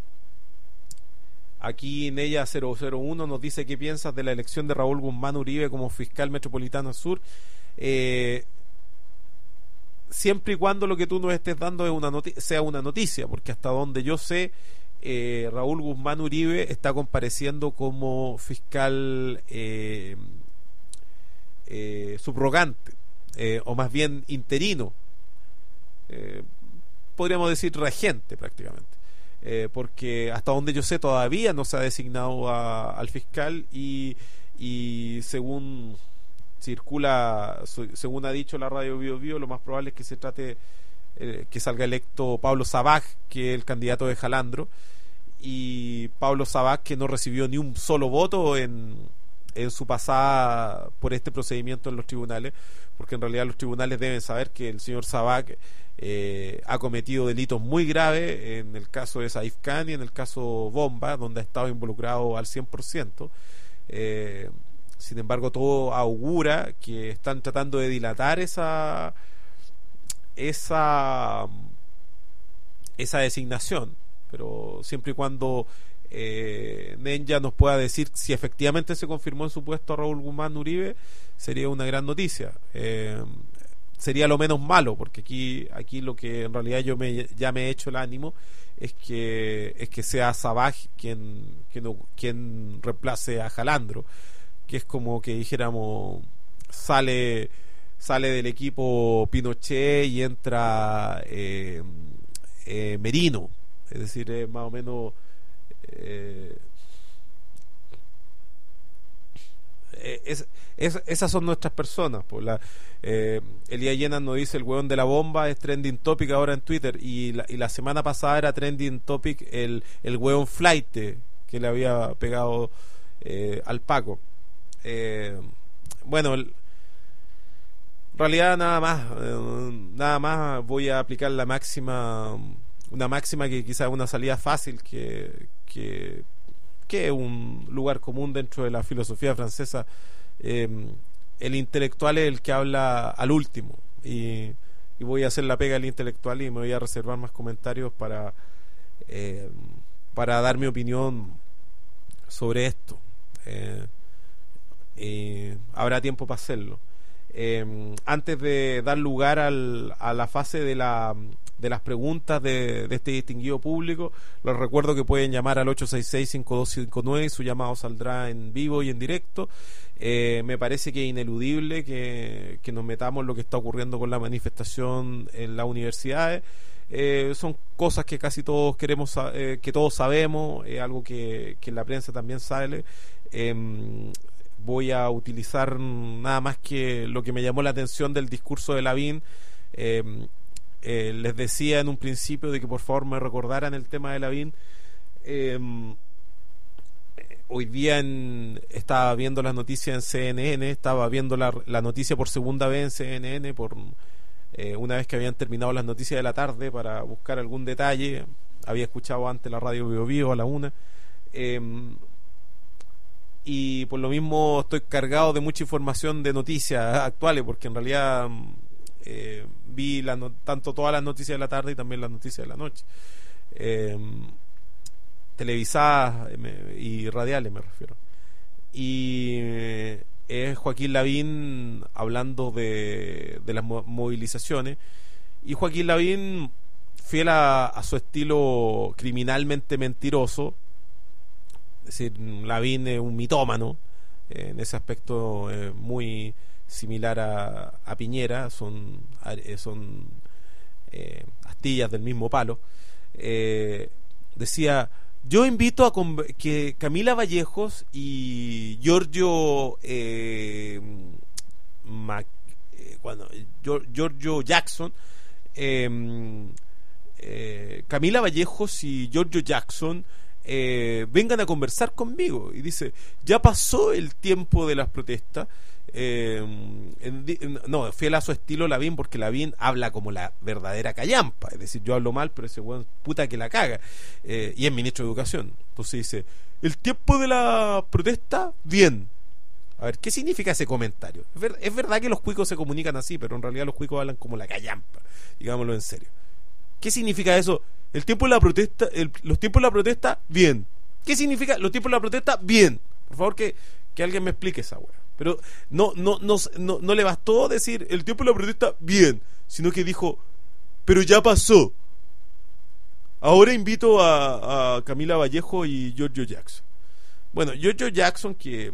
aquí Nella cero cero uno nos dice, ¿qué piensas de la elección de Raúl Guzmán Uribe como fiscal metropolitano sur? Eh, siempre y cuando lo que tú nos estés dando es una noti- sea una noticia, porque hasta donde yo sé, eh, Raúl Guzmán Uribe está compareciendo como fiscal eh, eh, subrogante, eh, o más bien interino, eh, podríamos decir regente prácticamente, eh, porque hasta donde yo sé todavía no se ha designado a, al fiscal y, y según circula, según ha dicho la radio Bio Bio, lo más probable es que se trate eh, que salga electo Pablo Sabaj, que es el candidato de Jalandro, y Pablo Sabaj, que no recibió ni un solo voto en, en su pasada por este procedimiento en los tribunales, porque en realidad los tribunales deben saber que el señor Sabaj eh, ha cometido delitos muy graves en el caso de Saif Khan y en el caso Bomba, donde ha estado involucrado al cien por ciento. eh, Sin embargo, todo augura que están tratando de dilatar esa esa esa designación, pero siempre y cuando eh, Nenya nos pueda decir si efectivamente se confirmó en su puesto a Raúl Guzmán Uribe, sería una gran noticia. Eh, sería lo menos malo, porque aquí aquí lo que en realidad yo me, ya me he hecho el ánimo es que es que sea Sabaj quien quien, quien reemplace a Jalandro, que es como que dijéramos sale sale del equipo Pinochet y entra eh, eh, Merino, es decir, es más o menos eh, es, es, esas son nuestras personas. Pues la, eh, Elías Llenas nos dice, el hueón de la bomba es trending topic ahora en Twitter, y la, y la semana pasada era trending topic el, el hueón flight que le había pegado eh, al Paco. Eh, bueno, el, en realidad nada más, eh, nada más voy a aplicar la máxima, una máxima que quizás es una salida fácil, que, que, que es un lugar común dentro de la filosofía francesa. Eh, el intelectual es el que habla al último, y, y voy a hacer la pega del intelectual y me voy a reservar más comentarios para, eh, para dar mi opinión sobre esto. Eh, y habrá tiempo para hacerlo. Eh, antes de dar lugar al, a la fase de, la, de las preguntas de, de este distinguido público, les recuerdo que pueden llamar al ocho seis seis, cinco dos cinco nueve, su llamado saldrá en vivo y en directo. Eh, me parece que es ineludible que, que nos metamos en lo que está ocurriendo con la manifestación en las universidades. Eh, son cosas que casi todos queremos, eh, que todos sabemos, eh, algo que, que en la prensa también sale. Eh, voy a utilizar nada más que lo que me llamó la atención del discurso de Lavín. Eh, eh, les decía en un principio de que por favor me recordaran el tema de Lavín. Eh, hoy día en, estaba viendo las noticias en C N N, estaba viendo la, la noticia por segunda vez en C N N, por eh, una vez que habían terminado las noticias de la tarde, para buscar algún detalle. Había escuchado antes la radio Bio Bio a la una. Eh, y por lo mismo estoy cargado de mucha información de noticias actuales, porque en realidad eh, vi la no, tanto todas las noticias de la tarde y también las noticias de la noche, eh, televisadas y radiales me refiero, y eh, es Joaquín Lavín hablando de, de las mo- movilizaciones, y Joaquín Lavín, fiel a, a su estilo criminalmente mentiroso. Es decir, Lavín es un mitómano, eh, en ese aspecto eh, muy similar a, a Piñera, son, eh, son eh, astillas del mismo palo. Eh, decía, yo invito a conv- que Camila Vallejos y Giorgio eh, Mac, eh, cuando, Giorgio Jackson, eh, eh, Camila Vallejos y Giorgio Jackson Eh, vengan a conversar conmigo. Y dice, ya pasó el tiempo de las protestas, Eh, en, en, no, fiel a su estilo Lavín, porque Lavín habla como la verdadera callampa, es decir, yo hablo mal, pero ese weón puta que la caga, eh, y es ministro de Educación. Entonces dice, el tiempo de la protesta, bien. A ver, ¿qué significa ese comentario? Es, ver, es verdad que los cuicos se comunican así, pero en realidad los cuicos hablan como la callampa, digámoslo en serio. ¿Qué significa eso? El tiempo de la protesta, el, los tiempos de la protesta, bien. ¿Qué significa los tiempos de la protesta? Bien. Por favor, que, que alguien me explique esa weá. Pero no, no, no, no, no le bastó decir el tiempo de la protesta, bien, sino que dijo, pero ya pasó. Ahora invito a, a Camila Vallejo y Giorgio Jackson. Bueno, Giorgio Jackson, que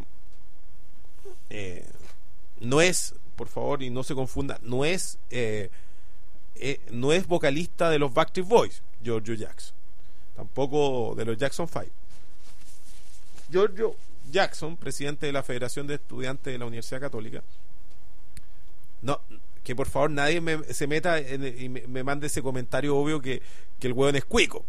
eh, no es, por favor, y no se confunda, no es eh, eh, no es vocalista de los Backstreet Boys, Giorgio Jackson, tampoco de los Jackson Five. Giorgio Jackson, presidente de la Federación de Estudiantes de la Universidad Católica. No, que por favor nadie me, se meta en, y me, me mande ese comentario obvio que, que el hueón es cuico.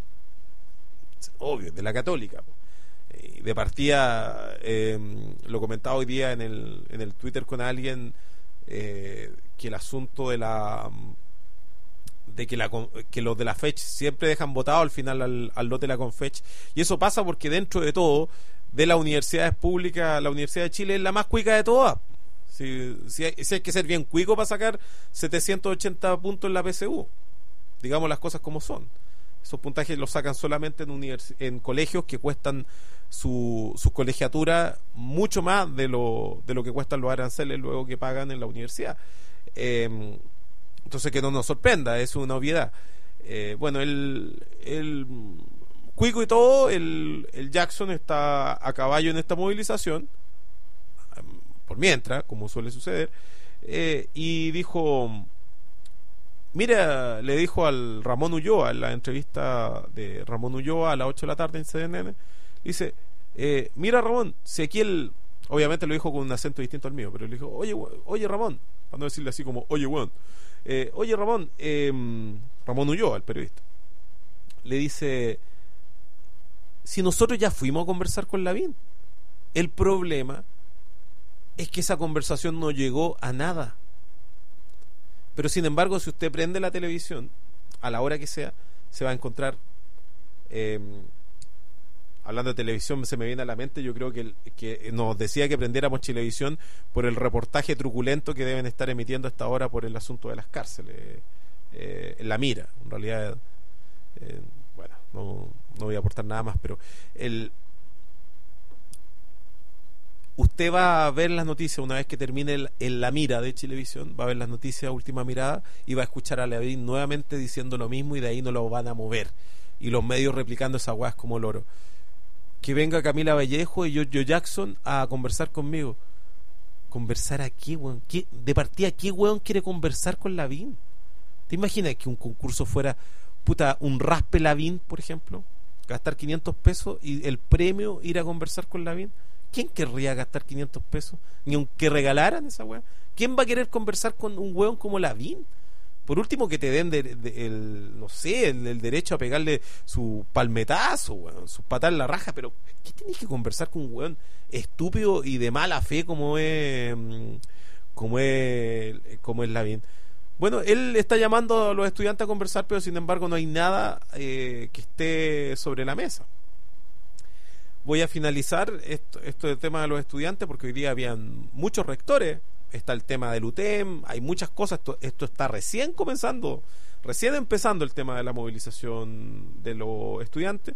Obvio, de la Católica. Y de partida, eh, lo comentaba hoy día en el, en el Twitter con alguien, eh, que el asunto de la de que, la, que los de la Fech siempre dejan votado al final al, al lote de la Confech, y eso pasa porque dentro de todo, de las universidades públicas, la Universidad de Chile es la más cuica de todas. Si, si, hay, si hay que ser bien cuico para sacar setecientos ochenta puntos en la P S U, digamos las cosas como son. Esos puntajes los sacan solamente en, univers- en colegios que cuestan su, su colegiatura mucho más de lo, de lo que cuestan los aranceles luego que pagan en la universidad. Eh, entonces que no nos sorprenda, es una obviedad. Eh, bueno, el, el cuico y todo, el, el Jackson está a caballo en esta movilización, por mientras, como suele suceder, eh, y dijo, mira, le dijo al Ramón Ulloa, en la entrevista de Ramón Ulloa a las ocho de la tarde en C N N, dice, eh, mira Ramón, si aquí el, obviamente lo dijo con un acento distinto al mío, pero le dijo, oye, oye Ramón, para no decirle así como, oye weón, eh, oye Ramón, eh, Ramón Ulloa, el periodista, le dice, si nosotros ya fuimos a conversar con Lavín, el problema es que esa conversación no llegó a nada. Pero sin embargo, si usted prende la televisión a la hora que sea, se va a encontrar, eh, hablando de televisión, se me viene a la mente, yo creo que, que nos decía que prendiéramos televisión por el reportaje truculento que deben estar emitiendo hasta ahora por el asunto de las cárceles, eh, en la mira. En realidad, eh, bueno, no, no voy a aportar nada más, pero el usted va a ver las noticias una vez que termine el, el La Mira de Chilevisión, va a ver las noticias Última Mirada y va a escuchar a Lavín nuevamente diciendo lo mismo, y de ahí no lo van a mover, y los medios replicando esas weas como loro. Que venga Camila Vallejo y Giorgio Jackson a conversar conmigo. ¿Conversar aquí, weón? ¿Qué, de partida, ¿qué weón quiere conversar con Lavín? ¿Te imaginas que un concurso fuera, puta, un raspe Lavín, por ejemplo? Gastar quinientos pesos y el premio ir a conversar con Lavín. ¿Quién querría gastar quinientos pesos? Ni aunque regalaran esa weá. ¿Quién va a querer conversar con un weón como Lavín? Por último, que te den de, de, el, no sé, el, el derecho a pegarle su palmetazo, weón, su patada en la raja, pero ¿qué tenés que conversar con un weón estúpido y de mala fe como es como es como es Lavín? Bueno, él está llamando a los estudiantes a conversar, pero sin embargo no hay nada eh, que esté sobre la mesa. Voy a finalizar esto, esto del tema de los estudiantes, porque hoy día habían muchos rectores, está el tema del U T E M, hay muchas cosas, esto, esto está recién comenzando, recién empezando el tema de la movilización de los estudiantes.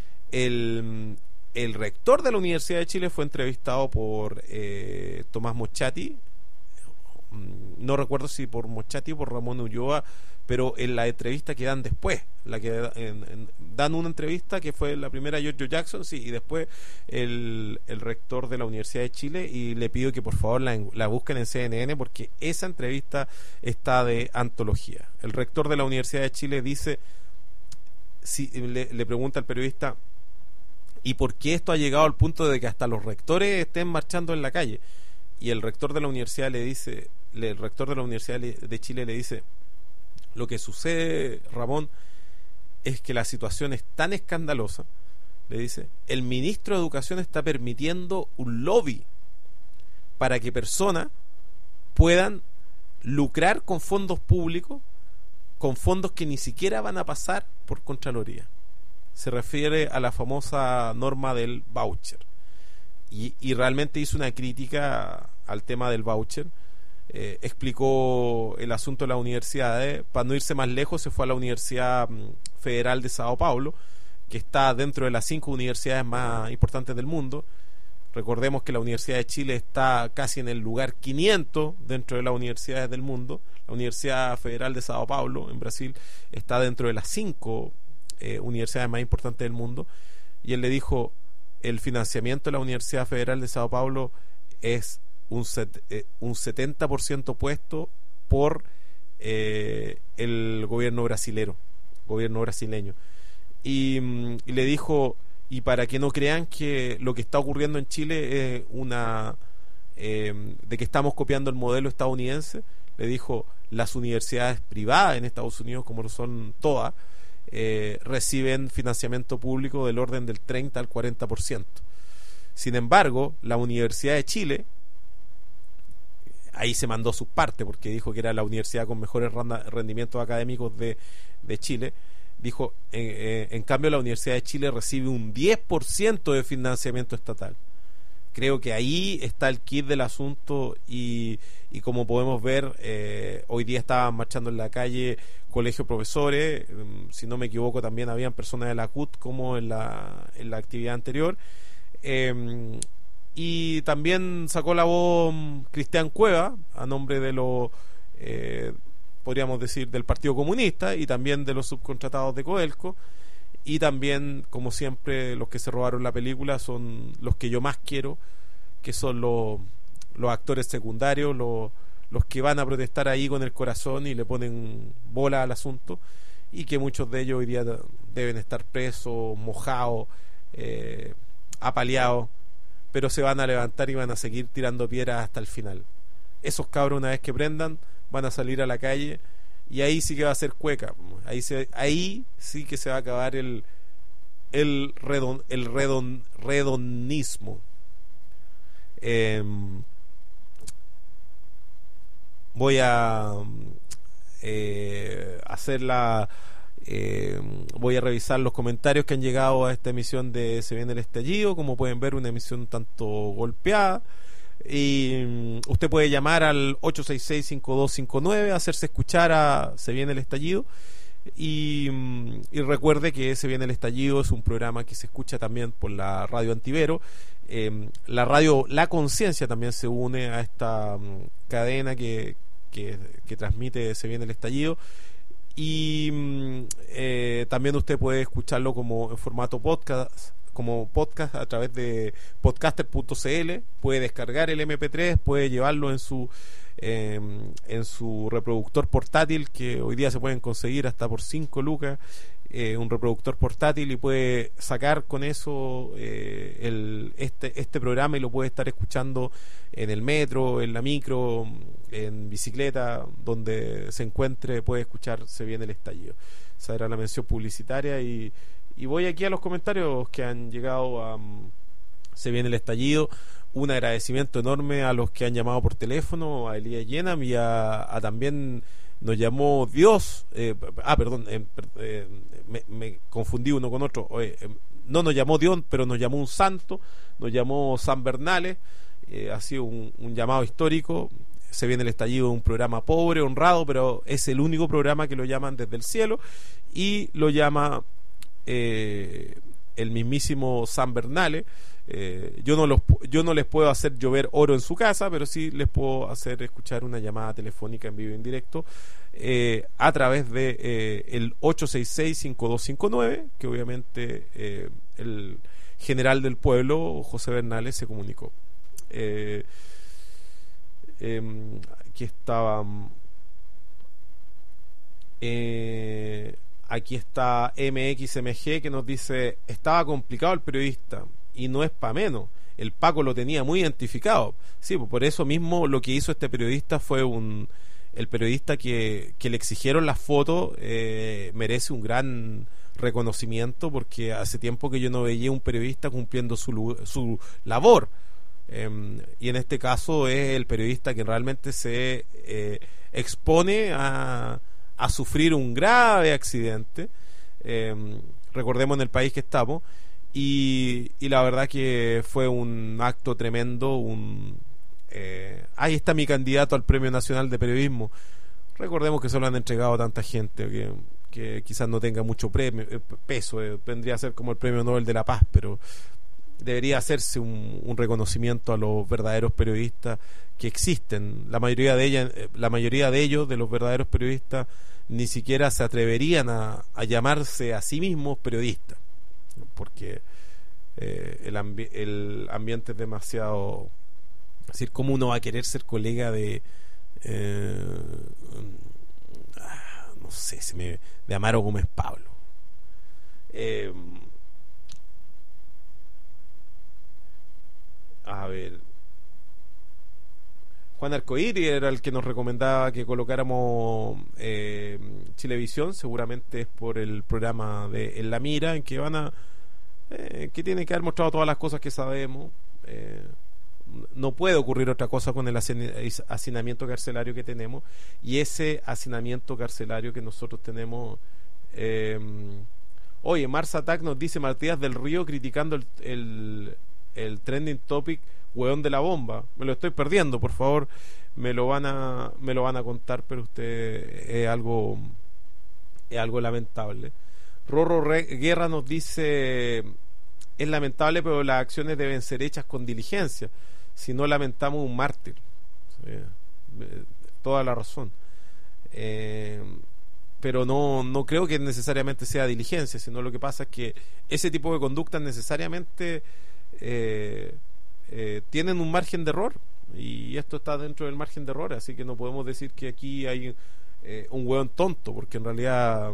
El, el rector de la Universidad de Chile fue entrevistado por eh, Tomás Moschati, no recuerdo si por Moschati o por Ramón Ulloa, pero en la entrevista que dan después, la que en, en, dan una entrevista que fue la primera Giorgio Jackson, sí, y después el, el rector de la Universidad de Chile, y le pido que por favor la, la busquen en C N N porque esa entrevista está de antología. El rector de la Universidad de Chile dice, si, le, le pregunta al periodista, ¿y por qué esto ha llegado al punto de que hasta los rectores estén marchando en la calle? Y el rector de la universidad le dice, le, el rector de la Universidad de Chile le dice, lo que sucede, Ramón, es que la situación es tan escandalosa, le dice, el ministro de Educación está permitiendo un lobby para que personas puedan lucrar con fondos públicos, con fondos que ni siquiera van a pasar por Contraloría. Se refiere a la famosa norma del voucher. Y, y realmente hizo una crítica al tema del voucher. Eh, explicó el asunto de las universidades. Para no irse más lejos, se fue a la Universidad Federal de Sao Paulo, que está dentro de las cinco universidades más importantes del mundo. Recordemos que la Universidad de Chile está casi en el lugar quinientos dentro de las universidades del mundo. La Universidad Federal de Sao Paulo, en Brasil, está dentro de las cinco eh, universidades más importantes del mundo. Y él le dijo, el financiamiento de la Universidad Federal de Sao Paulo es un, set, eh, un setenta por ciento puesto por eh, el gobierno brasilero, gobierno brasileño. Y, y le dijo, y para que no crean que lo que está ocurriendo en Chile es una eh, de que estamos copiando el modelo estadounidense, le dijo, las universidades privadas en Estados Unidos, como lo son todas, eh, reciben financiamiento público del orden del treinta al cuarenta por ciento. Sin embargo, la Universidad de Chile, ahí se mandó sus partes, porque dijo que era la universidad con mejores rendimientos académicos de, de Chile. Dijo, en, en cambio la Universidad de Chile recibe un diez por ciento de financiamiento estatal. Creo que ahí está el kit del asunto y, y como podemos ver, eh, hoy día estaban marchando en la calle colegios de profesores, um, si no me equivoco también habían personas de la C U T como en la, en la actividad anterior, eh, y también sacó la voz Cristian Cueva a nombre de los... Eh, podríamos decir del Partido Comunista y también de los subcontratados de Codelco, y también, como siempre, los que se robaron la película son los que yo más quiero, que son los, los actores secundarios, los, los que van a protestar ahí con el corazón y le ponen bola al asunto, y que muchos de ellos hoy día deben estar presos, mojados, eh, apaleados, pero se van a levantar y van a seguir tirando piedras hasta el final. Esos cabros, una vez que prendan, van a salir a la calle y ahí sí que va a ser cueca. Ahí se, ahí sí que se va a acabar el el redon, el redon, redonismo. Eh, voy a eh, hacer la eh, voy a revisar los comentarios que han llegado a esta emisión de Se Viene el Estallido. Como pueden ver, una emisión tanto golpeada. Y usted puede llamar al ocho seis seis, cinco dos cinco nueve, hacerse escuchar a Se Viene el Estallido, y, y recuerde que Se Viene el Estallido es un programa que se escucha también por la radio Antivero. Eh, la radio La Conciencia también se une a esta um, cadena que, que, que transmite Se Viene el Estallido, y eh, también usted puede escucharlo como en formato podcast, como podcast a través de podcaster punto c l. Puede descargar el eme pe tres, puede llevarlo en su eh, en su reproductor portátil, que hoy día se pueden conseguir hasta por cinco lucas, eh, un reproductor portátil, y puede sacar con eso eh, el, este, este programa, y lo puede estar escuchando en el metro, en la micro, en bicicleta, donde se encuentre, puede escuchar Se Viene el Estallido. Esa era la mención publicitaria, y Y voy aquí a los comentarios que han llegado a um, Se Viene el Estallido. Un agradecimiento enorme a los que han llamado por teléfono, a Elías Yenam, y a, a también nos llamó Dios. Eh, ah, perdón, eh, eh, me, me confundí uno con otro. Eh, eh, no nos llamó Dios, pero nos llamó un santo, nos llamó San Bernales. Eh, ha sido un, un llamado histórico. Se Viene el Estallido, un programa pobre, honrado, pero es el único programa que lo llaman desde el cielo, y lo llama Eh, el mismísimo San Bernales. eh, yo no los yo no les puedo hacer llover oro en su casa, pero sí les puedo hacer escuchar una llamada telefónica en vivo y en directo eh, a través de eh, el ocho seis seis, cinco dos cinco nueve, que obviamente eh, el general del pueblo, José Bernales, se comunicó. eh, eh, aquí estaba eh, Aquí está M X M G, que nos dice: estaba complicado el periodista, y no es pa' menos, el Paco lo tenía muy identificado. Sí, pues por eso mismo lo que hizo este periodista fue un... El periodista que, que le exigieron las fotos eh, merece un gran reconocimiento, porque hace tiempo que yo no veía un periodista cumpliendo su, su labor. Eh, y en este caso es el periodista que realmente se eh, expone a, a sufrir un grave accidente. Eh, recordemos en el país que estamos. Y, y la verdad que fue un acto tremendo. Un, eh, ahí está mi candidato al Premio Nacional de Periodismo. Recordemos que se lo han entregado a tanta gente que, que quizás no tenga mucho premio, eh, peso. Eh, vendría a ser como el Premio Nobel de la Paz, pero debería hacerse un, un reconocimiento a los verdaderos periodistas que existen. La mayoría de ellas, la mayoría de ellos, de los verdaderos periodistas, ni siquiera se atreverían a, a llamarse a sí mismos periodistas, porque eh, el, ambi el ambiente es demasiado... Es decir, ¿cómo uno va a querer ser colega de... Eh, no sé, se me, de Amaro Gómez Pablo? Eh, a ver... Juan Arcoíris era el que nos recomendaba que colocáramos eh, Chilevisión. Seguramente es por el programa de En la Mira, en que van a... Eh, que tiene que haber mostrado todas las cosas que sabemos. Eh, no puede ocurrir otra cosa con el hacinamiento carcelario que tenemos, y ese hacinamiento carcelario que nosotros tenemos. eh, oye, Mars Attack nos dice: Matías del Río criticando el, el, el trending topic hueón de la bomba. Me lo estoy perdiendo, por favor, me lo van a me lo van a contar, pero usted es algo es algo lamentable. Rorro Re Guerra nos dice: es lamentable, pero las acciones deben ser hechas con diligencia, si no lamentamos un mártir. Eh, toda la razón. Eh, pero no, no creo que necesariamente sea diligencia, sino lo que pasa es que ese tipo de conductas necesariamente eh, eh, tienen un margen de error, y esto está dentro del margen de error, así que no podemos decir que aquí hay eh, un hueón tonto, porque en realidad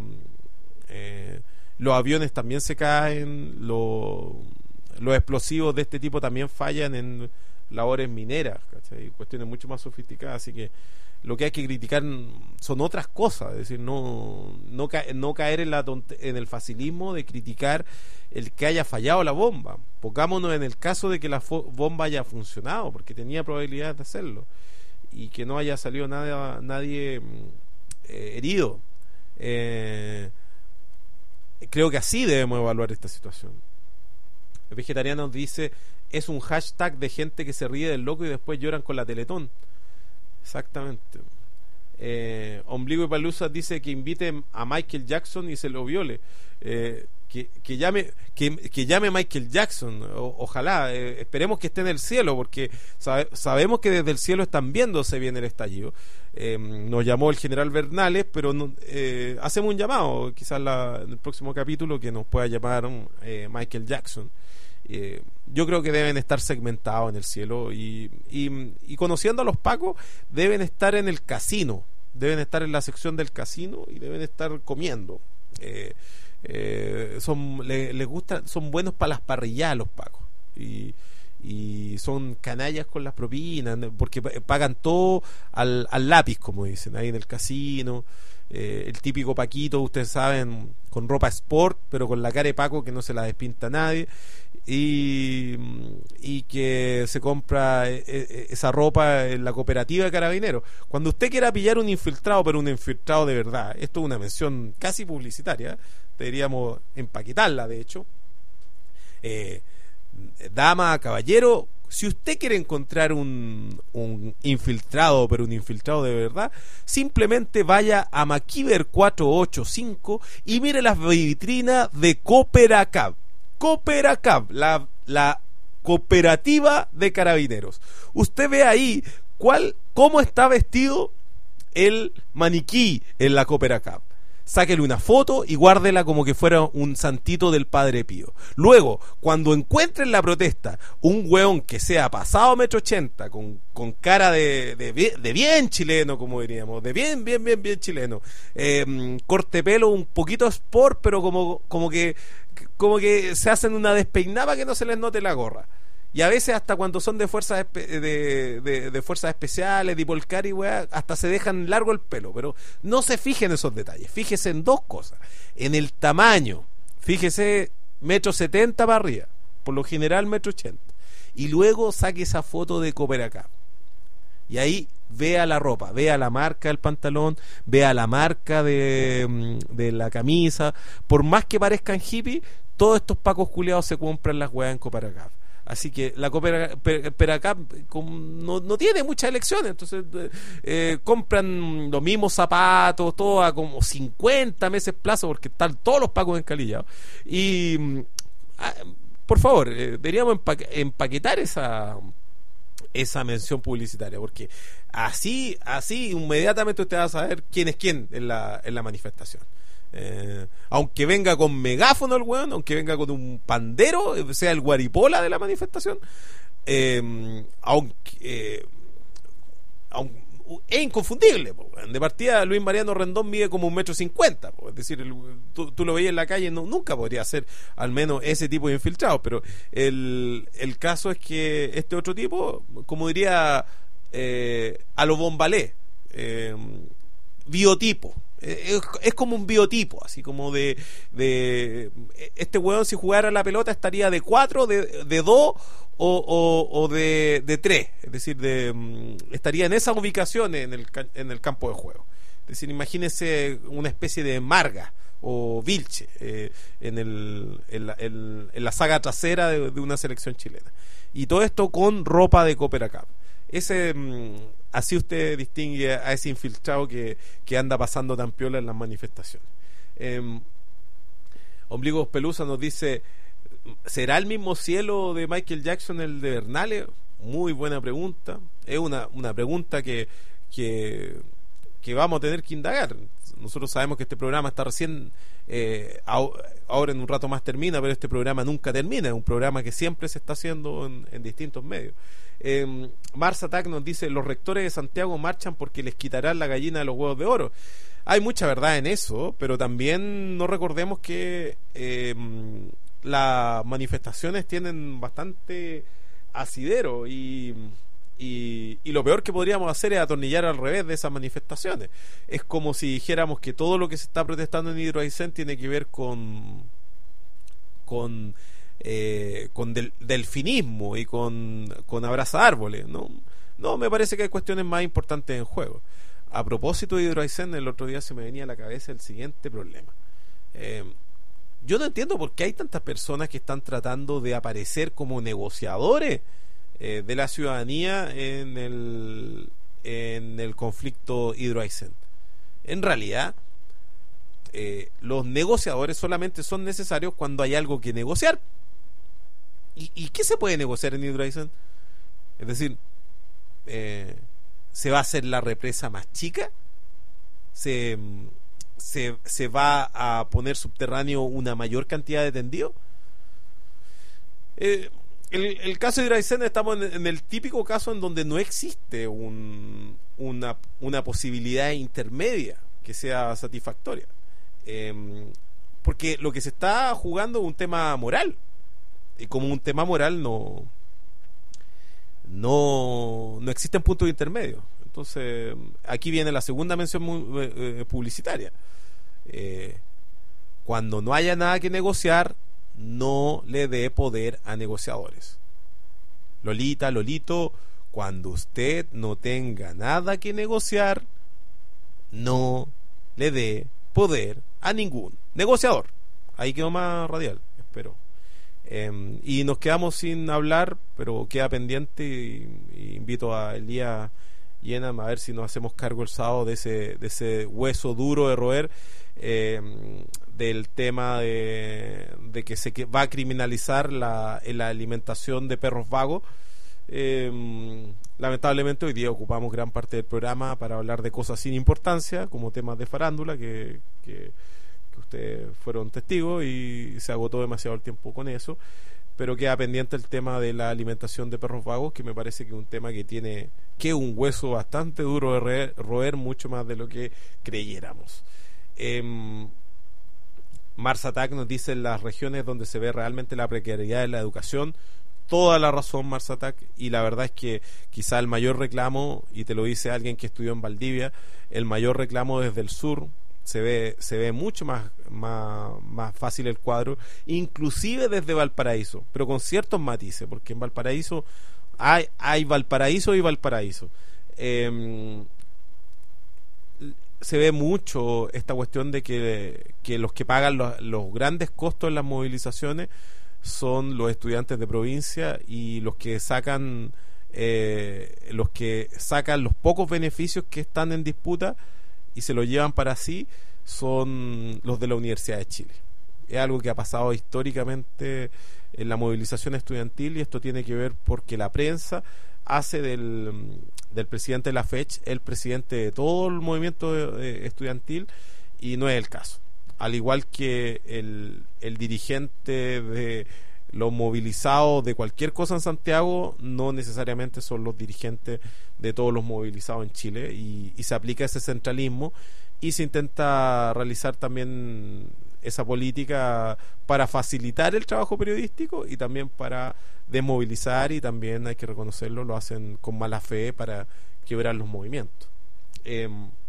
eh, los aviones también se caen, lo, los explosivos de este tipo también fallan en labores mineras, ¿cachai? Cuestiones mucho más sofisticadas, así que lo que hay que criticar son otras cosas, es decir, no no, ca no caer en, la en el facilismo de criticar el que haya fallado la bomba. Pongámonos en el caso de que la bomba haya funcionado, porque tenía probabilidades de hacerlo, y que no haya salido nada, nadie eh, herido. Eh, creo que así debemos evaluar esta situación. El vegetariano dice: es un hashtag de gente que se ríe del loco y después lloran con la Teletón. Exactamente. eh, Ombligo y Palusa dice que invite a Michael Jackson y se lo viole. eh, que, que llame que, que llame Michael Jackson, o, ojalá, eh, esperemos que esté en el cielo, porque sabe, sabemos que desde el cielo están viéndose bien el estallido. Eh, nos llamó el general Bernales, pero no, eh, hacemos un llamado, quizás la, en el próximo capítulo, que nos pueda llamar eh, Michael Jackson. Eh, yo creo que deben estar segmentados en el cielo, y, y, y conociendo a los pacos, deben estar en el casino, deben estar en la sección del casino y deben estar comiendo. Eh, eh, son les le gusta, son buenos para las parrilladas los pacos, y, y son canallas con las propinas, porque pagan todo al, al lápiz, como dicen ahí en el casino. Eh, el típico paquito, ustedes saben, con ropa sport, pero con la cara de Paco que no se la despinta nadie, y, y que se compra eh, eh, esa ropa en la cooperativa de Carabineros. Cuando usted quiera pillar un infiltrado, pero un infiltrado de verdad, esto es una mención casi publicitaria, deberíamos empaquetarla, de hecho. Eh, dama, caballero, si usted quiere encontrar un, un infiltrado, pero un infiltrado de verdad, simplemente vaya a Maquiver cuatrocientos ochenta y cinco y mire las vitrinas de Cooperacab. Cooperacab, la, la cooperativa de Carabineros. Usted ve ahí cuál, cómo está vestido el maniquí en la Cooperacab. Sáquele una foto y guárdela como que fuera un santito del Padre Pío. Luego, cuando encuentren la protesta un hueón que sea pasado metro ochenta, con, con cara de, de, de bien chileno, como diríamos, de bien, bien, bien, bien chileno, eh, corte pelo un poquito sport, pero como, como que como que se hacen una despeinada que no se les note la gorra. Y a veces hasta cuando son de fuerzas de, de, de fuerzas especiales, de Ipolcari, weá, hasta se dejan largo el pelo. Pero no se fijen en esos detalles. Fíjese en dos cosas: en el tamaño. Fíjese metro setenta para arriba, por lo general metro ochenta. y luego saque esa foto de Coperacap. Y ahí vea la ropa, vea la marca del pantalón, vea la marca de, de la camisa. Por más que parezcan hippies, todos estos pacos culiados se compran las weas en Coperacap. Así que la Coperacap no, no tiene muchas elecciones, entonces eh, compran los mismos zapatos, todo a como cincuenta meses plazo, porque están todos los pacos encalillados. Y ah, por favor, eh, deberíamos empaque, empaquetar esa esa mención publicitaria, porque así así inmediatamente usted va a saber quién es quién en la, en la manifestación. Eh, aunque venga con megáfono el weón, aunque venga con un pandero, sea el guaripola de la manifestación, eh, aunque, eh, aunque es inconfundible, po, de partida Luis Mariano Rendón mide como un metro cincuenta, po, es decir, el, tú, tú lo veías en la calle, no, nunca podría ser al menos ese tipo de infiltrado, pero el, el caso es que este otro tipo, como diría eh, a lo Bombalé, eh, biotipo. Es, es como un biotipo, así como de, de este weón, si jugara la pelota estaría de cuatro, de, de dos o, o, o de, de tres, es decir, de, estaría en esa ubicación en el, en el campo de juego. Es decir, imagínese una especie de Marga o Vilche eh, en, el, en, la, en, en la saga trasera de, de una selección chilena. Y todo esto con ropa de Coperacap. Ese... Así usted distingue a ese infiltrado que, que anda pasando tan piola en las manifestaciones. Eh, Ombligos Pelusa nos dice, ¿será el mismo cielo de Michael Jackson el de Bernales? Muy buena pregunta. Es una, una pregunta que, que, que vamos a tener que indagar. Nosotros sabemos que este programa está recién, eh, ahora en un rato más termina, pero este programa nunca termina. Es un programa que siempre se está haciendo en, en distintos medios. Eh, Mars Attack nos dice, los rectores de Santiago marchan porque les quitarán la gallina de los huevos de oro. Hay mucha verdad en eso, pero también no recordemos que eh, las manifestaciones tienen bastante asidero y, y, y lo peor que podríamos hacer es atornillar al revés de esas manifestaciones. Es como si dijéramos que todo lo que se está protestando en Hydro Aysén tiene que ver con con Eh, con del, delfinismo y con, con abraza árboles. ¿no? no, me parece que hay cuestiones más importantes en juego. A propósito de Hydro Aysén, el otro día se me venía a la cabeza el siguiente problema. Eh, yo no entiendo por qué hay tantas personas que están tratando de aparecer como negociadores eh, de la ciudadanía en el, en el conflicto Hydro Aysén. En realidad, eh, los negociadores solamente son necesarios cuando hay algo que negociar. ¿Y, ¿Y qué se puede negociar en Hydro Aysén? Es decir, eh, ¿se va a hacer la represa más chica? ¿Se, se, ¿Se va a poner subterráneo una mayor cantidad de tendido? Eh, el, el caso de Hydro Aysén, estamos en, en el típico caso en donde no existe un, una, una posibilidad intermedia que sea satisfactoria. Eh, porque lo que se está jugando es un tema moral. Y como un tema moral no no, no existen puntos intermedios. Entonces aquí viene la segunda mención muy, eh, publicitaria. Eh, cuando no haya nada que negociar, no le dé poder a negociadores. Lolita, Lolito, cuando usted no tenga nada que negociar, no le dé poder a ningún negociador. Ahí quedó más radial, espero. Eh, y nos quedamos sin hablar, pero queda pendiente y, y invito a Elías y Enam a ver si nos hacemos cargo el sábado de ese, de ese hueso duro de roer, eh, del tema de, de que se va a criminalizar la, la alimentación de perros vagos. Eh, lamentablemente hoy día ocupamos gran parte del programa para hablar de cosas sin importancia, como temas de farándula que, que que ustedes fueron testigos y se agotó demasiado el tiempo con eso, pero queda pendiente el tema de la alimentación de perros vagos, que me parece que es un tema que tiene que un hueso bastante duro de roer, roer mucho más de lo que creyéramos. eh, Mars Attack nos dice las regiones donde se ve realmente la precariedad de la educación. Toda la razón, Mars Attack, y la verdad es que quizá el mayor reclamo, y te lo dice alguien que estudió en Valdivia, el mayor reclamo desde el sur se ve se ve mucho más, más, más fácil el cuadro, inclusive desde Valparaíso, pero con ciertos matices, porque en Valparaíso hay, hay Valparaíso y Valparaíso. Eh, se ve mucho esta cuestión de que, que los que pagan los, los grandes costos en las movilizaciones son los estudiantes de provincia, y los que sacan eh, los que sacan los pocos beneficios que están en disputa y se lo llevan para sí son los de la Universidad de Chile. Es algo que ha pasado históricamente en la movilización estudiantil, y esto tiene que ver porque la prensa hace del, del presidente de la FECH el presidente de todo el movimiento eh, estudiantil, y no es el caso. Al igual que el, el dirigente de los movilizados de cualquier cosa en Santiago no necesariamente son los dirigentes de todos los movilizados en Chile, y, y se aplica ese centralismo, y se intenta realizar también esa política para facilitar el trabajo periodístico y también para desmovilizar, y también hay que reconocerlo, lo hacen con mala fe para quebrar los movimientos. Eh,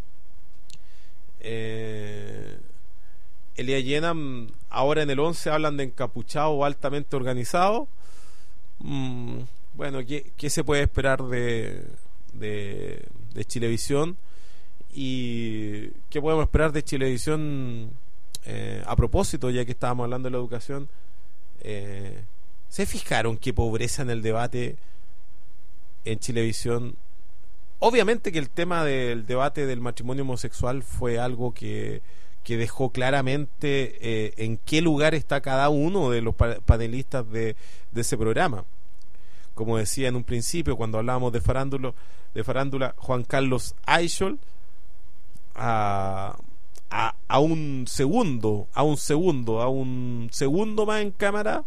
eh, Elías Llena, ahora en el once hablan de encapuchado o altamente organizado. Mm, bueno, ¿qué, ¿qué se puede esperar de, de, de Chilevisión? ¿Y qué podemos esperar de Chilevisión eh, a propósito, ya que estábamos hablando de la educación? Eh, ¿Se fijaron qué pobreza en el debate en Chilevisión? Obviamente que el tema del debate del matrimonio homosexual fue algo que que dejó claramente eh, en qué lugar está cada uno de los pa- panelistas de, de ese programa. Como decía en un principio, cuando hablábamos de farándula, de farándula Juan Carlos Eichel, a, a, a un segundo, a un segundo, a un segundo más en cámara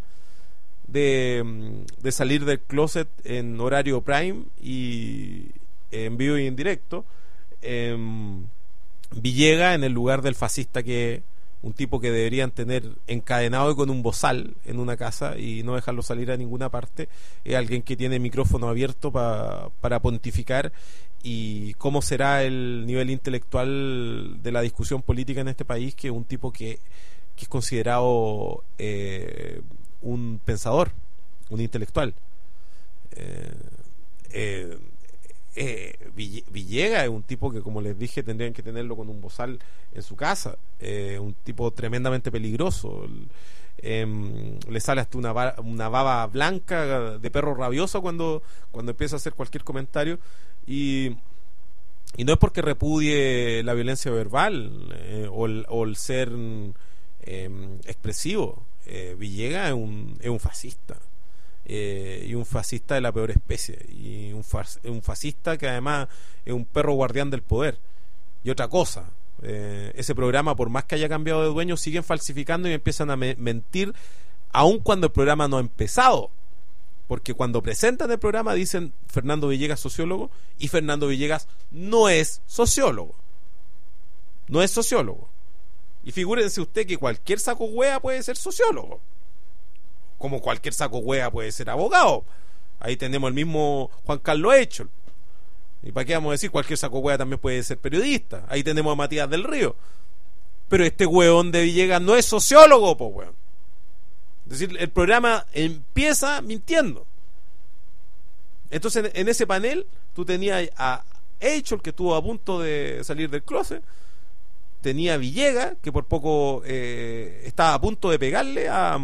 de, de salir del closet en horario prime y en vivo y en directo. Eh, Villegas en el lugar del fascista, que un tipo que deberían tener encadenado y con un bozal en una casa y no dejarlo salir a ninguna parte, es alguien que tiene micrófono abierto pa, para pontificar. Y cómo será el nivel intelectual de la discusión política en este país, que es un tipo que, que es considerado eh, un pensador, un intelectual. eh, eh, Eh, Villegas es un tipo que, como les dije, tendrían que tenerlo con un bozal en su casa. Eh, un tipo tremendamente peligroso. Eh, le sale hasta una, una baba blanca de perro rabioso cuando, cuando empieza a hacer cualquier comentario. Y, y no es porque repudie la violencia verbal eh, o, el, o el ser eh, expresivo. Eh, Villegas es un, es un fascista. Eh, y un fascista de la peor especie, y un, fas, un fascista que además es un perro guardián del poder. Y otra cosa, eh, ese programa, por más que haya cambiado de dueño, siguen falsificando y empiezan a me mentir aun cuando el programa no ha empezado, porque cuando presentan el programa dicen Fernando Villegas sociólogo, y Fernando Villegas no es sociólogo, no es sociólogo. Y figúrense usted que cualquier saco hueá puede ser sociólogo, como cualquier saco hueá puede ser abogado. Ahí tenemos el mismo Juan Carlos Eichel. ¿Y para qué vamos a decir? Cualquier saco hueá también puede ser periodista. Ahí tenemos a Matías del Río. Pero este hueón de Villegas no es sociólogo, po hueón. Es decir, el programa empieza mintiendo. Entonces, en, en ese panel, tú tenías a Eichel, que estuvo a punto de salir del closet. Tenía a Villegas, que por poco eh, estaba a punto de pegarle a...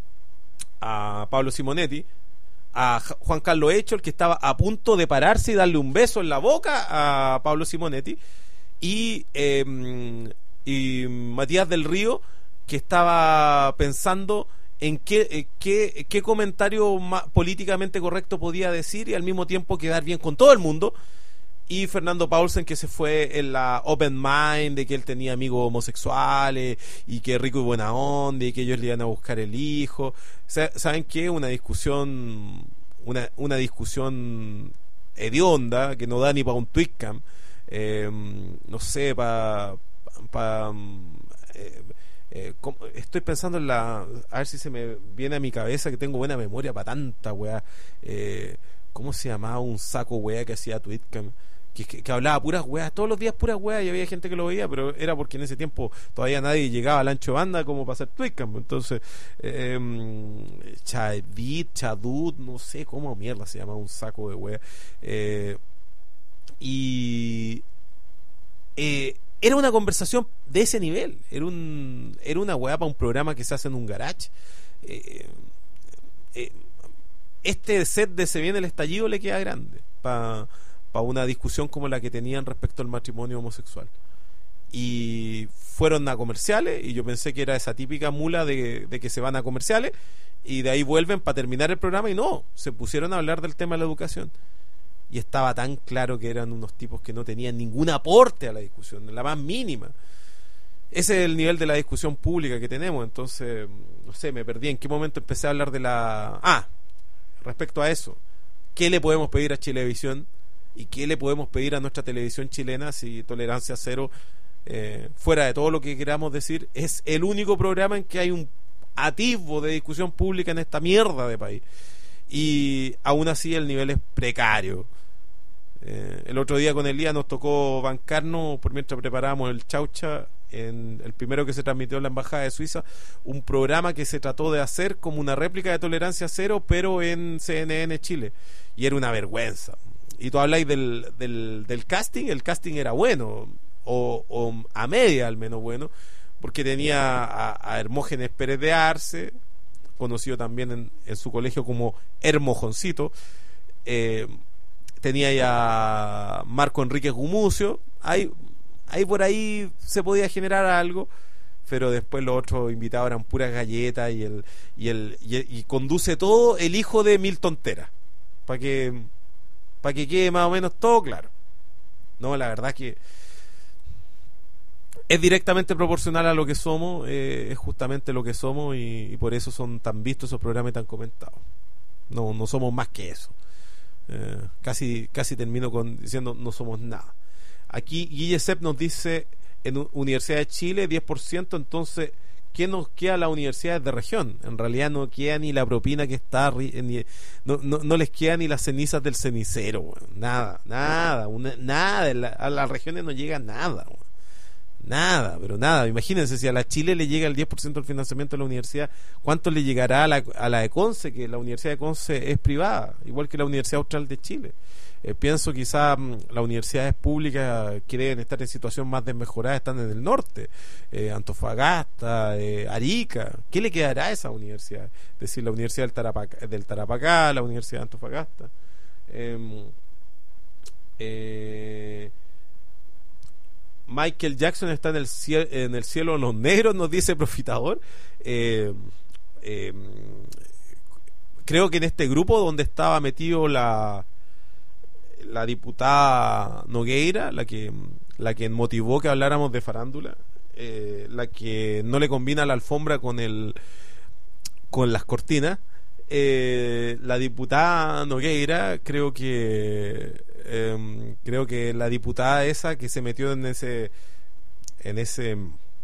a Pablo Simonetti, a Juan Carlos Eichel, que estaba a punto de pararse y darle un beso en la boca a Pablo Simonetti, y, eh, y Matías del Río, que estaba pensando en qué, qué, qué comentario más políticamente correcto podía decir y al mismo tiempo quedar bien con todo el mundo. Y Fernando Paulsen, que se fue en la open mind de que él tenía amigos homosexuales y que rico y buena onda y que ellos le iban a buscar el hijo. ¿Saben qué? Una discusión una, una discusión hedionda que no da ni para un tweetcam. Eh, no sé, para... Pa, eh, eh, estoy pensando en la... A ver si se me viene a mi cabeza, que tengo buena memoria para tanta weá. Eh, ¿Cómo se llamaba un saco weá que hacía tweetcam? que, que, que hablaba puras weas, todos los días puras weas, y había gente que lo veía, pero era porque en ese tiempo todavía nadie llegaba al ancho de banda como para hacer Tweetcam. Entonces, eh, Chadit, Chadut, no sé cómo mierda se llama, un saco de weas. Eh, y eh, era una conversación de ese nivel, era un era una wea para un programa que se hace en un garage. Eh, eh, este set de Se Viene el Estallido le queda grande para pa una discusión como la que tenían respecto al matrimonio homosexual. Y fueron a comerciales, y yo pensé que era esa típica mula de, de que se van a comerciales y de ahí vuelven para terminar el programa, y no, se pusieron a hablar del tema de la educación. Y estaba tan claro que eran unos tipos que no tenían ningún aporte a la discusión, la más mínima. Ese es el nivel de la discusión pública que tenemos. Entonces, no sé, me perdí en qué momento empecé a hablar de la... Ah, respecto a eso, ¿qué le podemos pedir a Chilevisión y qué le podemos pedir a nuestra televisión chilena si Tolerancia Cero, eh, fuera de todo lo que queramos decir, es el único programa en que hay un atisbo de discusión pública en esta mierda de país? Y aún así el nivel es precario. Eh, el otro día con Elías nos tocó bancarnos, por mientras preparábamos el Chaucha, en el primero que se transmitió en la Embajada de Suiza, un programa que se trató de hacer como una réplica de Tolerancia Cero, pero en C N N Chile, y era una vergüenza. Y tú habláis del, del, del casting, el casting era bueno, o, o a media al menos bueno, porque tenía a, a Hermógenes Pérez de Arce, conocido también en, en su colegio como Hermojoncito, eh, tenía ya Marco Enríquez Gumucio, hay ahí por ahí se podía generar algo, pero después los otros invitados eran puras galletas, y el y el y, y conduce todo el hijo de Milton Tera, para que para que quede más o menos todo claro. No, la verdad que es directamente proporcional a lo que somos, eh, es justamente lo que somos, y, y por eso son tan vistos esos programas y tan comentados. No no somos más que eso. Eh, casi casi termino con diciendo no somos nada. Aquí Guille Sepp nos dice, en Universidad de Chile diez por ciento, entonces ¿qué nos queda a las universidades de región? En realidad no queda ni la propina que está, ni, no, no, no les queda ni las cenizas del cenicero, bueno, nada, nada, una, nada, la, a las regiones no llega nada, bueno, nada, pero nada. Imagínense, si a la Chile le llega el diez por ciento del financiamiento de la universidad, ¿cuánto le llegará a la, a la de Conce? Que la Universidad de Conce es privada, igual que la Universidad Austral de Chile. Eh, pienso quizá mmm, las universidades públicas que deben estar en situación más desmejorada están en el norte, eh, Antofagasta, eh, Arica. ¿Qué le quedará a esa universidad? Es decir, la Universidad del Tarapacá, del Tarapacá, la Universidad de Antofagasta. Eh, eh, Michael Jackson está en el cielo, en el cielo de los negros, nos dice Profitador. Eh, eh, creo que en este grupo donde estaba metido la la diputada Nogueira, la que la que motivó que habláramos de farándula, eh, la que no le combina la alfombra con el con las cortinas, eh, la diputada Nogueira, creo que eh, creo que la diputada esa que se metió en ese en ese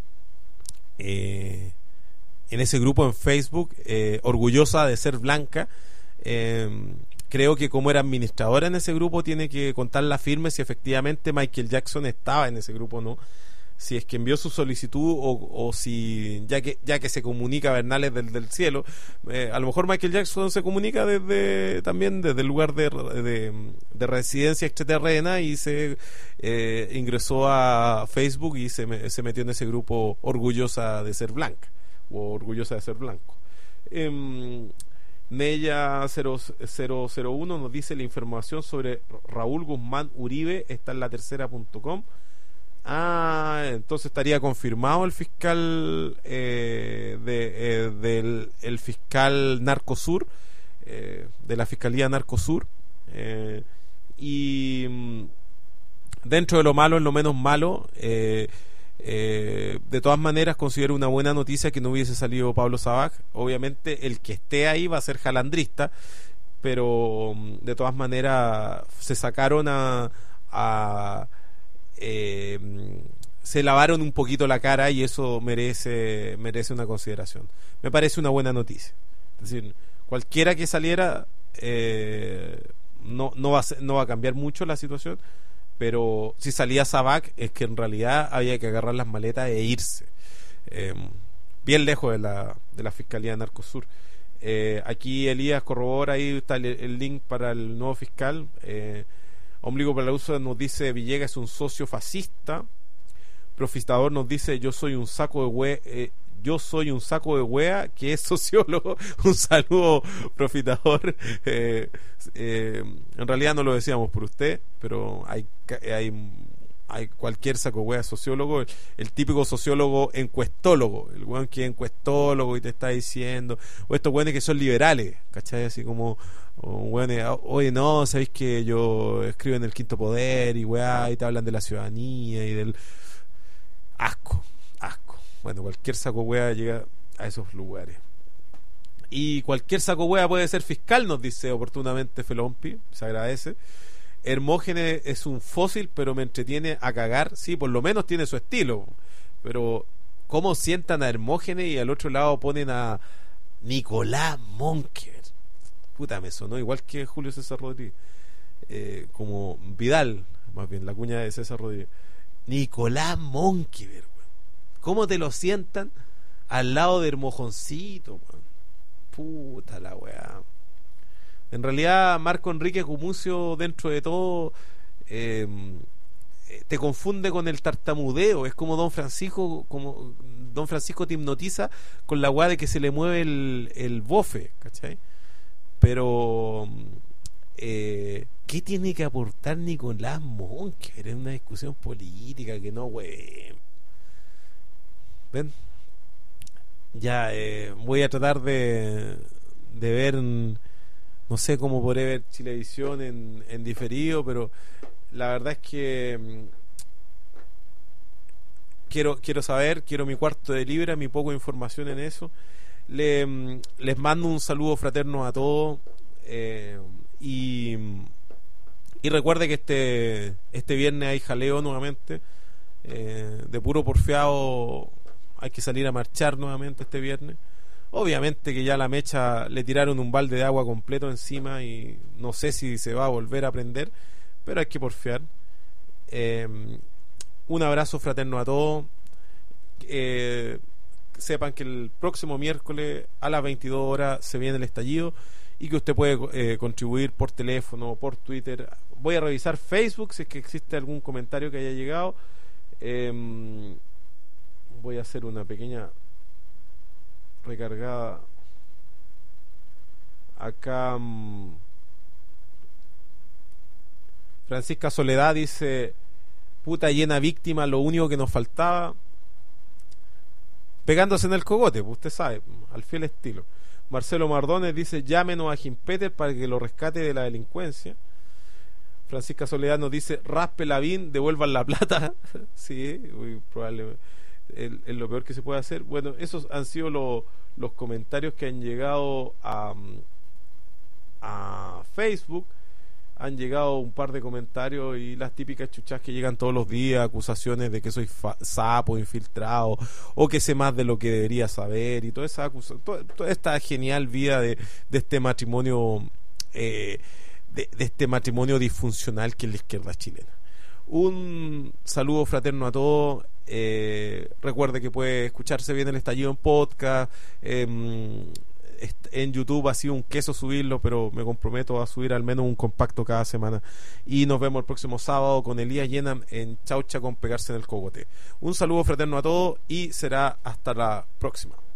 eh, en ese grupo en Facebook, eh, orgullosa de ser blanca, eh, creo que como era administradora en ese grupo tiene que contarla firme si efectivamente Michael Jackson estaba en ese grupo o no, si es que envió su solicitud o, o si ya que ya que se comunica Bernales del, del cielo, eh, a lo mejor Michael Jackson se comunica desde también desde el lugar de, de, de residencia extraterrena y se eh, ingresó a Facebook y se, se metió en ese grupo orgullosa de ser blanca o orgullosa de ser blanco. eh, Nella cero cero uno nos dice: la información sobre Raúl Guzmán Uribe está en la tercera punto com. Ah, entonces estaría confirmado el fiscal eh, de, eh, del el fiscal Narcosur, eh, de la Fiscalía Narcosur, eh, y mm, dentro de lo malo es lo menos malo. eh, Eh, de todas maneras considero una buena noticia que no hubiese salido Pablo Sabaj. Obviamente el que esté ahí va a ser jalandrista, pero de todas maneras se sacaron a, a eh, se lavaron un poquito la cara y eso merece merece una consideración. Me parece una buena noticia. Es decir, cualquiera que saliera eh, no, no, va a ser, no va a cambiar mucho la situación, pero si salía Sabac es que en realidad había que agarrar las maletas e irse, eh, bien lejos de la, de la Fiscalía de Narcosur. Eh, aquí Elías corrobora, ahí está el, el link para el nuevo fiscal. eh, Ombligo para la U S A nos dice Villegas es un socio fascista. Profitador nos dice yo soy un saco de hue eh, yo soy un saco de wea que es sociólogo. Un saludo, Profitador. eh, eh, en realidad no lo decíamos por usted, pero hay hay hay cualquier saco wea sociólogo, el, el típico sociólogo encuestólogo, el weón que es encuestólogo y te está diciendo, o estos weones que son liberales, ¿cachai? Así como weones, oye no, sabéis que yo escribo en el Quinto Poder y weá, y te hablan de la ciudadanía y del asco, asco. Bueno, cualquier saco wea llega a esos lugares. Y cualquier saco wea puede ser fiscal, nos dice oportunamente Felompi, se agradece. Hermógenes es un fósil, pero me entretiene a cagar. Sí, por lo menos tiene su estilo. Pero, ¿cómo sientan a Hermógenes y al otro lado ponen a Nicolás Monkever? Puta, me sonó igual que Julio César Rodríguez. Eh, como Vidal, más bien, la cuña de César Rodríguez. Nicolás Monkever, weón. ¿Cómo te lo sientan al lado de Hermojoncito, weón? Puta la weá. En realidad Marco Enrique Gumucio, dentro de todo, eh, te confunde con el tartamudeo. Es como Don Francisco, como Don Francisco te hipnotiza con la weá de que se le mueve el, el bofe, ¿cachai? Pero eh, ¿qué tiene que aportar Nicolás Monkever en una discusión política? Que no, wey. ¿Ven? Ya eh, voy a tratar de de ver, no sé cómo podré ver Chilevisión en, en diferido, pero la verdad es que mmm, quiero quiero saber, quiero mi cuarto de libra, mi poco de información en eso. Le, mmm, les mando un saludo fraterno a todos, eh, y y recuerde que este este viernes hay jaleo nuevamente, eh, de puro porfiado. Hay que salir a marchar nuevamente este viernes. Obviamente que ya a la mecha le tiraron un balde de agua completo encima y no sé si se va a volver a prender, pero hay que porfiar. Eh, un abrazo fraterno a todos. Eh, sepan que el próximo miércoles a las veintidós horas se viene el estallido y que usted puede eh, contribuir por teléfono, por Twitter. Voy a revisar Facebook si es que existe algún comentario que haya llegado. Eh, voy a hacer una pequeña recargada acá. mmm, Francisca Soledad dice puta llena víctima, lo único que nos faltaba, pegándose en el cogote, pues usted sabe, al fiel estilo. Marcelo Mardones dice llámenos a Jimpeter para que lo rescate de la delincuencia. Francisca Soledad nos dice raspe Lavín, devuelvan la plata. Sí, muy probablemente es lo peor que se puede hacer. Bueno, esos han sido lo, los comentarios que han llegado a, a Facebook. Han llegado un par de comentarios y las típicas chuchas que llegan todos los días, acusaciones de que soy fa- sapo, infiltrado, o que sé más de lo que debería saber, y toda esa acusa- toda, toda esta genial vida de, de este matrimonio, eh, de, de este matrimonio disfuncional que es la izquierda chilena. Un saludo fraterno a todos. Eh, recuerde que puede escucharse bien el estallido en podcast. Eh, en YouTube ha sido un queso subirlo, pero me comprometo a subir al menos un compacto cada semana. Y nos vemos el próximo sábado con Elías Yenam en Chaucha con Pegarse en el Cogote. Un saludo fraterno a todos y será hasta la próxima.